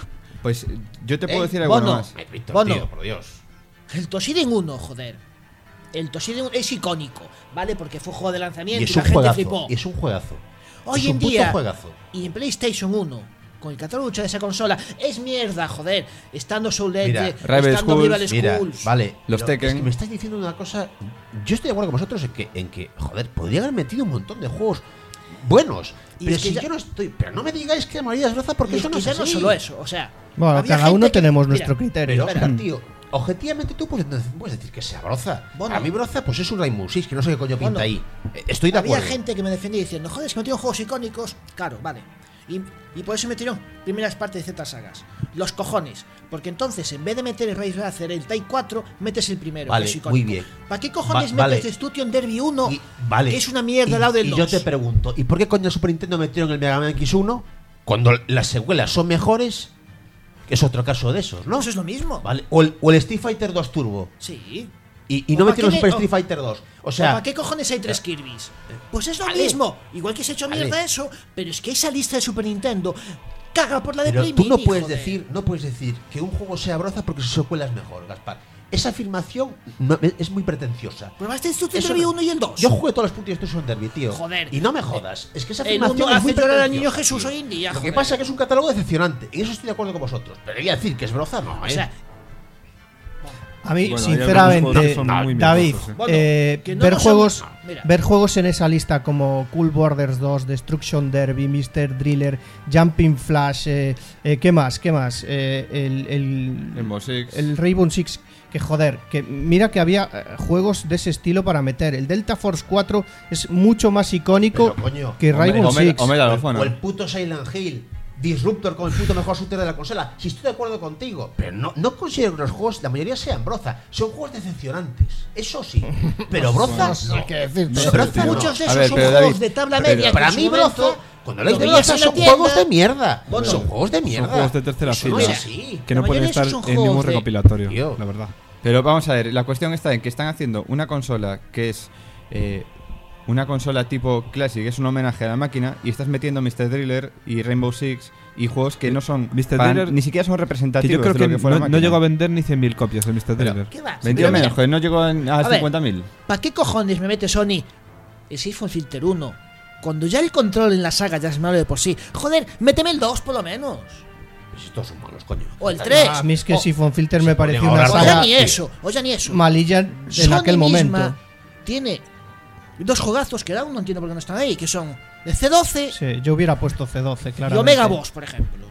Pues yo te puedo ¿Eh? decir alguno Bono. más. Ay, Víctor, Bueno. tío, por Dios. El Toshiden uno, joder. El Toshiden es icónico, ¿vale? Porque fue juego de lanzamiento Y y, es la un gente juegazo. flipó. Y es un juegazo. Hoy es en un puto día, juegazo. y en PlayStation uno, con el catálogo de esa consola, es mierda, joder. Estando Soul Mira, Edge, Rival estando Schools, Rival Mira, Schools. vale, Los pero Tekken. es que me estáis diciendo una cosa. Yo estoy de acuerdo con vosotros en que, en que joder, podría haber metido un montón de juegos buenos. Y Pero es que si ya- yo no estoy. Pero no me digáis que María es broza porque Y eso es no que es ya así. no solo eso, o sea. Bueno, había cada uno gente que- tenemos mira, nuestro criterio. Pero, Oscar, tío, objetivamente tú puedes, puedes decir que sea broza. Bueno. A mí broza, pues es un Rainbow Six, que no sé qué coño pinta Bueno. ahí. Eh, Estoy de Había acuerdo. gente que me defendía diciendo, joder, es que metieron juegos icónicos. Claro, vale. Y, y por eso metieron primeras partes de ciertas sagas. Los cojones. Porque entonces, en vez de meter el Race Racer, el Tai cuatro, metes el primero, Vale, que es icónico. muy bien. ¿Para qué cojones Va- vale. metes Destruction Derby uno? Y- vale. Que es una mierda Y- al lado del Y dos. yo te pregunto, ¿y por qué coño Super Nintendo metieron el Mega Man X uno cuando las secuelas son mejores? Que es otro caso de esos, ¿no? Eso es lo mismo. Vale. O el, o el Street Fighter dos Turbo. Sí. Y, y ¿O no pa' metieron qué Super me- Street o- Fighter dos. O ¿O sea, ¿Para qué cojones hay tres Kirby's? Pues es lo Vale. mismo. Igual que se ha hecho Vale. mierda eso, pero es que esa lista de Super Nintendo caga por la de pero Play tú no Mini, puedes joder. decir, no puedes decir que un juego sea broza porque su secuela es mejor, Gaspar. Esa afirmación no- es muy pretenciosa. ¿Probaste Destruction Eso Derby no- uno y el dos? Yo jugué todos los puntos de Destruction Derby, tío. Joder. Y no me jodas. Es que esa El afirmación uno es muy hace llorar al niño pretenciosa, Jesús tío. hoy en día, Lo que joder. pasa es que es un catálogo decepcionante. Y eso estoy de acuerdo con vosotros. Pero voy a decir que es broza, no, O ¿eh? sea, A mí, Bueno, hay algunos sinceramente, juegos que son muy David, mierdosos, Bueno, eh, que no ver nos juegos hemos- mira. ver juegos en esa lista como Cool Borders dos, Destruction Derby, mister Driller, Jumping Flash, eh, eh, ¿qué más? ¿Qué más? Eh, el, el, Rainbow Six. el Rainbow Six, que joder, que mira que había eh, juegos de ese estilo para meter. El Delta Force cuatro es mucho más icónico Pero, coño, que hombre, Rainbow o Medal- Six. o Medal O of el, Honor. o el puto Silent Hill, Disruptor con el puto mejor shooter de la consola. Si estoy de acuerdo contigo, pero no, no considero que los juegos, la mayoría sean broza. Son juegos decepcionantes, eso sí. Pero broza, No sé no. qué decirte. No, broza no. Muchos de A esos ver, son pero, juegos David, de tabla pero- media. que Para en su mí, momento broza, cuando lo lees de veías broza, en la son tienda. juegos de mierda. Bueno, son juegos de mierda. Son juegos de tercera Eso fila no es así. que La no pueden mayoría estar son en ningún juegos de- recopilatorio, Tío. la verdad. Pero vamos a ver, la cuestión está en que están haciendo una consola que es eh, una consola tipo Classic, es un homenaje a la máquina, y estás metiendo mister Driller y Rainbow Six y juegos que no son mister para- Driller, ni siquiera son Que representativos yo creo de que, lo que fue no, la no máquina. llegó a vender ni cien mil copias de mister Pero- Driller. ¿Qué va? Vendió Pero menos, mira, joder, no llegó en- a, A ver. cincuenta mil. ¿Para qué cojones me mete Sony el Siphon Filter uno? Cuando ya el control en la saga ya es malo de por sí. Joder, méteme el dos por lo menos. Pues estos son malos, coño. O el tres. A mí es que o, Siphon Filter se me podrían pareció una ahorrar o ya saga ni eso, o ya ni eso. malilla en Sony aquel misma momento. tiene dos jugazos que aún no entiendo por qué no están ahí, que son de C doce Sí, yo hubiera puesto C doce, claro. y Omega Boss, por ejemplo.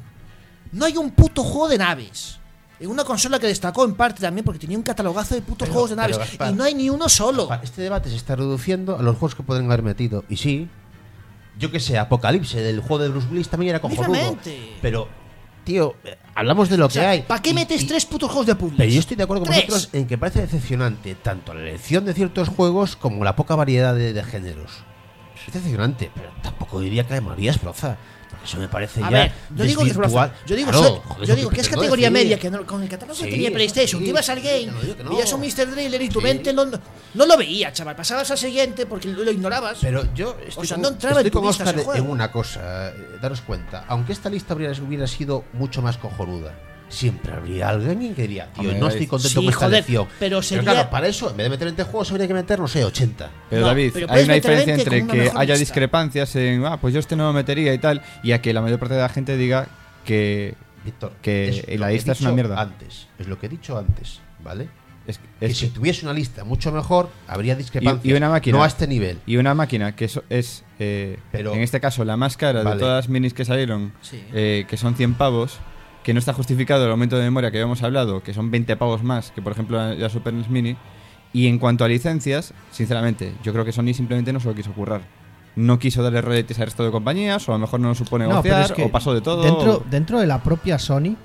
No hay un puto juego de naves. En una consola que destacó en parte también porque tenía un catalogazo de putos Pero- juegos de pero, naves. Gaspar, y no hay ni uno solo. Este debate se está reduciendo a los juegos que pueden haber metido. Y sí, yo que sé, Apocalipse, del juego de Bruce Willis también era cojonudo. Mismamente. Pero, tío, eh, hablamos de lo O sea, que hay. ¿para qué Y- metes y- tres putos juegos de puzzles? Pero yo estoy de acuerdo con Tres. vosotros en que parece decepcionante tanto la elección de ciertos juegos como la poca variedad de, de géneros. Es decepcionante, pero tampoco diría que María es broza. Porque eso me parece A ya ver, yo digo que es desvirtual. broza. Yo digo, Claro, soy- joder, yo eso digo que es pretendo categoría decir. media, que no- con el catálogo Sí, que tenía PlayStation, sí, tú ibas al sí, game, no digo que no. veías un mister Driller y tu Sí. mente no, no lo veía, chaval. Pasabas al siguiente porque lo ignorabas. Pero yo estoy O sea, con, no entraba estoy en tu con lista Oscar ese juego. en una cosa. eh, Daros cuenta, aunque esta lista hubiera, hubiera sido mucho más cojonuda, siempre habría alguien que diría, tío, Hombre, no David. estoy contento Sí, con esta joder, elección. pero sería- claro, para eso, en vez de meter veinte juegos, habría que meter, no sé, ochenta. Pero No, David, pero hay puedes una meter diferencia veinte entre con una que mejor haya lista. discrepancias en, ah, pues yo este no lo metería y tal, y a que la mayor parte de la gente diga que Víctor, Que es la lo lista he es una dicho mierda. Antes, es lo que he dicho antes, ¿vale? es, Que es si tuviese una lista mucho mejor, habría discrepancias. y una máquina- no a este nivel. y una máquina que eso es, eh, Pero- en este caso, la más cara Vale. de todas las minis que salieron, Sí. eh, que son cien pavos, que no está justificado el aumento de memoria que habíamos hablado, que son veinte pavos más que, por ejemplo, la, la Super N E S Mini. Y en cuanto a licencias, sinceramente, yo creo que Sony simplemente no se lo quiso currar. No quiso darle royalties al resto de compañías, o a lo mejor no lo supo No, negociar, pero es que o pasó de todo. Dentro, dentro de la propia Sony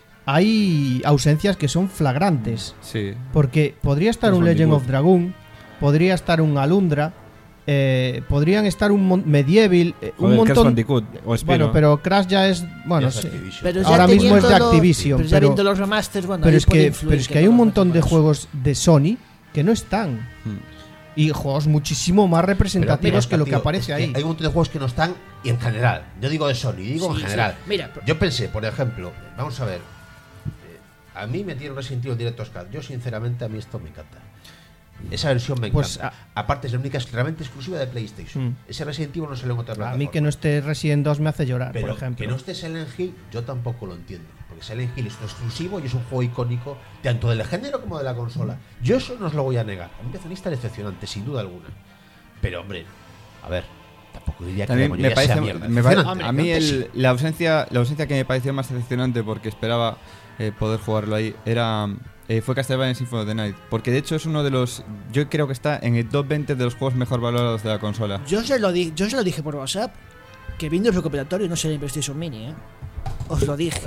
hay ausencias que son flagrantes. Sí. Porque podría estar Crash un Legend Bandicoot. of Dragoon, podría estar un Alundra, eh, podrían estar un mon- Medieval, eh, un Joder, Crash montón. Bandicoot o Spyro. Bueno, pero Crash ya es. Bueno, Ya es sí. Activision. Pero ya Ahora mismo es de teniéndolo- Activision, Pero ya pero- viendo los remasters, bueno, Pero ahí es puede que, influir pero es que hay no un lo montón meten de por eso. juegos de Sony que no están. Hmm. y juegos muchísimo más representativos Pero, mira, que lo tío, que aparece es que ahí. hay un montón de juegos que no están, y en general, yo digo de Sony, digo Sí, en sí. general. Mira, Yo pensé, por ejemplo, vamos a ver, eh, a mí me dieron Resident Evil Director's Cut. Yo, sinceramente, a mí esto me encanta. Esa versión me Pues, encanta. Aparte, es la única es realmente exclusiva de PlayStation. Mm. Ese Resident Evil no sale en otra A plataforma. mí que no esté Resident dos me hace llorar, Pero por ejemplo. que no esté Silent Hill, yo tampoco lo entiendo. Porque Silent Hill es un exclusivo y es un juego icónico tanto del género como de la consola. Yo eso no os lo voy a negar. A mí me parece una lista decepcionante, sin duda alguna. Pero, hombre, a ver, tampoco diría que la También mayoría me parece, sea mierda. me pare- Decepcionante. a mí Hombre, el- sí. la ausencia la ausencia que me pareció más decepcionante porque esperaba eh, poder jugarlo ahí era eh, fue Castlevania Symphony of the Night, porque de hecho es uno de los, yo creo que está en el top veinte de los juegos mejor valorados de la consola. Yo se lo, di yo se lo dije por WhatsApp que viendo el recopilatorio no sería en PlayStation Mini, ¿eh? Os lo dije.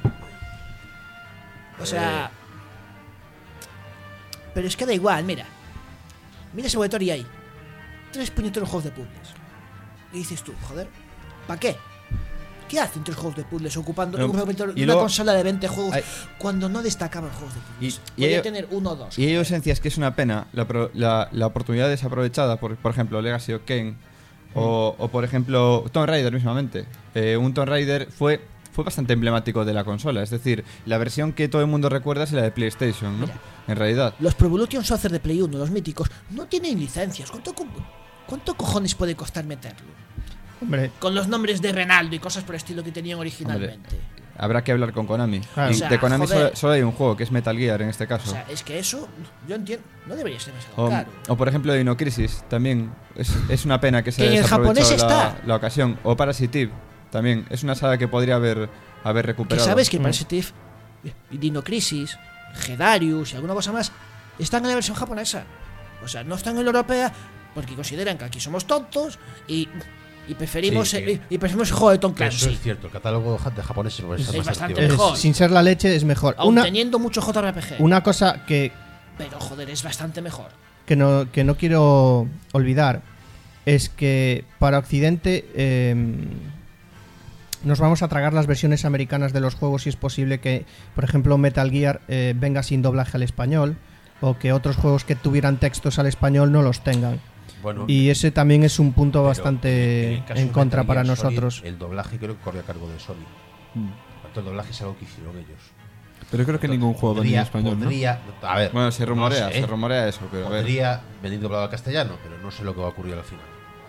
O sea. Pero es que da igual, mira. Mira ese recopilatorio ahí. Tres puñeteros juegos de puzzles. Y dices tú, joder, ¿para qué? ¿Qué hacen tres juegos de puzzles ocupando No, un recopilatorio y de una luego- consola de veinte juegos hay- cuando no destacaban juegos de Y, puzzles? y Podía hay, tener uno o dos. y hay ausencias que es una pena, la, pro- la, la oportunidad desaprovechada, por, por ejemplo, Legacy of Kain, o, o por ejemplo, Tomb Raider mismamente. Eh, un Tomb Raider fue, fue bastante emblemático de la consola, es decir, la versión que todo el mundo recuerda es la de PlayStation, ¿no? Mira. En realidad. Los Pro Evolution Soccer de Play uno, los míticos, no tienen licencias. ¿Cuánto, co- cuánto cojones puede costar meterlo? Hombre, Con los nombres de Renaldo y cosas por el estilo que tenían originalmente. Habrá que hablar con Konami. Claro. Y O sea, de Konami joder. solo, solo hay un juego, que es Metal Gear en este O caso. sea, es que eso, yo entiendo, no debería ser demasiado O, caro. o, por ejemplo Dino Crisis, también es, es una pena que se Que en haya el japonés desaprovechado la, está. la ocasión. O Parasitive, también es una saga que podría haber, haber Que recuperado. sabes que Mm. Parasitive, Dino Crisis, Gedarius y alguna cosa más están en la versión japonesa. O sea, no están en la europea porque consideran que aquí somos tontos y, y preferimos Sí, el, que- y preferimos el juego de Tom Que eso Clancy. es cierto, el catálogo de japonés es bastante Es más bastante atractivo. mejor. es- sin ser la leche es mejor. Aun Una, teniendo mucho J R P G. una cosa que, Pero joder, es bastante mejor. que, no, que no quiero olvidar es que para Occidente eh, nos vamos a tragar las versiones americanas de los juegos y es posible que, por ejemplo, Metal Gear eh, venga sin doblaje al español o que otros juegos que tuvieran textos al español no los tengan. Bueno, Y ese también es un punto pero bastante el caso en de contra Metal para Gear Solid, nosotros. el doblaje creo que corre a cargo de Sony. Mm. Tanto el doblaje es algo que hicieron ellos. Pero creo que ningún juego venía en español, ¿no? podría, A ver, Bueno, se rumorea, no sé, se rumorea eso, pero a ver. podría venir doblado al castellano, pero no sé lo que va a ocurrir al final.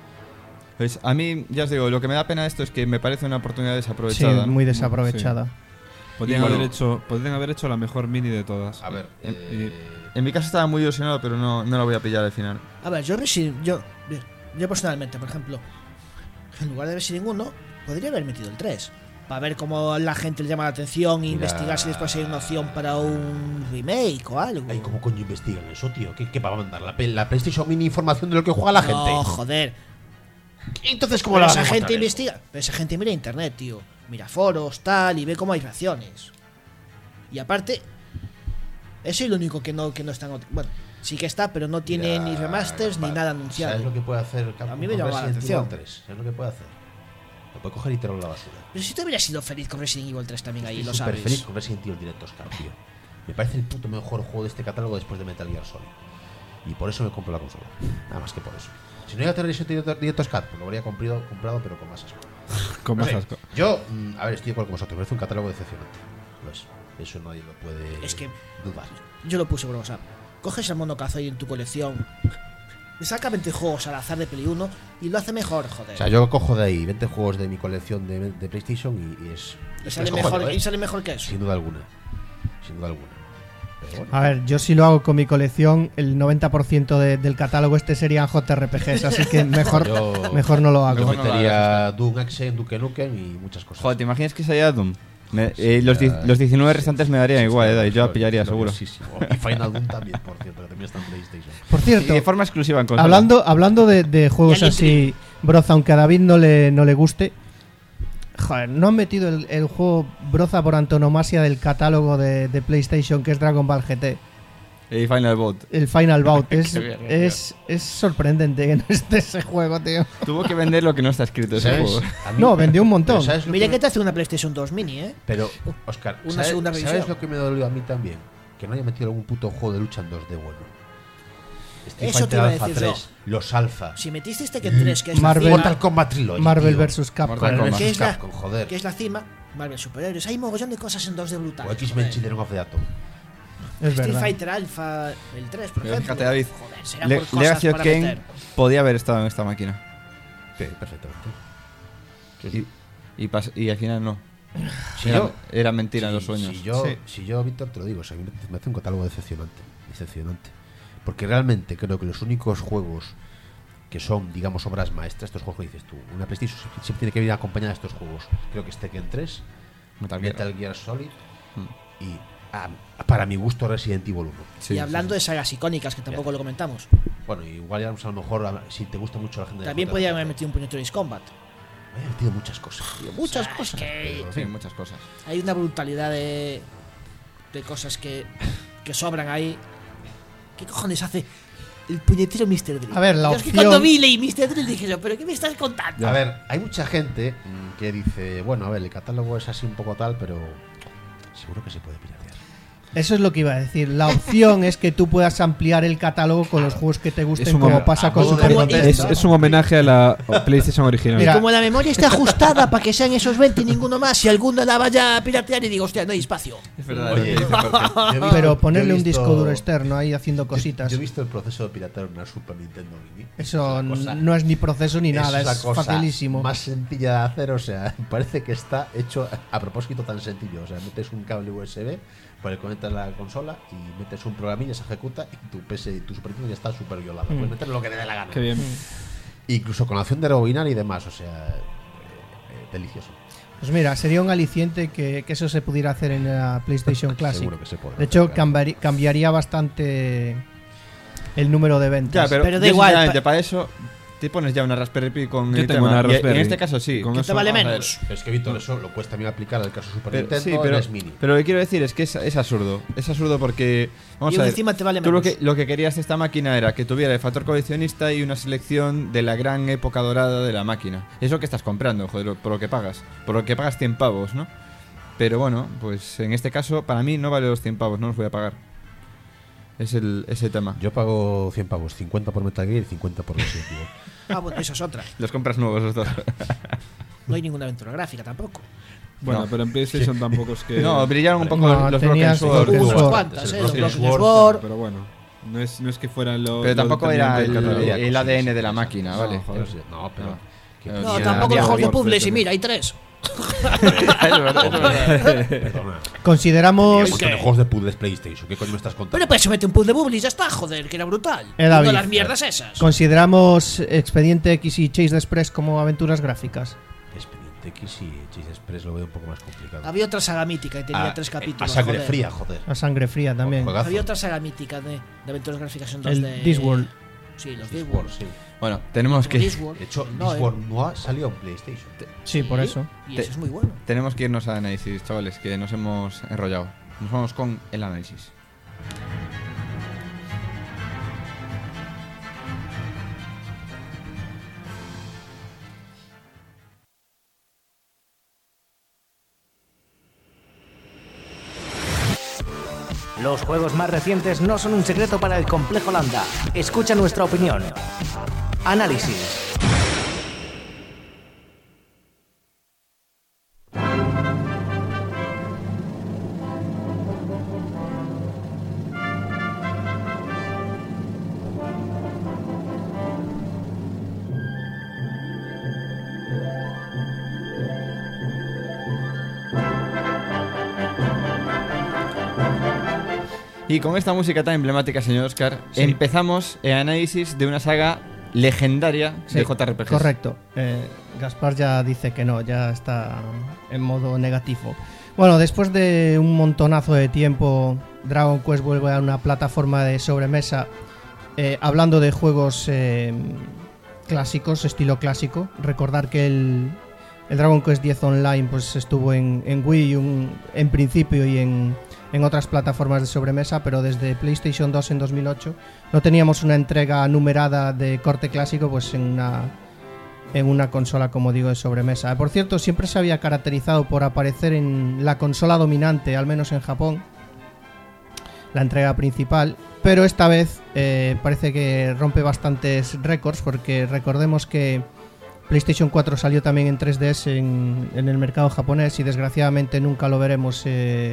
Pues a mí, ya os digo, lo que me da pena esto es que me parece una oportunidad Sí, desaprovechada. ¿no? muy desaprovechada. Podrían, Y haber bueno. hecho, podrían haber hecho la mejor mini de todas. A ver, En- eh, En mi caso estaba muy ilusionado, pero no, no la voy a pillar al final. A ver, yo Resident, yo, yo personalmente, por ejemplo, en lugar de Resident uno, podría haber metido el tres. Para ver cómo la gente le llama la atención e Mira. investigar si después hay una opción para un remake o algo. ay, ¿cómo coño investigan eso, tío? ¿Qué, qué va a mandar? ¿La, pe- la PlayStation Mini información de lo que juega la gente? No, joder. Entonces, ¿cómo Pero la esa van a gente mostrar eso? investiga. Pero esa gente mira internet, tío. Mira foros, tal, y ve cómo hay reacciones. Y aparte, eso es lo único que no, que no está en ot- Bueno, sí que está, pero no tiene Mira, ni remasters ni vale, nada ¿Sabes anunciado. lo que puede hacer Capcom A mí me con llamaba la Resident Evil atención. tres? ¿Sabes lo que puede hacer? Lo puede coger y tirarlo a la basura. Pero si tú hubieras sido feliz con Resident Evil tres también ahí, Estoy lo súper sabes. feliz con Resident Evil Director's Cut, tío. Me parece el puto mejor juego de este catálogo después de Metal Gear Solid. Y por eso me compro la consola. Nada más que por eso. Si no iba a tener Resident Evil Director's Cut, pues lo habría comprado, comprado pero con más asco. Con No más sé, asco. Yo, mm, a ver, estoy de acuerdo con vosotros. Me parece un catálogo decepcionante. Lo es. Eso nadie lo puede Es que- dudar. Yo lo puse por WhatsApp. Coges al mono Kazooie en tu colección, le saca veinte juegos al azar de Play uno y lo hace mejor, joder. O sea, yo cojo de ahí veinte juegos de mi colección de, de PlayStation y, y es. y, es sale cojonudo, mejor, ¿eh? y sale mejor que eso. Sin duda alguna. Sin duda alguna. Pero bueno. A ver, yo si lo hago con mi colección, el noventa por ciento de- del catálogo este serían J R P Gs, así que mejor, Yo- mejor no lo Yo hago. Mejor no lo metería Doom Action, Duke Nukem y muchas cosas. Joder, ¿te imaginas que saliera Doom? Me- Sí, eh, los, ya, di- los diecinueve restantes me darían sí, igual, sí, eh, yo la sí, pillaría sí, seguro. gloriosísimo. Y Final Doom también, por cierto, que también está en PlayStation. Por Y cierto, de forma exclusiva en consola. hablando, hablando de, de juegos Y alguien así, Broza, aunque a David no le, no le guste, joder, no han metido el, el juego Broza por antonomasia del catálogo de, de PlayStation, que es Dragon Ball G T. Y Final Bout. El Final Bout. Es, Qué bien, qué es, es sorprendente que no esté ese juego, tío. Tuvo que vender lo que no está escrito ese ¿Sabes? juego. A mí- No, vendió un montón. pero ¿sabes lo Mira que que te hace una PlayStation dos Mini, ¿eh? Pero, Oscar, Una ¿sabes, segunda ¿sabes revisión. lo que me dolió a mí también? Que no haya metido algún puto juego de lucha en dos D bueno. Street Eso te Fighter iba a Alpha decir yo. tres, los Alpha, Si metiste este Tekken tres, que es Marvel- la cima, Mortal Kombat Trilogy, Marvel tío. versus Capcom. Mortal Kombat. que es, la, Capcom, joder. que es la cima, Marvel Superhéroes. Hay mogollón de cosas en dos D brutales. O X-Men joder. Children of the Atom. Es Street verdad. Fighter Alpha, el tres, por Pero ejemplo. fíjate, David, Joder, serán Le- por cosas Legacy of para Kain meter. podía haber estado en esta máquina. Sí, perfectamente. Y, y, pas- y al final no. Si era, yo- era mentira si, los sueños. Si yo, Sí. si yo, Víctor, te lo digo, o sea, me me hace un catálogo decepcionante. Decepcionante. Porque realmente creo que los únicos juegos que son, digamos, obras maestras, estos juegos que dices tú, una PlayStation siempre tiene que venir acompañada de estos juegos. Creo que es Tekken tres, Metal Gear. Metal Gear Solid y, ah, para mi gusto, Resident Evil uno. Sí, y sí, hablando sí. de sagas icónicas, que tampoco Ya. lo comentamos, Bueno, igual ya a lo mejor, a- si te gusta mucho la gente de también J R P G, podía haber metido un puñetero Ace Combat. He metido muchas cosas, tío, muchas O sea, cosas. es que- pero, en Sí, fin. muchas cosas. Hay una brutalidad de, de cosas que, que sobran ahí. ¿Qué cojones hace el puñetero mister Drill? A ver, la Yo es que opción- cuando vi leí mister Drill dije yo, ¿pero qué me estás contando? A ver, hay mucha gente mm, que dice, bueno, a ver, el catálogo es así un poco tal, pero seguro que se puede piratear. Eso es lo que iba a decir. La opción es que tú puedas ampliar el catálogo con los juegos que te gusten, Es un como homo- pasa a con modo de Super contexto. Nintendo. Es, es un homenaje a la PlayStation original. Mira, Como la memoria está ajustada para que sean esos veinte y ninguno más, si alguno la vaya a piratear y digo, hostia, no hay espacio. Es verdad. Oye, lo que dice Jorge. yo he visto- Pero yo ponerle he un visto- disco duro externo ahí haciendo yo- cositas. Yo, he visto el proceso de piratear una Super Nintendo Mini. Eso Es una cosa- no es ni proceso ni nada, la es cosa facilísimo. más sencilla de hacer, o sea, parece que está hecho a, a propósito tan sencillo. O sea, metes un cable U S B, por el conectas la consola y metes un programilla, se ejecuta y tu P S y tu Super Nintendo ya está súper violado. Mm. Puedes meter lo que te dé la gana. Qué bien. Incluso con la opción de rebobinar y demás, o sea, eh, eh, delicioso. Pues mira, sería un aliciente que, que eso se pudiera hacer en la PlayStation Classic. Seguro que se podrá De hecho, hacer, claro. cambiari- cambiaría bastante el número de ventas. Ya, pero, Pero da yo, igual, sinceramente, pa- para eso te pones ya una Raspberry Pi con Yo el tengo tema. una Y Raspberry. en este caso sí. Con ¿Qué eso- te vale Vamos a ver, menos? pero es que Víctor, eso lo cuesta también aplicar al caso Super Pero, Nintendo sí, en pero, el S Mini. pero lo que quiero decir es que es, es absurdo. Es absurdo porque. Vamos Y a ver. encima te vale Tú lo menos. que, lo que querías de esta máquina era que tuviera el factor coleccionista y una selección de la gran época dorada de la máquina. Es lo que estás comprando, joder, lo- por lo que pagas. Por lo que pagas cien pavos, ¿no? Pero bueno, pues en este caso, para mí no vale los cien pavos, no los voy a pagar. Es el, ese tema. Yo pago cien pavos, cincuenta por Metal Gear y cincuenta por Resident Evil. Ah, bueno, esa es otra. Los compras nuevos los dos. No hay ninguna aventura gráfica tampoco. Bueno, No. pero en PlayStation tampoco es que. No, brillaron un poco No, los, los Broken tenías Sword. Broken Unas Sword. cuantas, El eh, los Broken Broken Sword, Sword. Pero bueno, no es, no es que fueran los. Pero tampoco era el, determinante el A D N de la máquina, No, ¿vale? joder. No, pero. No. que No, No, tenía- tampoco había- los juegos de había- puzzles y mira, hay tres. Es verdad, es verdad. Perdona. Consideramos. Un montón de juegos de puzzles PlayStation. ¿Qué coño me estás contando? Pero pues se mete un puzzle de bubbles y ya está, joder, que era brutal. Eh, David. No las mierdas esas. Consideramos Expediente X y Chase the Express como aventuras gráficas. Expediente X y Chase Express lo veo un poco más complicado. Había otra saga mítica que tenía Ah, tres eh, capítulos. A sangre joder. fría, joder. A sangre fría también. Juegazo. Había otra saga mítica de, de aventuras gráficas en dos El de. Discworld. Sí, los Discworld, Discworld. sí. Bueno, tenemos que, Discworld. De hecho, No, eh. Discworld no ha salido en PlayStation. Sí, por eso. Y Te- eso es muy bueno. tenemos que irnos al análisis, chavales, que nos hemos enrollado. Nos vamos con el análisis. Los juegos más recientes no son un secreto para el Complejo Landa. Escucha nuestra opinión. Análisis. Y con esta música tan emblemática, señor Oscar, Sí. empezamos el análisis de una saga legendaria de Sí, J R P Gs. correcto. Eh, Gaspar ya dice que no, ya está en modo negativo. Bueno, después de un montonazo de tiempo, Dragon Quest vuelve a una plataforma de sobremesa eh, hablando de juegos eh, clásicos, estilo clásico. Recordar que el, el Dragon Quest diez Online pues estuvo en, en Wii un- en principio y en, en otras plataformas de sobremesa, pero desde PlayStation dos en dos mil ocho no teníamos una entrega numerada de corte clásico pues en una en una consola, como digo, de sobremesa. Por cierto, siempre se había caracterizado por aparecer en la consola dominante, al menos en Japón, la entrega principal, pero esta vez eh, parece que rompe bastantes récords, porque recordemos que PlayStation cuatro salió también en tres D S en, en el mercado japonés y desgraciadamente nunca lo veremos eh,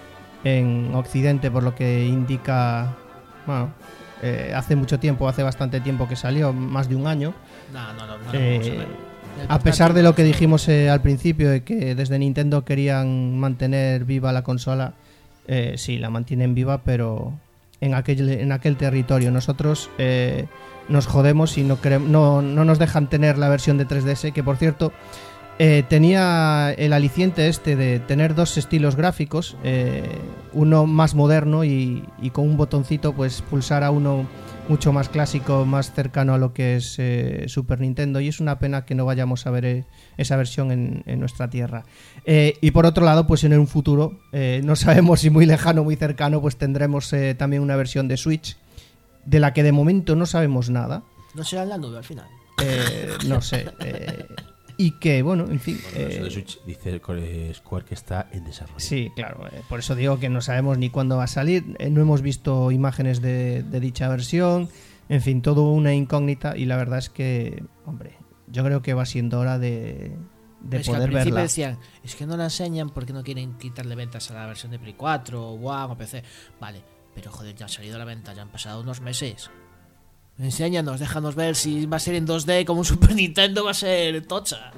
en Occidente, por lo que indica, bueno, eh, hace mucho tiempo, hace bastante tiempo que salió, más de un año. No, no, no, no, Eh, vamos a ver. a pesar de lo que dijimos eh, al principio, de que desde Nintendo querían mantener viva la consola, eh, sí, la mantienen viva, pero en aquel, en aquel territorio. Nosotros eh, nos jodemos y no, queremos, no, no nos dejan tener la versión de tres D S, que por cierto eh, tenía el aliciente este de tener dos estilos gráficos, eh, uno más moderno y, y con un botoncito pues pulsar a uno mucho más clásico, más cercano a lo que es eh, Super Nintendo, y es una pena que no vayamos a ver eh, esa versión en, en nuestra tierra. Eh, y por otro lado, pues en un futuro, eh, no sabemos si muy lejano o muy cercano, pues tendremos eh, también una versión de Switch, de la que de momento no sabemos nada. No será en la nube al final. Eh, no sé. Eh, y que, bueno, en fin... Bueno, eso eh, de Switch dice eh, Square que está en desarrollo. Sí, claro, eh, por eso digo que no sabemos ni cuándo va a salir, eh, no hemos visto imágenes de, de dicha versión, en fin, todo una incógnita, y la verdad es que, hombre, yo creo que va siendo hora de, de Es que al poder principio verla. decían, es que no la enseñan porque no quieren quitarle ventas a la versión de Play cuatro, o One o P C. Vale, pero joder, ya ha salido a la venta, ya han pasado unos meses. Enséñanos, déjanos ver si va a ser en dos D como un Super Nintendo, va a ser tocha.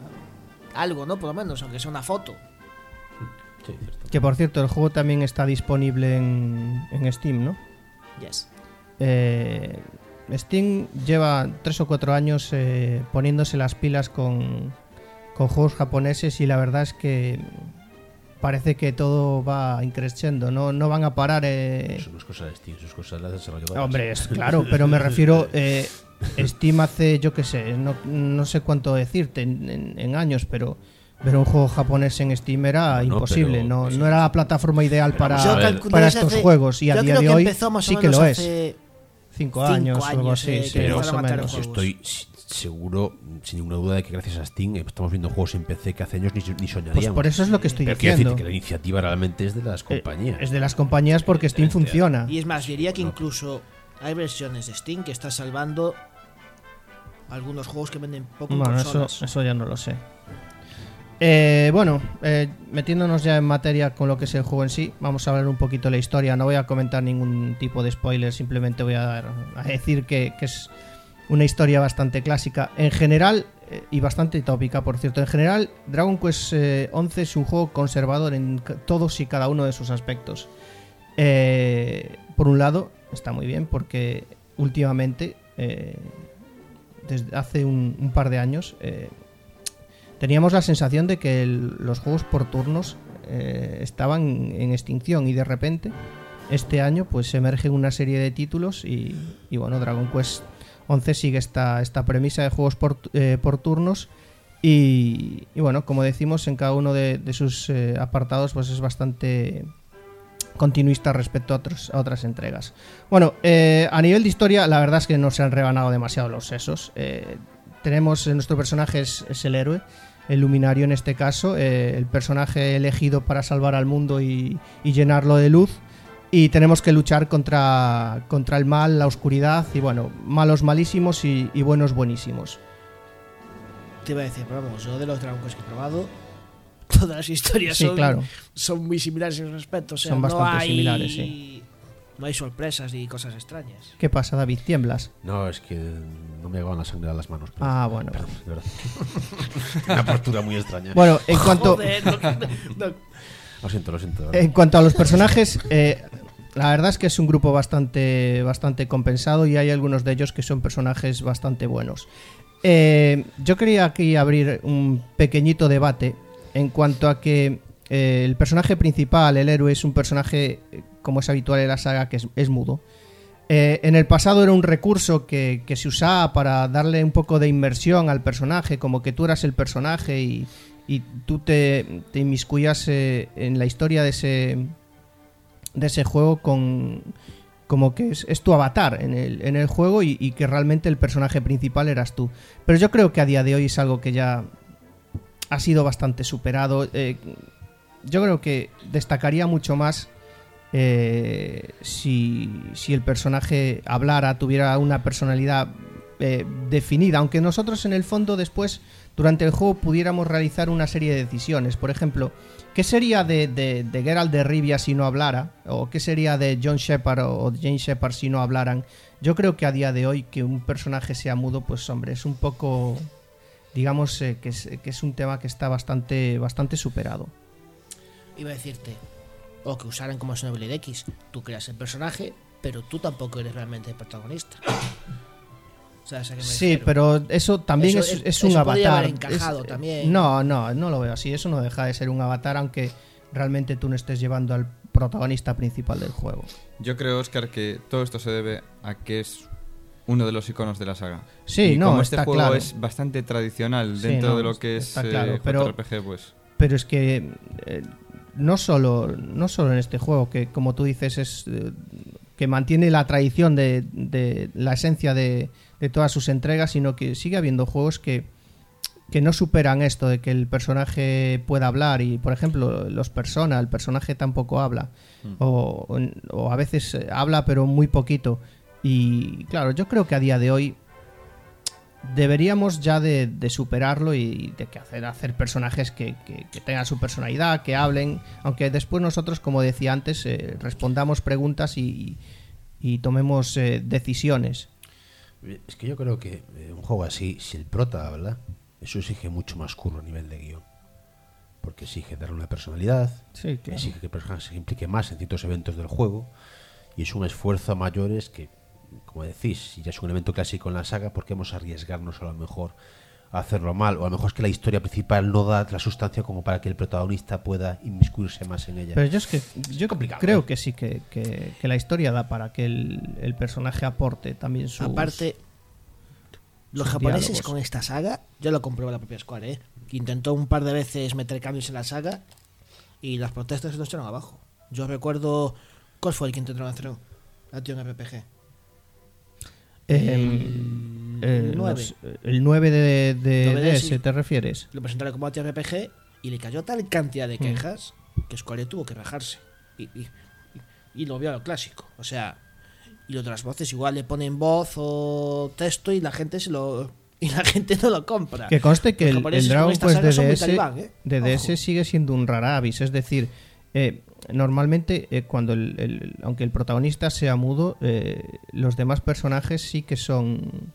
Algo, ¿no? Por lo menos, aunque sea una foto. Sí, cierto. Que por cierto, el juego también está disponible en, en Steam, ¿no? Yes. Eh, Steam lleva tres o cuatro años eh, poniéndose las pilas con, con juegos japoneses, y la verdad es que parece que todo va increciendo, no, no van a parar. Eh... Eso no es cosa de Steam, eso es cosa de las desarrolladoras. Hombre, es claro, pero me refiero, eh, Steam hace, yo qué sé, no, no sé cuánto decirte en, en, en años, pero ver un juego japonés en Steam era Bueno, imposible, pero- no, no era la plataforma ideal para, vamos a ver. calculo para desde estos hace- juegos, y a yo día creo de que hoy empezó más o sí que menos lo es. hace Cinco, cinco años o algo años, así, eh, sí, que Pero más o empezaron a matar menos. yo estoy s- seguro, sin ninguna duda, de que gracias a Steam eh, estamos viendo juegos en P C que hace años ni, ni soñaríamos. Pues por eso es lo que estoy Pero quiero diciendo. decir que la iniciativa realmente es de las Eh, compañías. Es de las compañías porque Steam Este- funciona. Y es más, diría que No. incluso hay versiones de Steam que está salvando algunos juegos que venden poco en Bueno, eso, consolas. eso ya no lo sé. Eh, bueno, eh, metiéndonos ya en materia con lo que es el juego en sí, vamos a hablar un poquito de la historia. No voy a comentar ningún tipo de spoiler, simplemente voy a, dar, a decir que, que es una historia bastante clásica. En general, eh, y bastante tópica, por cierto, en general, Dragon Quest eh, once es un juego conservador en ca- todos y cada uno de sus aspectos. Eh, por un lado, está muy bien porque últimamente, eh, desde hace un, un par de años, eh, teníamos la sensación de que el- los juegos por turnos eh, estaban en extinción, y de repente este año pues emergen una serie de títulos y, y bueno, Dragon Quest once sigue esta, esta premisa de juegos por, eh, por turnos, y, y bueno, como decimos, en cada uno de, de sus eh, apartados pues es bastante continuista respecto a, otros, a otras entregas. Bueno, eh, a nivel de historia, la verdad es que no se han rebanado demasiado los sesos. Eh, tenemos, eh, nuestro personaje es, es el héroe, el luminario en este caso, eh, el personaje elegido para salvar al mundo y, y llenarlo de luz, y tenemos que luchar contra, contra el mal, la oscuridad, y bueno, malos malísimos y, y buenos buenísimos. Te iba a decir, pero vamos, yo de los Dragon Quest que he probado, todas las historias Sí, son, claro. son muy similares en ese respecto. O sea, Son no bastante hay, similares, sí. No hay sorpresas ni cosas extrañas. ¿Qué pasa, David? ¿Tiemblas? No, es que no me llegaban la sangre a las manos. Pero, Ah, bueno. perdón, de verdad. Una postura muy extraña. Bueno, en cuanto... Joder, no, no. Lo siento, lo siento. de verdad. En cuanto a los personajes, eh, la verdad es que es un grupo bastante, bastante compensado, y hay algunos de ellos que son personajes bastante buenos. Eh, yo quería aquí abrir un pequeñito debate en cuanto a que eh, el personaje principal, el héroe, es un personaje, eh, como es habitual en la saga, que es, es mudo. Eh, en el pasado era un recurso que, que se usaba para darle un poco de inmersión al personaje, como que tú eras el personaje y, y tú te, te inmiscuyas eh, en la historia de ese, de ese juego con... como que es, es tu avatar en el, en el juego, y, y que realmente el personaje principal eras tú. Pero yo creo que a día de hoy es algo que ya ha sido bastante superado. Eh, yo creo que destacaría mucho más eh, si, si el personaje hablara, tuviera una personalidad eh, definida, aunque nosotros en el fondo después durante el juego pudiéramos realizar una serie de decisiones. Por ejemplo, ¿qué sería de, de, de Geralt de Rivia si no hablara? ¿O qué sería de John Shepard o Jane Shepard si no hablaran? Yo creo que a día de hoy que un personaje sea mudo, pues hombre, es un poco, digamos, eh, que, es, que es un tema que está bastante, bastante superado. Iba a decirte, o que usaran como Xenoblade X, tú creas el personaje, pero tú tampoco eres realmente el protagonista. O sea, ¿a qué me Sí, refiero? pero eso también Eso- es, es un eso podría avatar. haber encajado Es- también. No, no, no lo veo así. Eso no deja de ser un avatar, aunque realmente tú no estés llevando al protagonista principal del juego. Yo creo, Óscar, que todo esto se debe a que es uno de los iconos de la saga. Sí, y no, como este está juego claro. es bastante tradicional Sí, dentro no, de lo que es está claro, eh, pero- J R P G, pues... Pero es que eh, no solo no solo en este juego, que como tú dices es eh, que mantiene la tradición de, de la esencia de, de todas sus entregas, sino que sigue habiendo juegos que, que no superan esto de que el personaje pueda hablar. Y por ejemplo los Persona, el personaje tampoco habla, Mm. o, o, o a veces eh, habla pero muy poquito. Y claro, yo creo que a día de hoy deberíamos ya de, de superarlo y de que hacer, hacer personajes que, que, que tengan su personalidad, que hablen, aunque después nosotros, como decía antes, eh, respondamos preguntas y, y tomemos eh, decisiones. Es que yo creo que eh, un juego así, si el prota habla, eso exige mucho más curro a nivel de guión. Porque exige darle una personalidad, Sí, claro. exige que el personaje se implique más en ciertos eventos del juego, y es un esfuerzo a mayores que, como decís, si ya es un elemento clásico en la saga, ¿por qué vamos a arriesgarnos a lo mejor a hacerlo mal? O a lo mejor es que la historia principal no da la sustancia como para que el protagonista pueda inmiscuirse más en ella. Pero yo es que yo complicado, creo ¿eh? que sí que, que, que la historia da para que el, el personaje aporte también sus... Aparte, los sus japoneses diálogos. con esta saga, yo lo compruebo en la propia Square, ¿eh? Que intentó un par de veces meter cambios en la saga y las protestas se nos echaron abajo. Yo recuerdo, ¿cuál fue el que intentaron hacer la tío en R P G? Eh, eh, nueve. los- el nueve de, de nueve D D S, S, ¿te refieres? Lo presentaron como R P G y le cayó tal cantidad Mm. de quejas que Square tuvo que rajarse. Y, y, y, y lo vio a lo clásico. O sea, y lo de las voces igual le ponen voz o texto y la gente se lo y la gente no lo compra. Que conste que Los el, el japoneses con Dragon esta Quest saga de son muy D S, talibán, ¿eh? de D S Ojo. sigue siendo un rara avis, es decir, eh, normalmente eh, cuando el, el- aunque el protagonista sea mudo, eh, los demás personajes sí que son,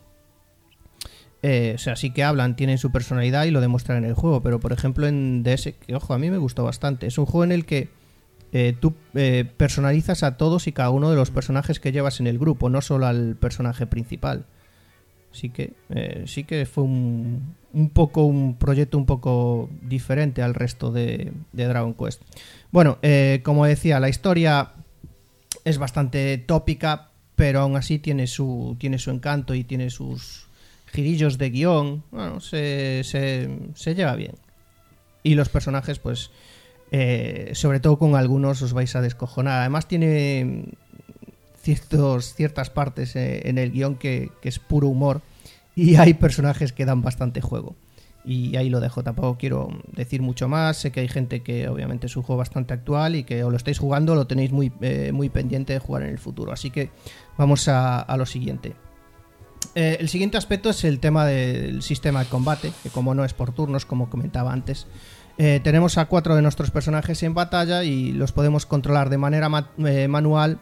eh, o sea, sí que hablan, tienen su personalidad y lo demuestran en el juego. Pero por ejemplo en D S, que ojo, a mí me gustó bastante, es un juego en el que eh, tú eh, personalizas a todos y cada uno de los personajes que llevas en el grupo, no solo al personaje principal. Así que eh, sí que fue un, un poco un proyecto un poco diferente al resto de, de Dragon Quest. Bueno, eh, como decía, la historia es bastante tópica, pero aún así tiene su, tiene su encanto y tiene sus girillos de guión. Bueno, se, se, se lleva bien. Y los personajes, pues, eh, sobre todo con algunos os vais a descojonar. Además tiene ciertos, ciertas partes eh, en el guión que, que es puro humor y hay personajes que dan bastante juego. Y ahí lo dejo, tampoco quiero decir mucho más. Sé que hay gente que obviamente es un juego bastante actual y que o lo estáis jugando o lo tenéis muy, eh, muy pendiente de jugar en el futuro. Así que vamos a, a lo siguiente. Eh, el siguiente aspecto es el tema del sistema de combate, que como no es por turnos, como comentaba antes, eh, tenemos a cuatro de nuestros personajes en batalla y los podemos controlar de manera ma- eh, manual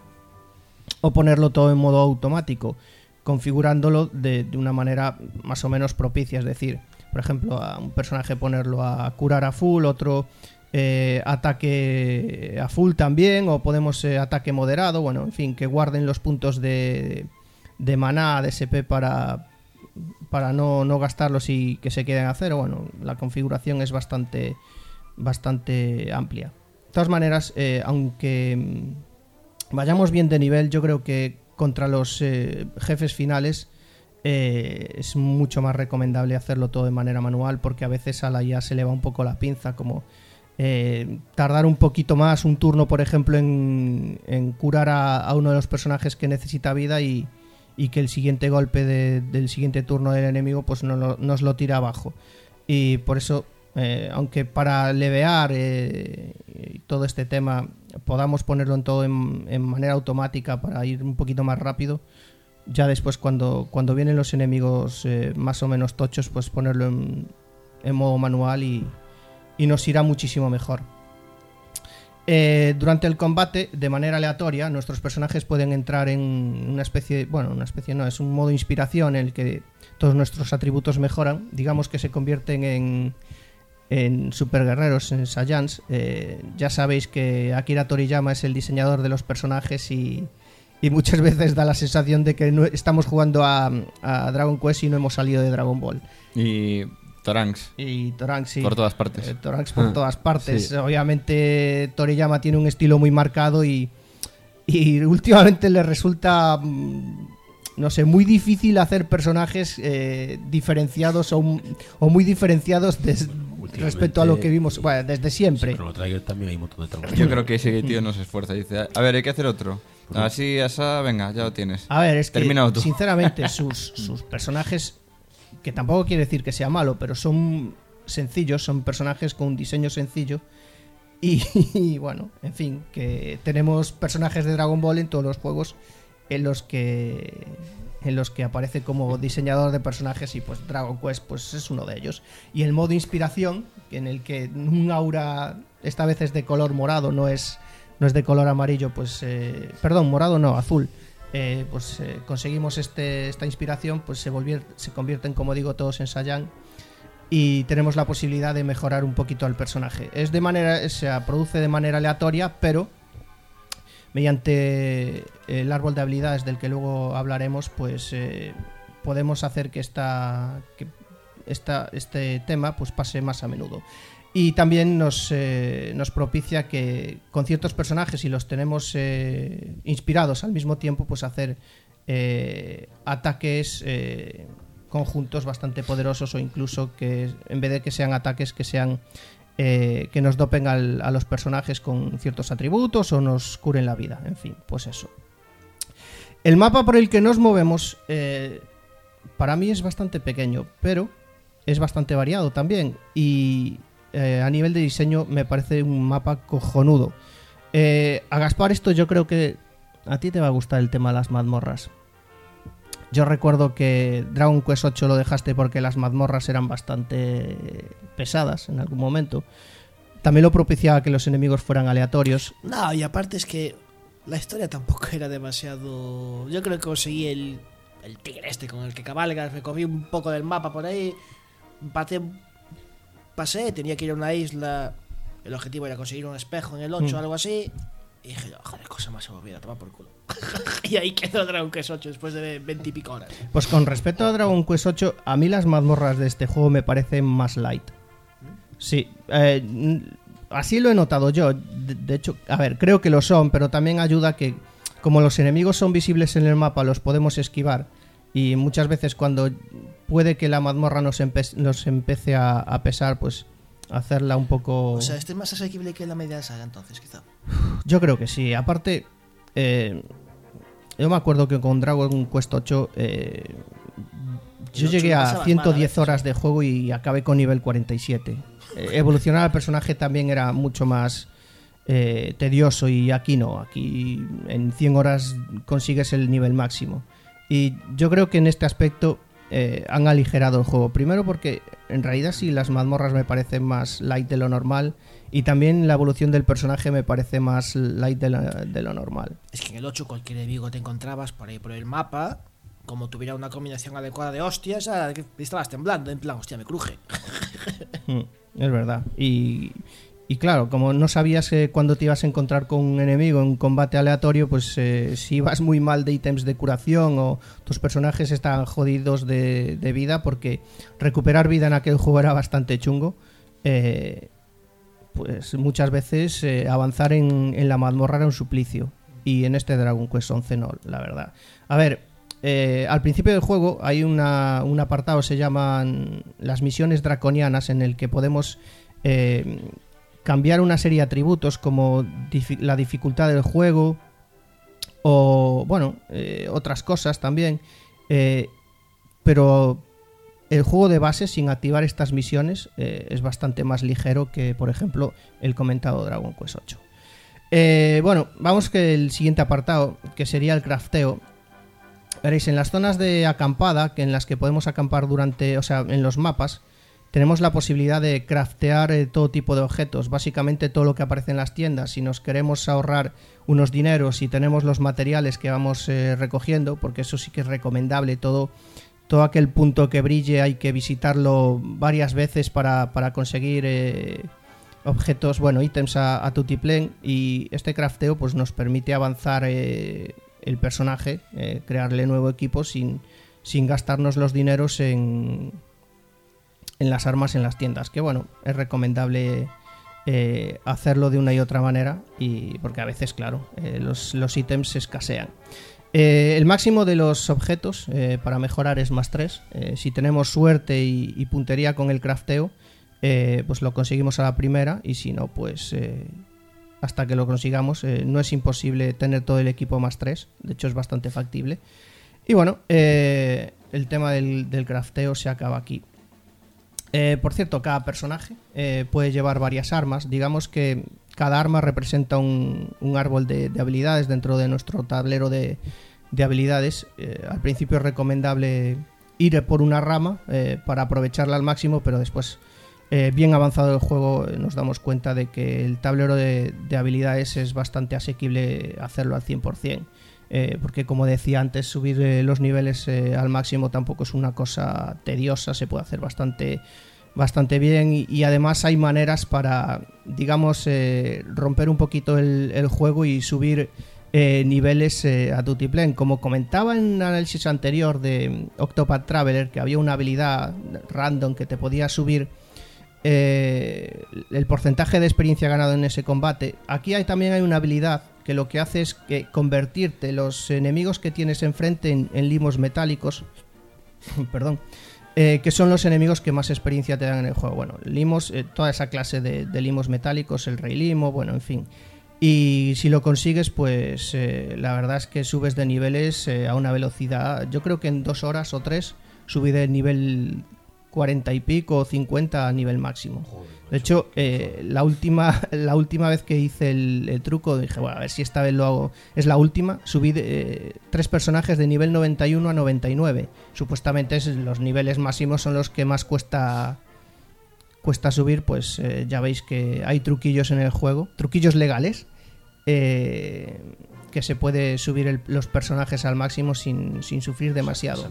o ponerlo todo en modo automático, configurándolo de, de una manera más o menos propicia. Es decir, por ejemplo, a un personaje ponerlo a curar a full, otro eh, ataque a full también, o podemos eh, ataque moderado, bueno, en fin, que guarden los puntos de, de maná, de S P para, para no, no gastarlos y que se queden a cero. Bueno, la configuración es bastante, bastante amplia. De todas maneras, eh, aunque vayamos bien de nivel, yo creo que contra los eh, jefes finales eh, es mucho más recomendable hacerlo todo de manera manual, porque a veces a la I A se le va un poco la pinza, como eh, tardar un poquito más, un turno por ejemplo en, en curar a, a uno de los personajes que necesita vida y, y que el siguiente golpe de, del siguiente turno del enemigo pues no lo, nos lo tira abajo. Y por eso eh, aunque para levear eh, y todo este tema podamos ponerlo en todo en, en manera automática para ir un poquito más rápido, ya después cuando, cuando vienen los enemigos eh, más o menos tochos, pues ponerlo en, en modo manual y, y nos irá muchísimo mejor. Eh, durante el combate, de manera aleatoria, nuestros personajes pueden entrar en una especie, bueno, una especie no, es un modo inspiración en el que todos nuestros atributos mejoran, digamos que se convierten en, en superguerreros, en Saiyans. Eh, ya sabéis que Akira Toriyama es el diseñador de los personajes y, y muchas veces da la sensación de que no, estamos jugando a, a Dragon Quest y no hemos salido de Dragon Ball. Y Toranks. Y Toranks, sí. Por todas partes. Eh, Toranks por Ah, todas partes. sí. Obviamente Toriyama tiene un estilo muy marcado y, y últimamente le resulta, mm, no sé, muy difícil hacer personajes eh, diferenciados o, o muy diferenciados des- respecto a lo que vimos, bueno, desde siempre. Sí, Chrono Trigger también hay un montón de tramos. Yo creo que ese tío no se esfuerza. Dice, a ver, hay que hacer otro. Así, asa, venga, ya lo tienes. A ver, es que Terminado tú. sinceramente sus, sus personajes, que tampoco quiere decir que sea malo, pero son sencillos, son personajes con un diseño sencillo y, y bueno, en fin, que tenemos personajes de Dragon Ball en todos los juegos en los que en los que aparece como diseñador de personajes y pues Dragon Quest pues es uno de ellos. Y el modo inspiración, en el que un aura esta vez es de color morado, no es no es de color amarillo, pues eh, perdón, morado no, azul. Eh, pues eh, conseguimos este, esta inspiración, pues se, volvier, se convierten, como digo, todos en Saiyan y tenemos la posibilidad de mejorar un poquito al personaje. Es de manera, se produce de manera aleatoria, pero mediante el árbol de habilidades del que luego hablaremos, pues eh, podemos hacer que, esta, que esta, este tema pues pase más a menudo. Y también nos, eh, nos propicia que con ciertos personajes, si los tenemos eh, inspirados al mismo tiempo, pues hacer eh, ataques eh, conjuntos bastante poderosos, o incluso que en vez de que sean ataques, que sean eh, que nos dopen al, a los personajes con ciertos atributos o nos curen la vida. En fin, pues eso. El mapa por el que nos movemos eh, para mí es bastante pequeño, pero es bastante variado también y Eh, a nivel de diseño me parece un mapa cojonudo. Eh, a Gaspar, esto yo creo que a ti te va a gustar el tema de las mazmorras. Yo recuerdo que Dragon Quest ocho lo dejaste porque las mazmorras eran bastante pesadas en algún momento. También lo propiciaba que los enemigos fueran aleatorios. No, y aparte es que la historia tampoco era demasiado... Yo creo que conseguí el, el tigre este con el que cabalgas, me comí un poco del mapa por ahí, pasé... Pasé, tenía que ir a una isla. El objetivo era conseguir un espejo en el ocho o Mm. algo así. Y dije, joder, cosa más aburrida, toma por culo. Y ahí quedó Dragon Quest ocho después de veinte y pico horas. Pues con respecto a Dragon Quest ocho, a mí las mazmorras de este juego me parecen más light. Sí, eh, así lo he notado yo. De, de hecho, a ver, creo que lo son, pero también ayuda que, como los enemigos son visibles en el mapa, los podemos esquivar. Y muchas veces cuando puede que la mazmorra nos, empe- nos empiece a, a pesar, pues hacerla un poco... O sea, este es más asequible que la media saga entonces, quizá. Yo creo que sí. Aparte, eh, yo me acuerdo que con Dragon Quest ocho eh, yo llegué a ciento diez horas de juego y acabé con nivel cuarenta y siete. Eh, evolucionar al personaje también era mucho más eh, tedioso y aquí no. Aquí en cien horas consigues el nivel máximo. Y yo creo que en este aspecto eh, han aligerado el juego. Primero porque en realidad sí, las mazmorras me parecen más light de lo normal. Y también la evolución del personaje me parece más light de lo, de lo normal. Es que en el ocho cualquier enemigo te encontrabas por ahí por el mapa, como tuviera una combinación adecuada de hostias, ah, que estabas temblando, en plan, hostia, me cruje. Es verdad. Y, y claro, como no sabías eh, cuándo te ibas a encontrar con un enemigo en un combate aleatorio, pues eh, si ibas muy mal de ítems de curación o tus personajes estaban jodidos de, de vida, porque recuperar vida en aquel juego era bastante chungo, eh, pues muchas veces eh, avanzar en, en la mazmorra era un suplicio. Y en este Dragon Quest once no, la verdad. A ver, eh, al principio del juego hay una, un apartado, se llaman las misiones draconianas, en el que podemos eh, cambiar una serie de atributos como difi- la dificultad del juego o, bueno, eh, otras cosas también. Eh, pero el juego de base, sin activar estas misiones, eh, es bastante más ligero que, por ejemplo, el comentado Dragon Quest ocho. Eh, bueno, vamos que el siguiente apartado, que sería el crafteo. Veréis, en las zonas de acampada, que en las que podemos acampar durante, o sea, en los mapas, tenemos la posibilidad de craftear eh, todo tipo de objetos, básicamente todo lo que aparece en las tiendas. Si nos queremos ahorrar unos dineros y tenemos los materiales que vamos eh, recogiendo, porque eso sí que es recomendable, todo, todo aquel punto que brille hay que visitarlo varias veces para, para conseguir eh, objetos, bueno, ítems a, a tutiplén, y este crafteo pues nos permite avanzar eh, el personaje, eh, crearle nuevo equipo sin, sin gastarnos los dineros en... en las armas en las tiendas, que bueno, es recomendable eh, hacerlo de una y otra manera, y porque a veces, claro, eh, los, los ítems se escasean. Eh, el máximo de los objetos eh, para mejorar es más tres. Eh, si tenemos suerte y, y puntería con el crafteo, eh, pues lo conseguimos a la primera, y si no, pues eh, hasta que lo consigamos. Eh, no es imposible tener todo el equipo más tres, de hecho es bastante factible. Y bueno, eh, el tema del, del crafteo se acaba aquí. Eh, por cierto, cada personaje eh, puede llevar varias armas. Digamos que cada arma representa un, un árbol de, de habilidades dentro de nuestro tablero de, de habilidades. Eh, al principio es recomendable ir por una rama eh, para aprovecharla al máximo, pero después, eh, bien avanzado el juego, nos damos cuenta de que el tablero de, de habilidades es bastante asequible hacerlo al cien por ciento. Eh, porque, como decía antes, subir eh, los niveles eh, al máximo tampoco es una cosa tediosa, se puede hacer bastante, bastante bien, y, y además hay maneras para, digamos, eh, romper un poquito el, el juego y subir eh, niveles eh, a tutiplén. Como comentaba en un análisis anterior de Octopath Traveler, que había una habilidad random que te podía subir eh, el porcentaje de experiencia ganado en ese combate, aquí hay, también hay una habilidad que lo que hace es que convertirte los enemigos que tienes enfrente en, en limos metálicos, perdón, eh, que son los enemigos que más experiencia te dan en el juego. Bueno, limos, eh, toda esa clase de, de limos metálicos, el rey limo, bueno, en fin. Y si lo consigues, pues eh, la verdad es que subes de niveles eh, a una velocidad, yo creo que en dos horas o tres subí de nivel cuarenta y pico o cincuenta a nivel máximo. De hecho, eh, la última la última vez que hice el, el truco, dije, bueno, a ver si esta vez lo hago, es la última, subí de, eh, tres personajes de nivel noventa y uno a noventa y nueve. Supuestamente es, los niveles máximos son los que más cuesta cuesta subir, pues eh, ya veis que hay truquillos en el juego, truquillos legales, eh, que se puede subir el, los personajes al máximo sin, sin sufrir demasiado.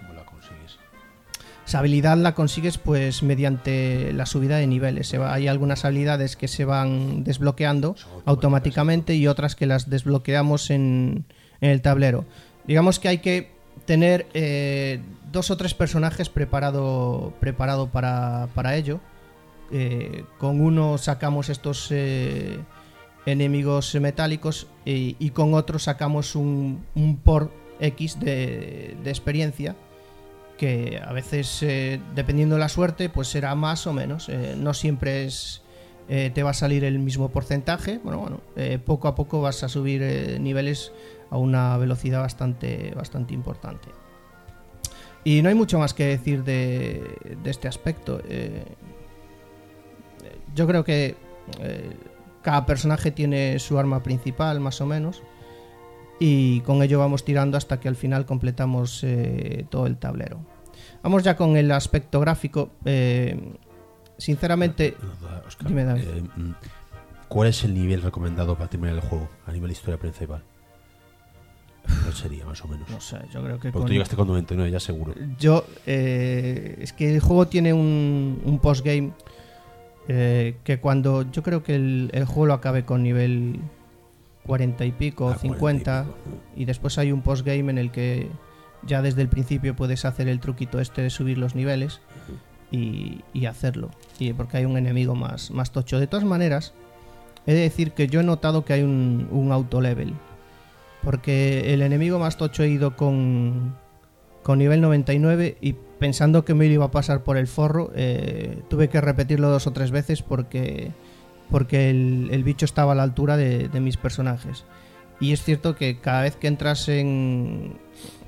Esa habilidad la consigues pues mediante la subida de niveles. Se va, hay algunas habilidades que se van desbloqueando automáticamente y otras que las desbloqueamos en, en el tablero. Digamos que hay que tener eh, dos o tres personajes preparado, preparado para, para ello. Eh, con uno sacamos estos eh, enemigos metálicos y, y con otro sacamos un, un por X de, de experiencia, que a veces, eh, dependiendo de la suerte, pues será más o menos. Eh, no siempre es eh, te va a salir el mismo porcentaje. Bueno, bueno, eh, poco a poco vas a subir eh, niveles a una velocidad bastante, bastante importante. Y no hay mucho más que decir de, de este aspecto. Eh, yo creo que eh, cada personaje tiene su arma principal, más o menos, y con ello vamos tirando hasta que al final completamos eh, todo el tablero. Vamos ya con el aspecto gráfico. Eh, sinceramente, Oscar, dime, David. Eh, ¿cuál es el nivel recomendado para terminar el juego a nivel de historia principal? ¿Cuál sería, más o menos? No sé, yo creo que porque con... tú llegaste con noventa y nueve, ya seguro. Yo, eh, es que el juego tiene un, un postgame eh, que cuando yo creo que el, el juego lo acabe con nivel cuarenta y pico, ah, cincuenta, y, pico. Y después hay un postgame en el que ya desde el principio puedes hacer el truquito este de subir los niveles y, y hacerlo, y porque hay un enemigo más, más tocho. De todas maneras, he de decir que yo he notado que hay un, un auto level, porque el enemigo más tocho he ido con, con nivel noventa y nueve y pensando que me lo iba a pasar por el forro, eh, tuve que repetirlo dos o tres veces porque... porque el, el bicho estaba a la altura de, de mis personajes. Y es cierto que cada vez que entras en...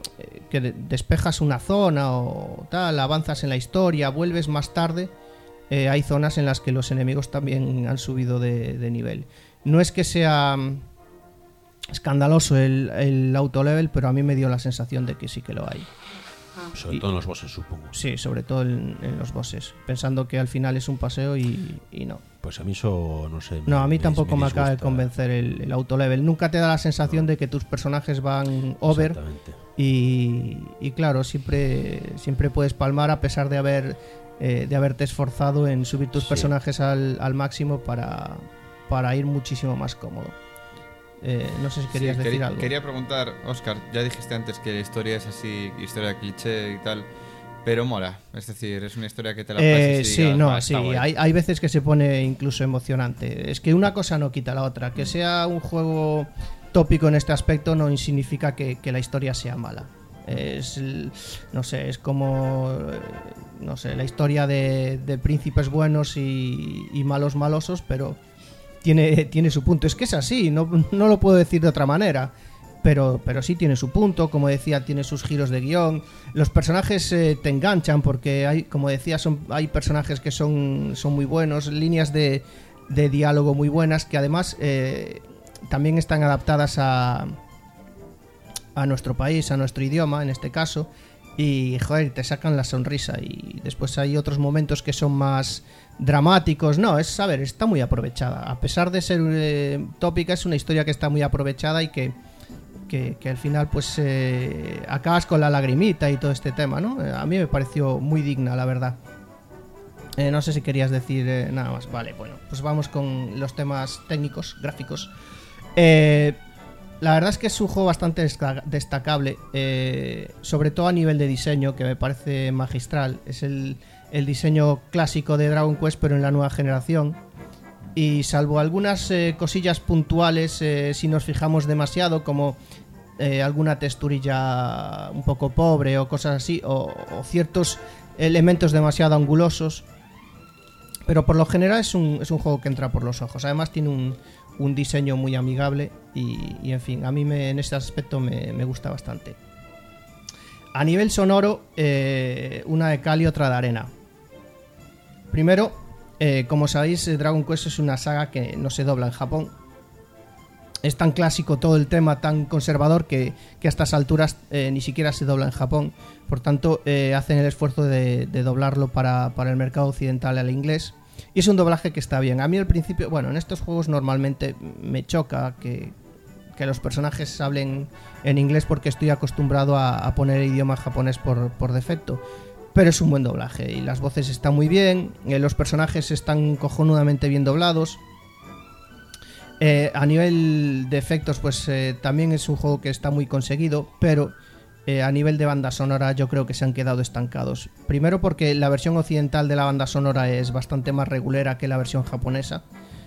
que de- despejas una zona o tal, avanzas en la historia, vuelves más tarde, eh, hay zonas en las que los enemigos también han subido de, de nivel. No es que sea mm, escandaloso el, el autolevel, pero a mí me dio la sensación de que sí que lo hay. Sobre Y- todo en los bosses, supongo. Sí, sobre todo en, en los bosses, pensando que al final es un paseo y, y no. Pues a mí eso, no sé. No, a mí me- tampoco me, me acaba de disgusta. convencer el, el autolevel. Nunca te da la sensación de que tus personajes van over. Exactamente. Y, y claro, siempre, siempre puedes palmar a pesar de haber eh, de haberte esforzado en subir tus Sí. personajes al, al máximo para, para ir muchísimo más cómodo. Eh, no sé si querías Sí, decir quería, algo. Quería preguntar, Óscar, ya dijiste antes que la historia es así, historia cliché y tal, pero mola. Es decir, es una historia que te la Eh, pases y sí, digas, no, "Va, sí, está guay". hay, hay veces que se pone incluso emocionante. Es que una cosa no quita la otra. Que sea un juego tópico en este aspecto no significa que, que la historia sea mala. Es, el- no sé, es como, eh, no sé, la historia de, de príncipes buenos y, y malos malosos, pero tiene, tiene su punto. Es que es así, no, no lo puedo decir de otra manera. Pero, pero sí tiene su punto, como decía, tiene sus giros de guión. Los personajes eh, te enganchan porque hay, como decía, son, hay personajes que son, son muy buenos, líneas de, de diálogo muy buenas que además eh, también están adaptadas a, a nuestro país, a nuestro idioma en este caso. Y joder, te sacan la sonrisa. Y después hay otros momentos que son más dramáticos. No, es, a ver, está muy aprovechada. A pesar de ser eh, tópica, es una historia que está muy aprovechada y que Que, que al final pues eh, acabas con la lagrimita y todo este tema, ¿no? Eh, a mí me pareció muy digna, la verdad. Eh, no sé si querías decir eh, nada más. Vale, bueno, pues vamos con los temas técnicos, gráficos. Eh, la verdad es que es un juego bastante desta- destacable, eh, sobre todo a nivel de diseño, que me parece magistral. Es el, el diseño clásico de Dragon Quest, pero en la nueva generación. Y salvo algunas eh, cosillas puntuales, eh, si nos fijamos demasiado, como eh, alguna texturilla un poco pobre o cosas así, o, o ciertos elementos demasiado angulosos, pero por lo general es un, es un juego que entra por los ojos. Además tiene un, un diseño muy amigable y, y, en fin, a mí me, en este aspecto me, me gusta bastante. A nivel sonoro, eh, una de cal y otra de arena. Primero, Eh, como sabéis, Dragon Quest es una saga que no se dobla en Japón. Es tan clásico todo el tema, tan conservador, que, que a estas alturas eh, ni siquiera se dobla en Japón. Por tanto, eh, hacen el esfuerzo de, de doblarlo para, para el mercado occidental al inglés. Y es un doblaje que está bien. A mí al principio, bueno, en estos juegos normalmente me choca que, que los personajes hablen en inglés porque estoy acostumbrado a, a poner el idioma japonés por, por defecto. Pero es un buen doblaje y las voces están muy bien, eh, los personajes están cojonudamente bien doblados. Eh, a nivel de efectos, pues eh, también es un juego que está muy conseguido, pero eh, a nivel de banda sonora yo creo que se han quedado estancados. Primero porque la versión occidental de la banda sonora es bastante más regulera que la versión japonesa.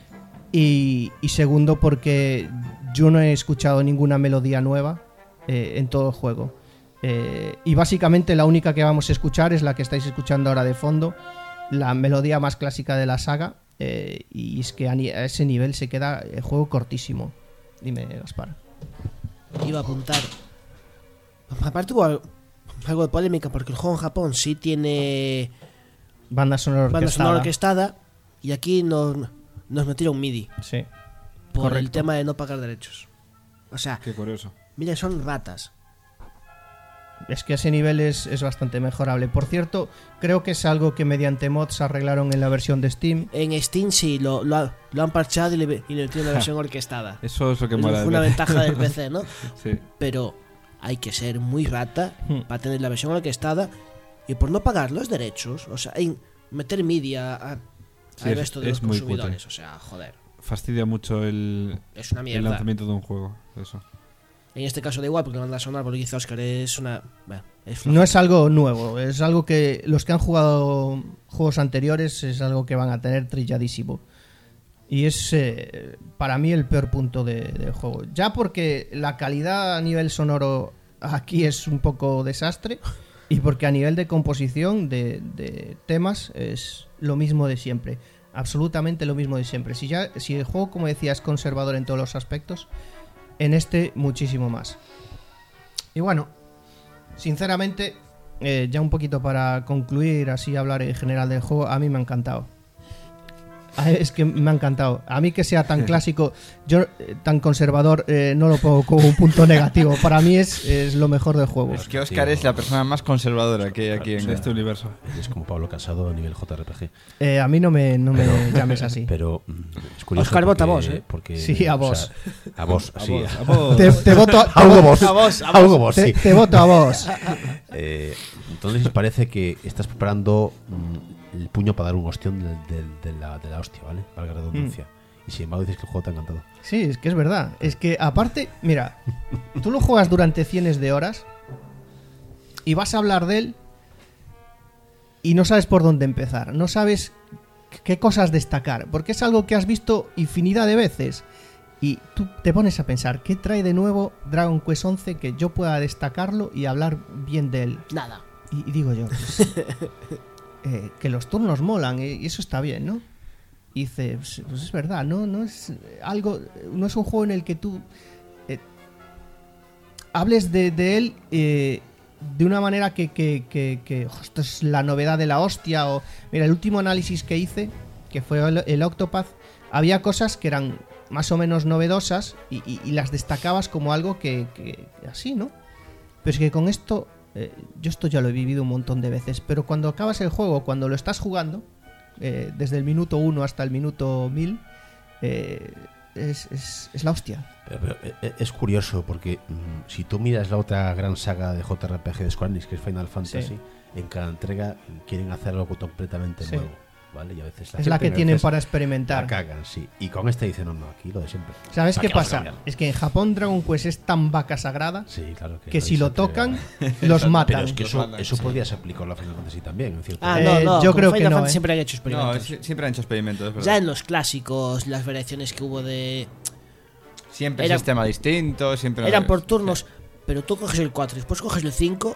Y, y segundo porque yo no he escuchado ninguna melodía nueva eh, en todo el juego. Eh, y básicamente la única que vamos a escuchar es la que estáis escuchando ahora de fondo, la melodía más clásica de la saga, eh, y es que a, ni- a ese nivel se queda el juego cortísimo. Dime, Gaspar. Iba a apuntar. Aparte hubo al- algo de polémica porque el juego en Japón sí tiene Banda sonora banda orquestada. sonora orquestada y aquí nos, nos metieron MIDI Sí. por el correcto. tema de no pagar derechos. O sea, Qué curioso. mira, son ratas. Es que ese nivel es, es bastante mejorable. Por cierto, creo que es algo que mediante mods arreglaron en la versión de Steam. En Steam sí, lo, lo, ha- lo han parchado y le, y le metieron la versión orquestada. Eso es lo que Eso mola. fue del una P C. ventaja del P C, ¿no? Sí. Pero hay que ser muy rata Hmm. para tener la versión orquestada y por no pagar los derechos, o sea, en meter media a, Sí, al es- resto de es los muy consumidores, cutre. o sea, joder, Fastidia mucho el, es una el mierda. lanzamiento de un juego. Eso. En este caso da igual porque la banda sonora, por lo que dice Oscar, es una... Bueno, es No es algo nuevo, es algo que los que han jugado juegos anteriores es algo que van a tener trilladísimo. Y es eh, para mí el peor punto de- del juego. Ya porque la calidad a nivel sonoro aquí es un poco desastre y porque a nivel de composición de, de temas es lo mismo de siempre. Absolutamente lo mismo de siempre. Si, ya, si el juego, como decía, es conservador en todos los aspectos, en este muchísimo más. Y bueno, sinceramente, eh, ya un poquito para concluir, así hablar en general del juego, a mí me ha encantado. A- Es que me ha encantado. A mí que sea tan clásico, yo eh, tan conservador, eh, no lo pongo como un punto negativo. Para mí es, es lo mejor del juego. Es que Óscar es la persona más conservadora que hay aquí en este universo. Es como Pablo Casado a nivel J R P G. Eh, a mí no me, no me Pero- llames así. Pero mm, es curioso. Oscar, vota a porque- vos, ¿eh? Porque, Sí, a o vos. sea, a vos, sí. vos, a vos. Te, te voto, te A Hugo voto- vos. A vos, a A Hugo vos, te- sí. te voto a vos. Eh, entonces parece que estás preparando mm, el puño para dar un ostión de, de- de la, de la hostia, ¿vale? Valga la redundancia. Y sin embargo dices que el juego te ha encantado. Sí, es que es verdad. Es que aparte, mira, tú lo juegas durante cientos de horas y vas a hablar de él y no sabes por dónde empezar. No sabes qué cosas destacar. Porque es algo que has visto infinidad de veces. Y tú te pones a pensar, ¿qué trae de nuevo Dragon Quest once que yo pueda destacarlo y hablar bien de él? Nada. Y, y digo yo, pues, eh, que los turnos molan eh, y eso está bien, ¿no? Y dice, pues, pues es verdad, ¿no? No es algo, no es un juego en el que tú eh, hables de, de él eh, de una manera que, que, que, que, "Oh, esto es la novedad de la hostia", o mira, el último análisis que hice, que fue el, el Octopath, había cosas que eran más o menos novedosas y, y- y las destacabas como algo que, que así, ¿no? Pero es que con esto, eh, yo esto ya lo he vivido un montón de veces, pero cuando acabas el juego, cuando lo estás jugando, eh, desde el minuto uno hasta el minuto mil, eh, es, es- es la hostia. Pero, pero, eh, es curioso porque mm, si tú miras la otra gran saga de J R P G de Square Enix, que es Final Fantasy, Sí. en cada entrega quieren hacer algo completamente Sí. nuevo, ¿vale? Y a veces Es la que primera tienen vez para la experimentar. cagan, sí. Y con este dicen, no, no, aquí lo de siempre. ¿Sabes Aquí qué vamos a pasa? cambiar. Es que en Japón Dragon Quest es tan vaca sagrada Sí, claro que, que no si lo siempre- tocan, los matan. Pero es que Los eso, matan, eso sí. podrías aplicarlo a Final Fantasy también, en cierto Ah, modo. no, Eh, no. yo con creo que Final no, Fantasy ¿eh? siempre han hecho No, experimentos. es- siempre han hecho experimentos, es Ya verdad. en los clásicos, las variaciones que hubo de. Siempre Era- sistema distinto, siempre... Eran por turnos, pero tú coges el cuatro y después coges el cinco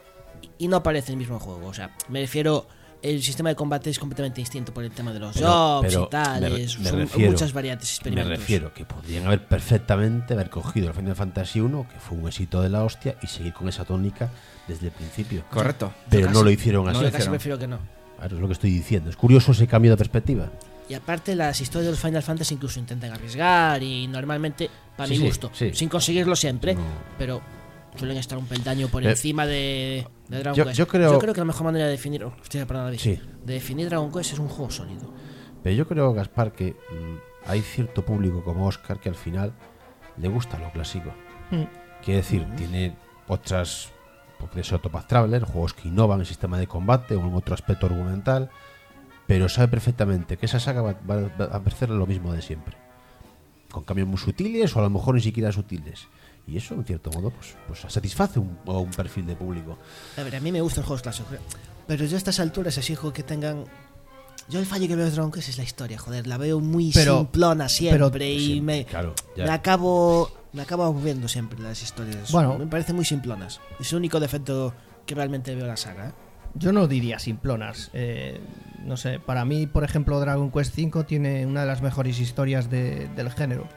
y y no aparece el mismo juego. O sea, me refiero. El sistema de combate es completamente distinto por el tema de los Pero- jobs pero y tal. me re- es- me son refiero- muchas variantes, Me experimentos. refiero que podrían haber perfectamente haber cogido el Final Fantasy uno, que fue un éxito de la hostia, y seguir con esa tónica desde el principio. Correcto. Pero Yo no casi- lo hicieron no así. lo Yo casi hicieron. prefiero que no. Claro, es lo que estoy diciendo. Es curioso ese cambio de perspectiva. Y aparte, las historias de los Final Fantasy incluso intentan arriesgar y normalmente, para Sí, mi sí, gusto, sí. sin conseguirlo siempre, No. pero suelen estar un peldaño por Eh, encima de, de Dragon yo- Quest. yo creo- que la mejor manera de definir, oh, hostia, perdón, David, Sí. de definir Dragon Quest es un juego sólido. Pero yo creo, Gaspar, que mm, hay cierto público como Oscar que al final le gusta lo clásico. Mm. Quiere decir, tiene otras, porque es Octopath Traveler, juegos que innovan el sistema de combate o en otro aspecto argumental, pero sabe perfectamente que esa saga va, va- va a parecer lo mismo de siempre. Con cambios muy sutiles o a lo mejor ni siquiera sutiles. Y eso, en cierto modo, pues, pues satisface un, a un perfil de público. A ver, a mí me gustan los juegos clásicos, pero yo a estas alturas exijo que tengan. Yo el fallo que veo de Dragon Quest es la historia, joder, la veo muy Pero- simplona siempre pero- y Sí, me, claro, ya. me acabo me acabo aburriendo siempre las historias. Bueno. Me parecen muy simplonas. Es el único defecto que realmente veo en la saga. ¿eh? Yo no diría simplonas. Eh, no sé, para mí, por ejemplo, Dragon Quest cinco tiene una de las mejores historias de- del género.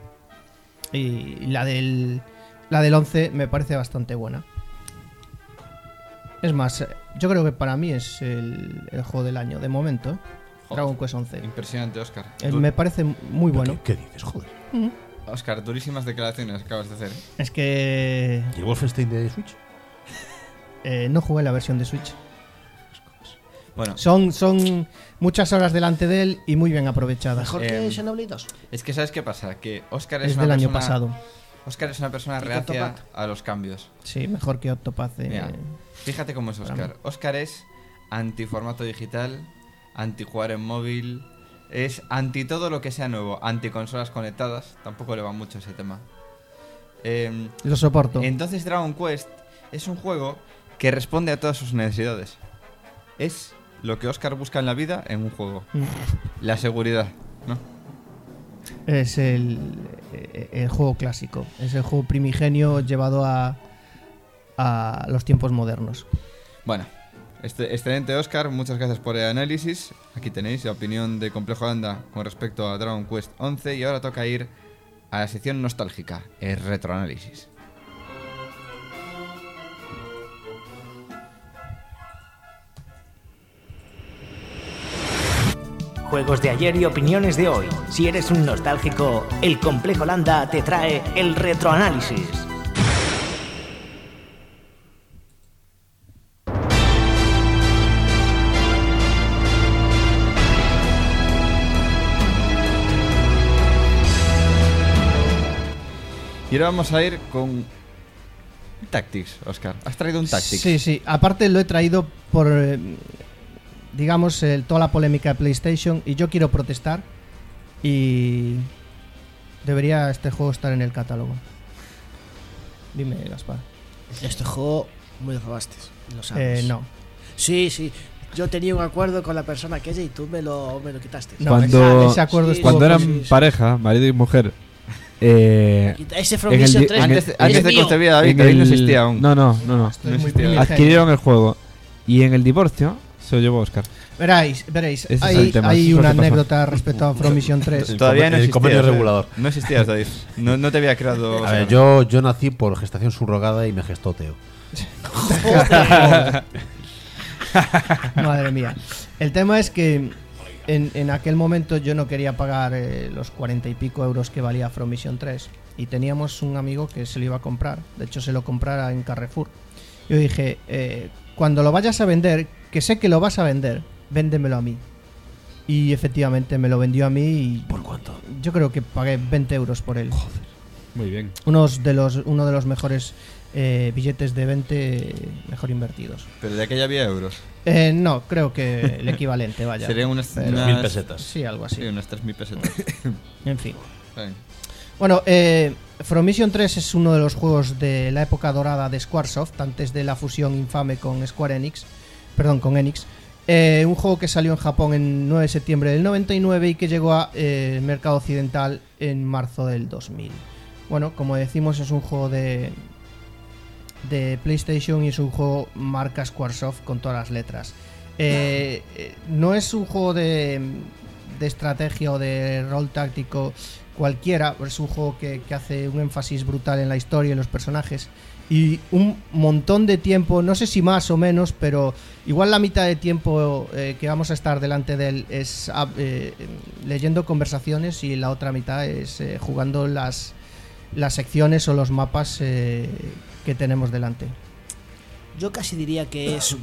Y la del, la del once me parece bastante buena. Es más, eh, yo creo que para mí es el, el juego del año, de momento. ¿eh? Dragon Quest once. Impresionante, Óscar. Eh, Du- me parece muy ¿Pero bueno. ¿Qué, qué dices? Joder. Mm. Óscar, durísimas declaraciones acabas de hacer. ¿eh? Es que ¿Y el Wolfenstein de Switch? eh, no jugué la versión de Switch. Bueno, Son, son muchas horas delante de él y muy bien aprovechadas. Mejor Em, que Xenoblade dos. es que ¿sabes qué pasa? Que Óscar es, Es una del año persona... pasado. Óscar es una persona ¿Y reacia Octopath? a los cambios. Sí, mejor que Octopath. eh, Mira, fíjate cómo es para Óscar. mí. Óscar es anti formato digital, anti jugar en móvil, es anti todo lo que sea nuevo, anti consolas conectadas. Tampoco le va mucho ese tema. Em, Lo soporto. entonces Dragon Quest es un juego que responde a todas sus necesidades. Es lo que Óscar busca en la vida en un juego. Mm. La seguridad, ¿no? Es el, eh, el juego clásico. Es el juego primigenio llevado a, a los tiempos modernos. Bueno, este, excelente Óscar, muchas gracias por el análisis. Aquí tenéis la opinión de Complejo Anda con respecto a Dragon Quest once y ahora toca ir a la sección nostálgica, el retroanálisis. juegos de ayer y opiniones de hoy. Si eres un nostálgico, el Complejo Landa te trae el retroanálisis. Y ahora vamos a ir con un Tactics, Óscar. ¿Has traído un Tactics? Sí, sí. Aparte lo he traído por, eh, digamos, el, toda la polémica de PlayStation. Y yo quiero protestar. Y debería este juego estar en el catálogo. Dime, Gaspar. Este juego muy robaste, lo sabes. Eh, no. Sí, sí. Yo tenía un acuerdo con la persona aquella y tú me lo, me lo quitaste. No, Cuando, ese, ese acuerdo sí, estuvo cuando con- eran sí, sí. pareja, marido y mujer, eh, Ese en From el Mission di- tres en el- Antes, es antes de mío. concebir a David, en David no el- existía aún. No, no, no, no. Estoy no muy existía. primigenio. Adquirieron el juego y en el divorcio se lo llevó Oscar. Veréis, veréis. Ese es Hay, el tema, hay eso es una lo que pasó. anécdota respecto a From Mission tres. Todavía no El existías. convenio ¿eh? regulador. No existías, David. No, no te había creado. A Óscar. ver, yo, yo nací por gestación subrogada y me gestó Teo. Madre mía. El tema es que en, en aquel momento yo no quería pagar eh, los cuarenta y pico euros que valía From Mission tres. Y teníamos un amigo que se lo iba a comprar. De hecho, se lo comprara en Carrefour. Yo dije, eh, cuando lo vayas a vender, que sé que lo vas a vender, véndemelo a mí. Y efectivamente me lo vendió a mí. Y ¿Por cuánto? yo creo que pagué veinte euros por él. Muy bien. Unos de los, uno de los mejores eh, billetes de veinte mejor invertidos. Pero de aquella había euros. Eh, no, creo que el equivalente, vaya. Serían unas, Pero- unas Mil pesetas. Sí, algo así. Sí, unas tres mil pesetas. En fin. Bien. Bueno, eh, From Mission tres es uno de los juegos de la época dorada de Squaresoft, antes de la fusión infame con Square Enix. Perdón, con Enix. Eh, un juego que salió en Japón en nueve de septiembre del noventa y nueve y que llegó al eh, mercado occidental en marzo del dos mil. Bueno, como decimos, es un juego de, de PlayStation y es un juego marca Squaresoft con todas las letras. Eh, eh, no es un juego de, de estrategia o de rol táctico cualquiera, es un juego que, que hace un énfasis brutal en la historia y en los personajes y un montón de tiempo, no sé si más o menos, pero igual la mitad de tiempo eh, que vamos a estar delante de él es ah, eh, leyendo conversaciones y la otra mitad es eh, jugando las, las secciones o los mapas eh, que tenemos delante. Yo casi diría que es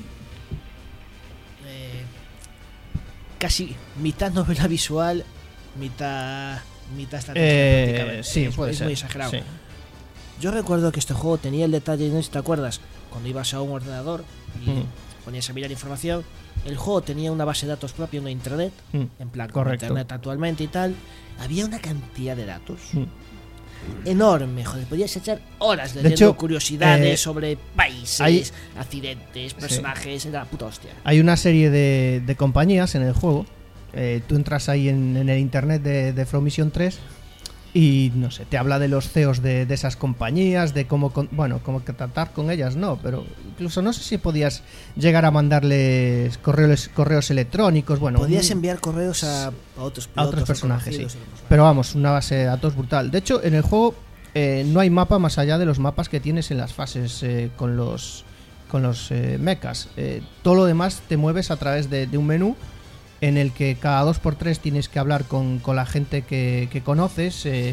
eh, casi mitad novela visual, mitad mitad estrategia. Eh, prácticamente. sí, es, puede es ser. muy exagerado. Sí. Yo recuerdo que este juego tenía el detalle, no sé si te acuerdas, cuando ibas a un ordenador y Mm. ponías a mirar información, el juego tenía una base de datos propia, una intranet, Mm, en plan como correcto. internet actualmente y tal. Había una cantidad de datos Mm. enorme, joder, podías echar horas leyendo hecho, curiosidades eh, sobre países, hay- accidentes, personajes, era la puta hostia. Hay una serie de, de compañías en el juego. Eh, tú entras ahí en, en el internet de, de From Mission tres y no sé, te habla de los C E Os de, de esas compañías, de cómo, con- bueno, cómo que tratar con ellas, no, pero incluso no sé si podías llegar a mandarles correos, correos electrónicos, bueno, Podías un- enviar correos a, a otros a otros pilotos o personajes, sí. conocidos, o- Pero vamos, una base de datos brutal. De hecho, en el juego eh, no hay mapa más allá de los mapas que tienes en las fases eh, con los con los eh, mechas. Eh, todo lo demás te mueves a través de, de un menú en el que cada dos por tres tienes que hablar con, con la gente que, que conoces eh,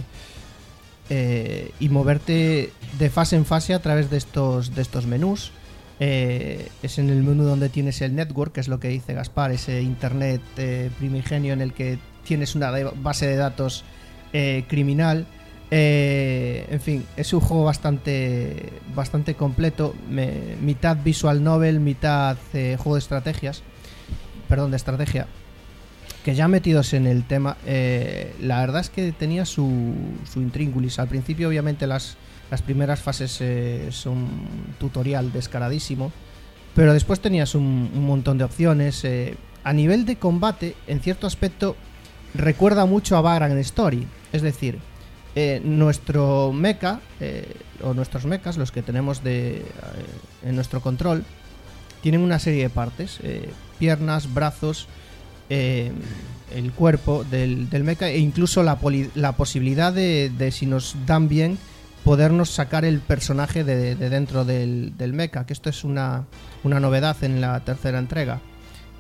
eh, y moverte de fase en fase a través de estos, de estos menús. Eh, es en el menú donde tienes el network, que es lo que dice Gaspar, ese internet eh, primigenio en el que tienes una de- base de datos eh, criminal. Eh, en fin, es un juego bastante bastante completo, me- mitad visual novel, mitad eh, juego de estrategias, perdón, de estrategia. Que ya metidos en el tema, eh, la verdad es que tenía su, su intríngulis. Al principio, obviamente, las, las primeras fases eh, son un tutorial descaradísimo, pero después tenías un, un montón de opciones. Eh, a nivel de combate, en cierto aspecto, recuerda mucho a Vagrant Story. Es decir, eh, nuestro mecha, eh, o nuestros mechas, los que tenemos de, eh, en nuestro control, tienen una serie de partes, eh, piernas, brazos, eh, el cuerpo del, del mecha e incluso la, poli- la posibilidad de, de, si nos dan bien, podernos sacar el personaje de, de dentro del, del mecha, que esto es una, una novedad en la tercera entrega.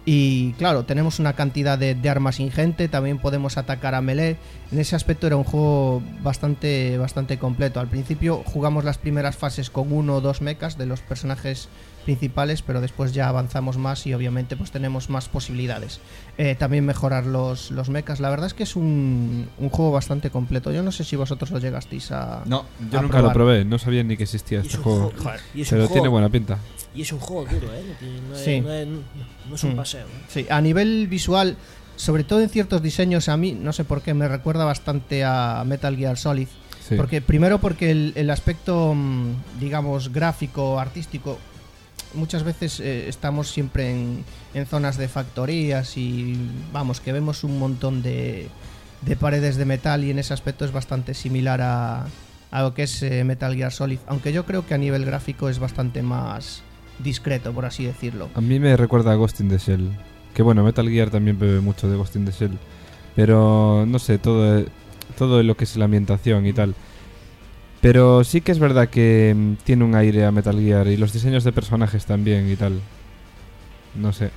Y claro, tenemos una cantidad de, de armas ingente, también podemos atacar a melee. En ese aspecto era un juego bastante, bastante completo. Al principio jugamos las primeras fases con uno o dos mechas de los personajes principales, pero después ya avanzamos más y obviamente pues tenemos más posibilidades. Eh, también mejorar los, los mechas. La verdad es que es un, un juego bastante completo. Yo no sé si vosotros lo llegasteis a No, Yo a nunca probar. lo probé, no sabía ni que existía Y este es un juego. juego- y es un Pero juego- tiene buena pinta. Y es un juego duro, ¿eh? No, tiene- no es, Sí. no es- no es un Mm. paseo. ¿eh? Sí, a nivel visual, sobre todo en ciertos diseños, a mí, no sé por qué, me recuerda bastante a Metal Gear Solid. Sí. Porque primero porque el, el aspecto, mm, digamos, gráfico, artístico, muchas veces eh, estamos siempre en, en zonas de factorías y vamos, que vemos un montón de, de paredes de metal y en ese aspecto es bastante similar a, a lo que es eh, Metal Gear Solid, aunque yo creo que a nivel gráfico es bastante más discreto, por así decirlo. A mí me recuerda a Ghost in the Shell. Que bueno, Metal Gear también bebe mucho de Ghost in the Shell. Pero no sé, todo, todo lo que es la ambientación y tal. Pero sí que es verdad que mm, tiene un aire a Metal Gear y los diseños de personajes también y tal. No sé.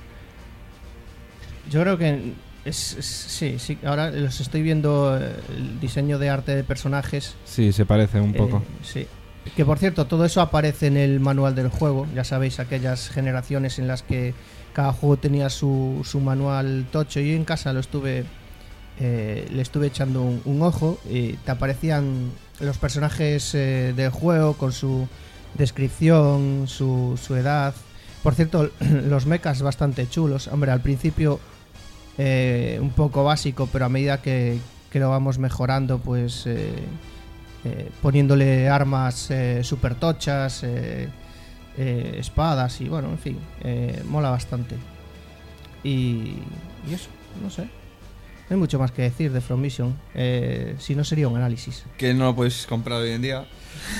Yo creo que es, es- sí, sí, ahora los estoy viendo eh, el diseño de arte de personajes. Sí, se parece un eh, poco. sí. Que por cierto, todo eso aparece en el manual del juego. Ya sabéis, aquellas generaciones en las que cada juego tenía su, su manual tocho. Yo en casa lo estuve eh, le estuve echando un, un ojo y te aparecían los personajes eh, del juego con su descripción, su, su edad. Por cierto, los mechas bastante chulos. Hombre, al principio eh, un poco básico, pero a medida que, que lo vamos mejorando, pues eh, eh, poniéndole armas eh, super tochas, eh, eh, espadas y bueno, en fin, eh, mola bastante. Y, y eso, no sé. No hay mucho más que decir de From Mission. Eh, si no, sería un análisis. Que no lo puedes comprar hoy en día.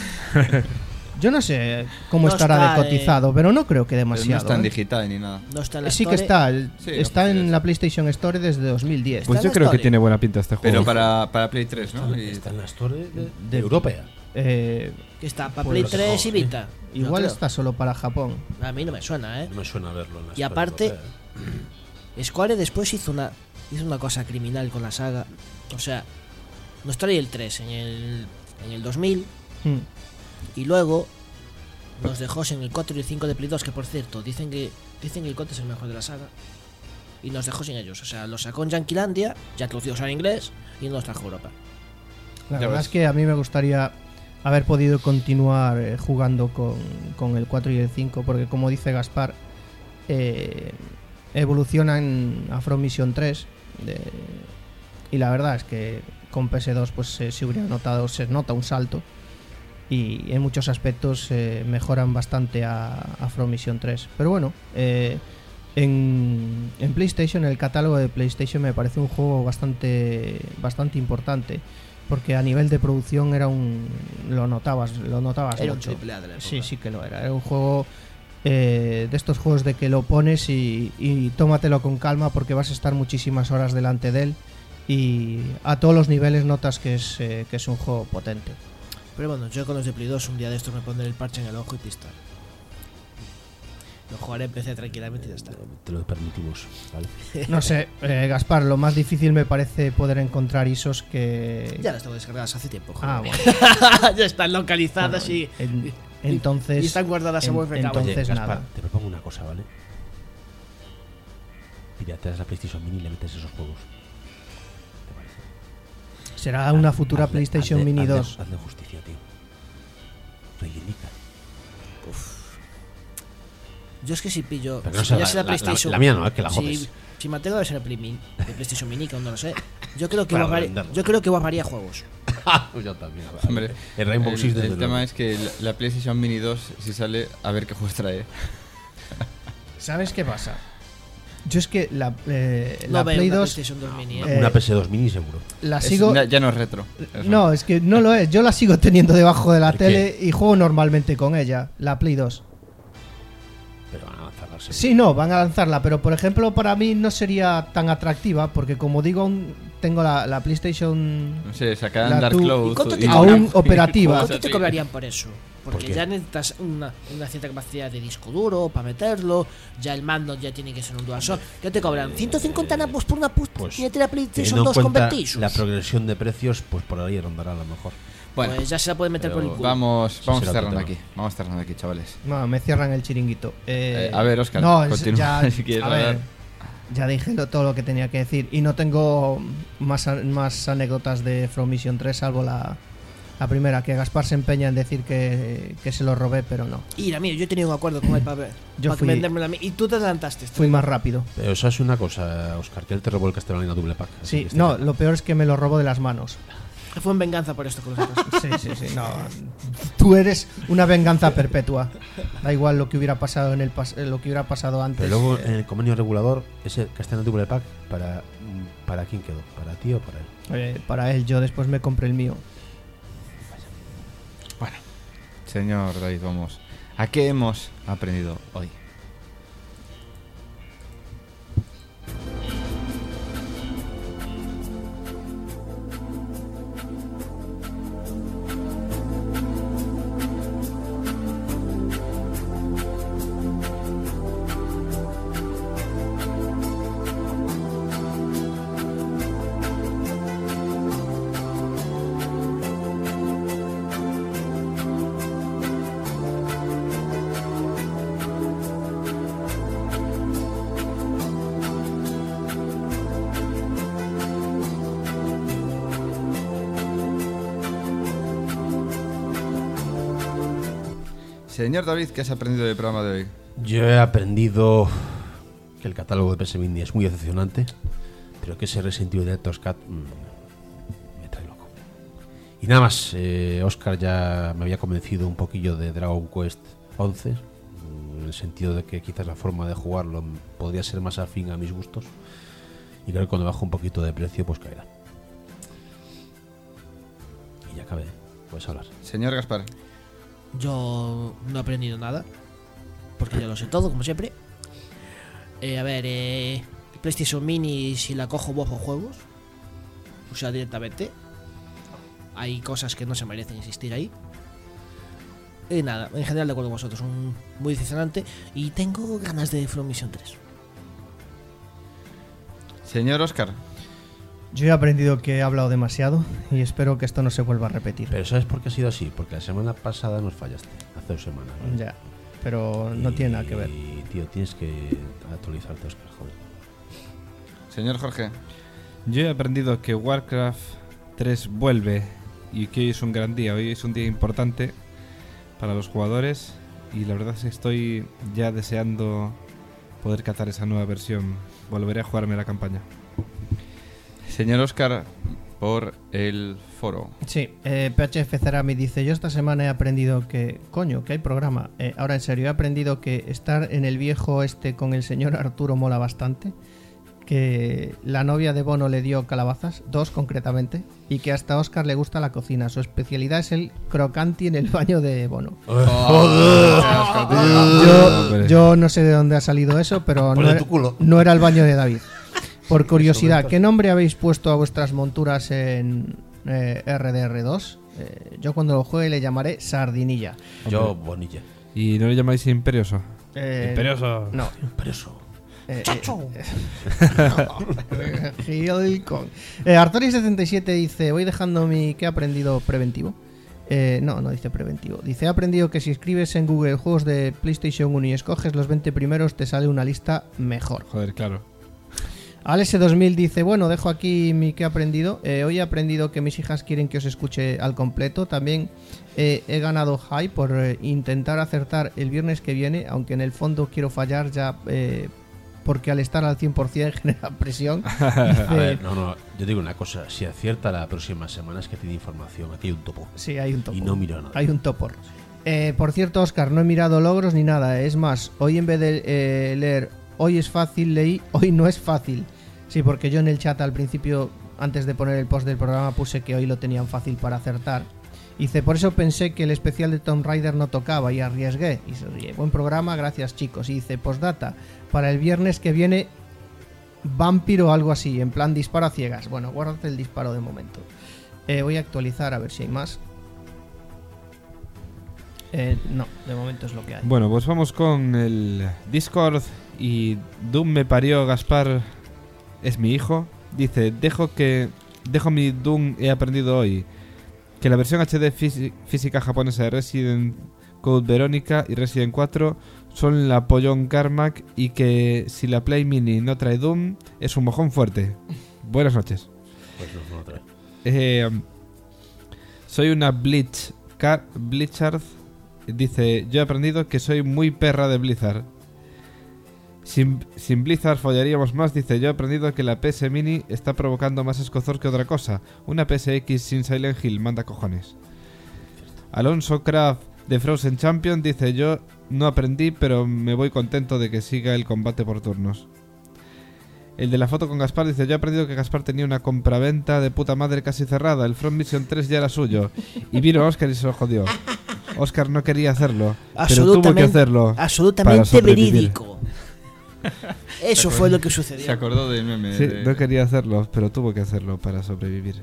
Yo no sé cómo No estará está, de cotizado, pero no creo que Pero no demasiado. está en ¿eh? digital ni nada. No está en la Sí que Store. está. Sí, está no, en sí, la sí. PlayStation Store desde dos mil diez. Pues en yo la creo que Store. tiene buena pinta este juego. Pero para, para Play tres, ¿no? Y- Está en la Store de, de- De- europea. Eh, Que está para Pues Play no sé, tres y joder. Vita. Yo igual creo. está solo para Japón. A mí no me suena, ¿eh? No me suena verlo en la Y Store aparte, europea. Square después hizo una hizo una cosa criminal con la saga. O sea, nos trae el tres en el, en el dos mil Hmm. y luego nos dejó en el cuatro y el cinco de Play dos, que por cierto, dicen que dicen que el cuatro es el mejor de la saga. Y nos dejó sin ellos. O sea, lo sacó en Yanquilandia, ya traducidos al inglés, y nos trajo a Europa. La Ya verdad ves. es que a mí me gustaría haber podido continuar eh, jugando con, con el cuatro y el cinco, porque como dice Gaspar, eh, evolucionan a From Mission tres. de- y la verdad es que con P S dos pues se, se hubiera notado, se nota un salto. Y en muchos aspectos eh, mejoran bastante a, a From Mission tres. Pero bueno, eh, en, en PlayStation, el catálogo de PlayStation me parece un juego bastante, bastante importante. Porque a nivel de producción era un. Lo notabas, lo notabas Era un mucho. triple A de la época. Sí, sí que lo era. Era un juego eh, de estos juegos de que lo pones y, y tómatelo con calma porque vas a estar muchísimas horas delante de él. Y a todos los niveles notas que es, eh, que es un juego potente. Pero bueno, yo con los de Play dos un día de estos me pondré el parche en el ojo y pista. Lo jugaré en P C tranquilamente y ya está. Te lo permitimos, ¿vale? No sé, eh, Gaspar, lo más difícil me parece poder encontrar I S Os que. Ya las tengo descargadas hace tiempo. Joder. Ah, bueno. Ya están localizadas Bueno, y, en- entonces. y están guardadas a en- buen recaudo. entonces Oye, Gaspar, nada. te propongo una cosa, ¿vale? Pirateas la PlayStation Mini y le metes esos juegos. ¿Te parece? Será una futura Hazle- PlayStation hazle- Mini hazle- dos. Hazle justicia, tío. Reivindica. Yo es que si pillo. Pero no si sea pillase la- la la- PlayStation. la mía no, es que la si, jodes. si mantengo la versión de, Play Mini- de PlayStation Mini, que aún no lo sé. Yo creo que, Para borrar- venderlo. yo creo que borraría juegos. Yo también. Hombre, el Rainbow el, Six desde el tema luego. es que la, la PlayStation Mini dos, si sale, a ver qué juegos trae. ¿Sabes qué pasa? Yo es que la, eh, No la veo Play una dos PlayStation dos Mini, ¿eh? eh, Una P S dos Mini seguro. la Es- sigo. ya, ya no es retro. Eso. No, es que no lo es. Yo la sigo teniendo debajo de la ¿Por qué? tele y juego normalmente con ella, la Play dos. Pero van a lanzarla seguro. Sí, no, van a lanzarla, pero por ejemplo para mí no sería tan atractiva porque como digo, aún tengo la, la PlayStation No sé, sacarán La Dark tú- Cloud. ¿Y cuánto te y- aún y- operativa. ¿Cuánto te así. cobrarían por eso? Porque ¿Por qué? ya necesitas una, una cierta capacidad de disco duro para meterlo. Ya el mando ya tiene que ser un DualShock. ¿Qué te cobran? ciento cincuenta napos por una puñetera PlayStation Teniendo dos en cuenta convertidos. la progresión de precios, pues por ahí rondará a lo mejor. Bueno, Pues ya se la puede meter por el pero culo. vamos, vamos Será cerrando otro aquí. Vamos cerrando aquí, chavales. No, me cierran el chiringuito. Eh, Eh, a ver, Óscar, no, es- continúa, ya, si quieres a ver, hablar. ya dije lo- todo lo que tenía que decir. Y no tengo más, a- más anécdotas de From Mission tres, salvo la, la primera, que Gaspar se empeña en decir que, que se lo robé, pero no. Y mira, yo he tenido un acuerdo con él para, Yo para fui- vendérmela a mí. Y tú te adelantaste. Fui más rápido. Pero sabes una cosa, Oscar, que él te robó el Castlevania Double Pack. Así Sí, que este no, está- lo peor es que me lo robó de las manos. Fue en venganza por esto con los otros. Sí, sí, sí, no. Tú eres una venganza perpetua. Da igual lo que hubiera pasado en el pas- lo que hubiera pasado antes. Pero luego Eh, en el convenio regulador, ese Castlevania Double Pack, ¿para, ¿para quién quedó? ¿Para ti o para él? eh, para él, yo después me compré el mío. Bueno, señor David, vamos. ¿A qué hemos aprendido hoy? Señor David, ¿qué has aprendido del programa de hoy? Yo he aprendido que el catálogo de P S Mini es muy decepcionante, pero que ese Resident Evil Director's Cut mmm, me trae loco. Y nada más, eh, Oscar ya me había convencido un poquillo de Dragon Quest once, en el sentido de que quizás la forma de jugarlo podría ser más afín a mis gustos, y creo que cuando bajo un poquito de precio pues caerá. Y ya acabé, puedes hablar. Señor Gaspar. Yo no he aprendido nada. Porque ya lo sé todo, como siempre. Eh, a ver, eh, PlayStation Mini, si la cojo, bajo juegos. O sea, directamente. Hay cosas que no se merecen existir ahí. Y nada, en general de acuerdo con vosotros. Un, muy decepcionante. Y tengo ganas de From Mission tres. Señor Óscar. Yo he aprendido que he hablado demasiado y espero que esto no se vuelva a repetir. Pero ¿sabes por qué ha sido así? Porque la semana pasada nos fallaste. Hace dos semanas. ¿vale? Ya, pero no Y, tiene nada que ver. tío, tienes que actualizarte, Oscar, joder. Señor Jorge. Yo he aprendido que Warcraft tres vuelve y que hoy es un gran día. Hoy es un día importante para los jugadores y la verdad es que estoy ya deseando poder catar esa nueva versión. Volveré a jugarme la campaña. Señor Óscar, por el foro. Sí, eh, P H F Cerami dice: yo esta semana he aprendido que, coño, que hay programa. Eh, ahora en serio, he aprendido que estar en el viejo este con el señor Arturo mola bastante. Que la novia de Bono le dio calabazas, dos concretamente, y que hasta a Oscar le gusta la cocina. Su especialidad es el crocanti en el baño de Bono. Yo, yo no sé de dónde ha salido eso, pero Por no de era, tu culo. no era el baño de David. Por curiosidad, ¿qué nombre habéis puesto a vuestras monturas en eh, R D R dos? Eh, yo cuando lo juegue le llamaré Sardinilla. Yo, Bonilla. ¿Y no le llamáis Imperioso? Eh, Imperioso. No. Imperioso. Eh, eh, Gil Kong. eh, Artori setenta y siete dice: voy dejando mi que he aprendido preventivo. Eh, no, no dice preventivo. Dice: he aprendido que si escribes en Google juegos de PlayStation uno y escoges los veinte primeros, te sale una lista mejor. Joder, claro. Alex dos mil dice: bueno, dejo aquí mi que he aprendido. Eh, hoy he aprendido que mis hijas quieren que os escuche al completo. También eh, he ganado high por eh, intentar acertar el viernes que viene, aunque en el fondo quiero fallar ya. Eh, porque al estar al cien por ciento genera presión. Dice, A ver, no, no, yo digo una cosa, si acierta la próxima semana es que tiene información, aquí hay un topo. Sí, hay un topo. Y no miro nada. Hay un topor. Eh, por cierto, Oscar, no he mirado logros ni nada. Es más, hoy en vez de eh, leer hoy es fácil, leí hoy no es fácil. Sí, porque yo en el chat al principio, antes de poner el post del programa, puse que hoy lo tenían fácil para acertar. Dice: por eso pensé que el especial de Tomb Raider no tocaba y arriesgué. Y se ríe: buen programa, gracias chicos. Y dice: postdata, para el viernes que viene, Vampiro o algo así, en plan disparo a ciegas. Bueno, guárdate el disparo de momento. Eh, voy a actualizar a ver si hay más. Eh, no, de momento es lo que hay. Bueno, pues vamos con el Discord y Doom me parió, Gaspar es mi hijo. Dice, dejo que dejo mi Doom, he aprendido hoy que la versión H D fisi- física japonesa de Resident Code Verónica y Resident cuatro son la pollón Carmack y que si la Play Mini no trae Doom es un mojón fuerte. Buenas noches. Pues no, no trae. Eh, soy una Blitz Car- Blitzard. Dice, yo he aprendido que soy muy perra de Blizzard. Sin, sin Blizzard follaríamos más. Dice, yo he aprendido que la P S Mini está provocando más escozor que otra cosa. Una P S X sin Silent Hill, manda cojones. Alonso Kraft de Frozen Champion dice, yo no aprendí, pero me voy contento de que siga el combate por turnos. El de la foto con Gaspar dice, yo he aprendido que Gaspar tenía una compraventa de puta madre casi cerrada. El Front Mission tres ya era suyo. Y vino Oscar y se lo jodió. Oscar no quería hacerlo, pero tuvo que hacerlo. Absolutamente verídico. Eso fue lo que sucedió. Se acordó del meme. Sí, de... no quería hacerlo, pero tuvo que hacerlo para sobrevivir.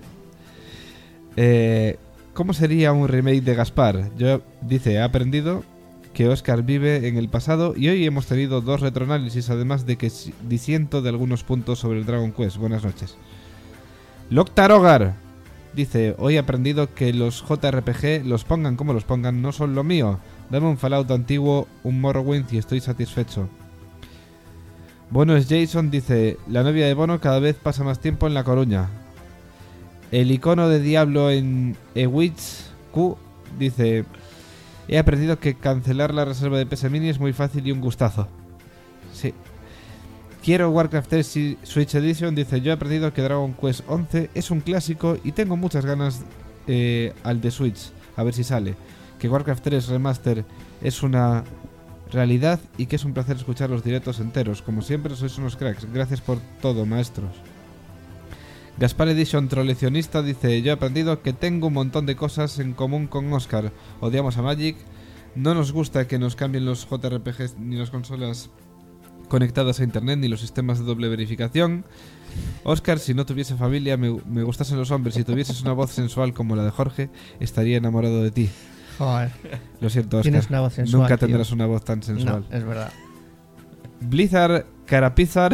Eh, ¿Cómo sería un remake de Gaspar? Yo, dice, he aprendido que Oscar vive en el pasado y hoy hemos tenido dos retroanálisis, además de que disiento de algunos puntos sobre el Dragon Quest. Buenas noches. Loctarogar dice, hoy he aprendido que los J R P G, los pongan como los pongan, no son lo mío. Dame un Fallout antiguo, un Morrowind y estoy satisfecho. Bono es Jason, dice, la novia de Bono cada vez pasa más tiempo en La Coruña. El icono de Diablo en Ewitz Q dice, he aprendido que cancelar la reserva de P S Mini es muy fácil y un gustazo. Sí. Quiero Warcraft tres Switch Edition, dice, yo he aprendido que Dragon Quest once es un clásico y tengo muchas ganas eh, al de Switch, a ver si sale. Que Warcraft tres Remaster es una realidad y que es un placer escuchar los directos enteros. Como siempre sois unos cracks, gracias por todo, maestros. Gaspar Edition Trolecionista dice, yo he aprendido que tengo un montón de cosas en común con Oscar. Odiamos a Magic, no nos gusta que nos cambien los J R P Gs ni las consolas conectadas a internet ni los sistemas de doble verificación. Oscar, si no tuviese familia, me, me gustasen los hombres, si tuvieses una voz sensual como la de Jorge, estaría enamorado de ti. Joder. Lo siento, Oscar. Tienes una voz sensual, nunca tío. tendrás una voz tan sensual. No, es verdad. Blizzard Carapizar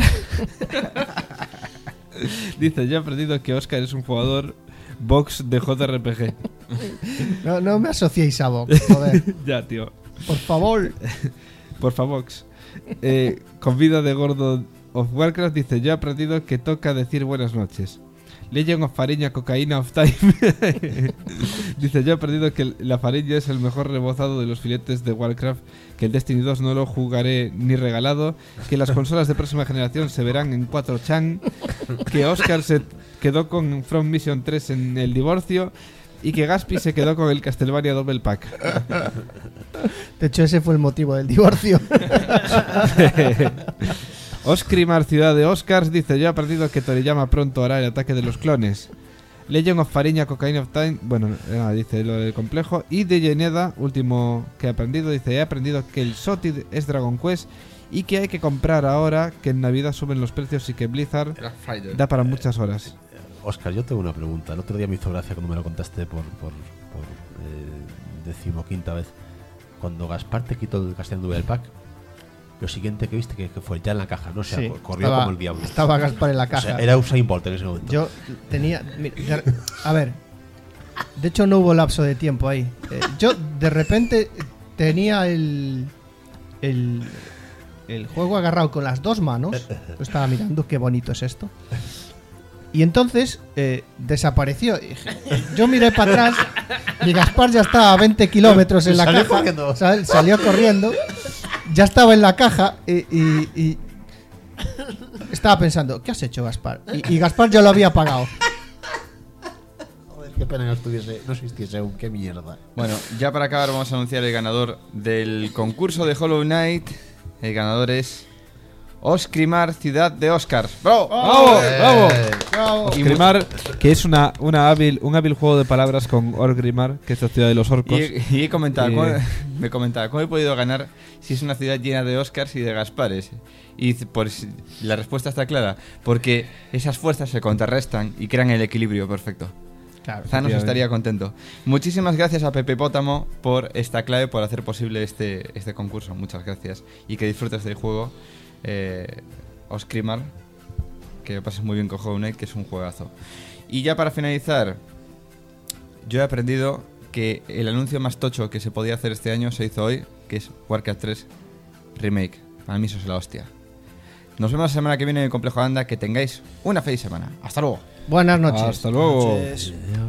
dice, yo he aprendido que Oscar es un jugador box de J R P G. No, no me asociéis a Vox, joder. Ya, tío. Por favor. Por favor. Eh, con vida de gordo of Warcraft dice, yo he aprendido que toca decir buenas noches. Legend of Fariña Cocaína of Time dice, yo he aprendido que la fariña es el mejor rebozado de los filetes de Warcraft, que el Destiny dos no lo jugaré ni regalado, que las consolas de próxima generación se verán en cuatro chan, que Oscar se quedó con From Mission tres en el divorcio y que Gaspi se quedó con el Castlevania Double Pack. De hecho, ese fue el motivo del divorcio. Oscrimar, ciudad de Oscars, dice, yo he aprendido que Toriyama pronto hará el ataque de los clones. Legend of Fariña Cocaine of Time, bueno, nada, dice lo del complejo. Y de Yeneda, último que he aprendido, dice, he aprendido que el S O T I es Dragon Quest y que hay que comprar ahora, que en Navidad suben los precios y que Blizzard da para muchas horas. Oscar, yo tengo una pregunta. El otro día me hizo gracia cuando me lo contaste por, por, por eh, decimoquinta vez. Cuando Gaspar te quitó el Castellano Double Pack, lo siguiente que viste que, que fue ya en la caja, ¿no? O sea, Sí, corrió estaba, como el diablo. Estaba Gaspar en la caja. O sea, era Usain Bolt en ese momento. Yo tenía... Mira, a ver, de hecho no hubo lapso de tiempo ahí. Eh, yo de repente tenía el, el el juego agarrado con las dos manos. Yo estaba mirando qué bonito es esto. Y entonces eh, desapareció. Yo miré para atrás y Gaspar ya estaba a veinte kilómetros en la Salió caja. corriendo. Sal- Salió corriendo. Ya estaba en la caja y, y- y estaba pensando, ¿qué has hecho, Gaspar? Y, y Gaspar ya lo había pagado. Joder, qué pena que no estuviese, no existiese aún, qué mierda. Bueno, ya para acabar vamos a anunciar el ganador del concurso de Hollow Knight. El ganador es Oscrimar, ciudad de Oscars. ¡Bravo! ¡Bravo! Eh, ¡Bravo! Bravo. Osgrimar, que es una, una hábil, un hábil juego de palabras con Orgrimmar, que es la ciudad de los orcos. Y, y he comentado, Y- ¿cómo- me comentaba, ¿cómo he podido ganar si es una ciudad llena de Oscars y de Gaspares? Y pues la respuesta está clara, porque esas fuerzas se contrarrestan y crean el equilibrio perfecto. Claro, Zanos estaría contento. Muchísimas gracias a Pepe Pótamo por esta clave, por hacer posible este, este concurso. Muchas gracias. Y que disfrutes del juego. Eh, Oscrimar, que pases muy bien con Hollow Knight, que es un juegazo. Y ya para finalizar, yo he aprendido que el anuncio más tocho que se podía hacer este año se hizo hoy, que es Warcraft tres Remake. Para mí eso es la hostia. Nos vemos la semana que viene en el Complejo Landa. Que tengáis una feliz semana. Hasta luego. Buenas noches. Hasta luego. Noches.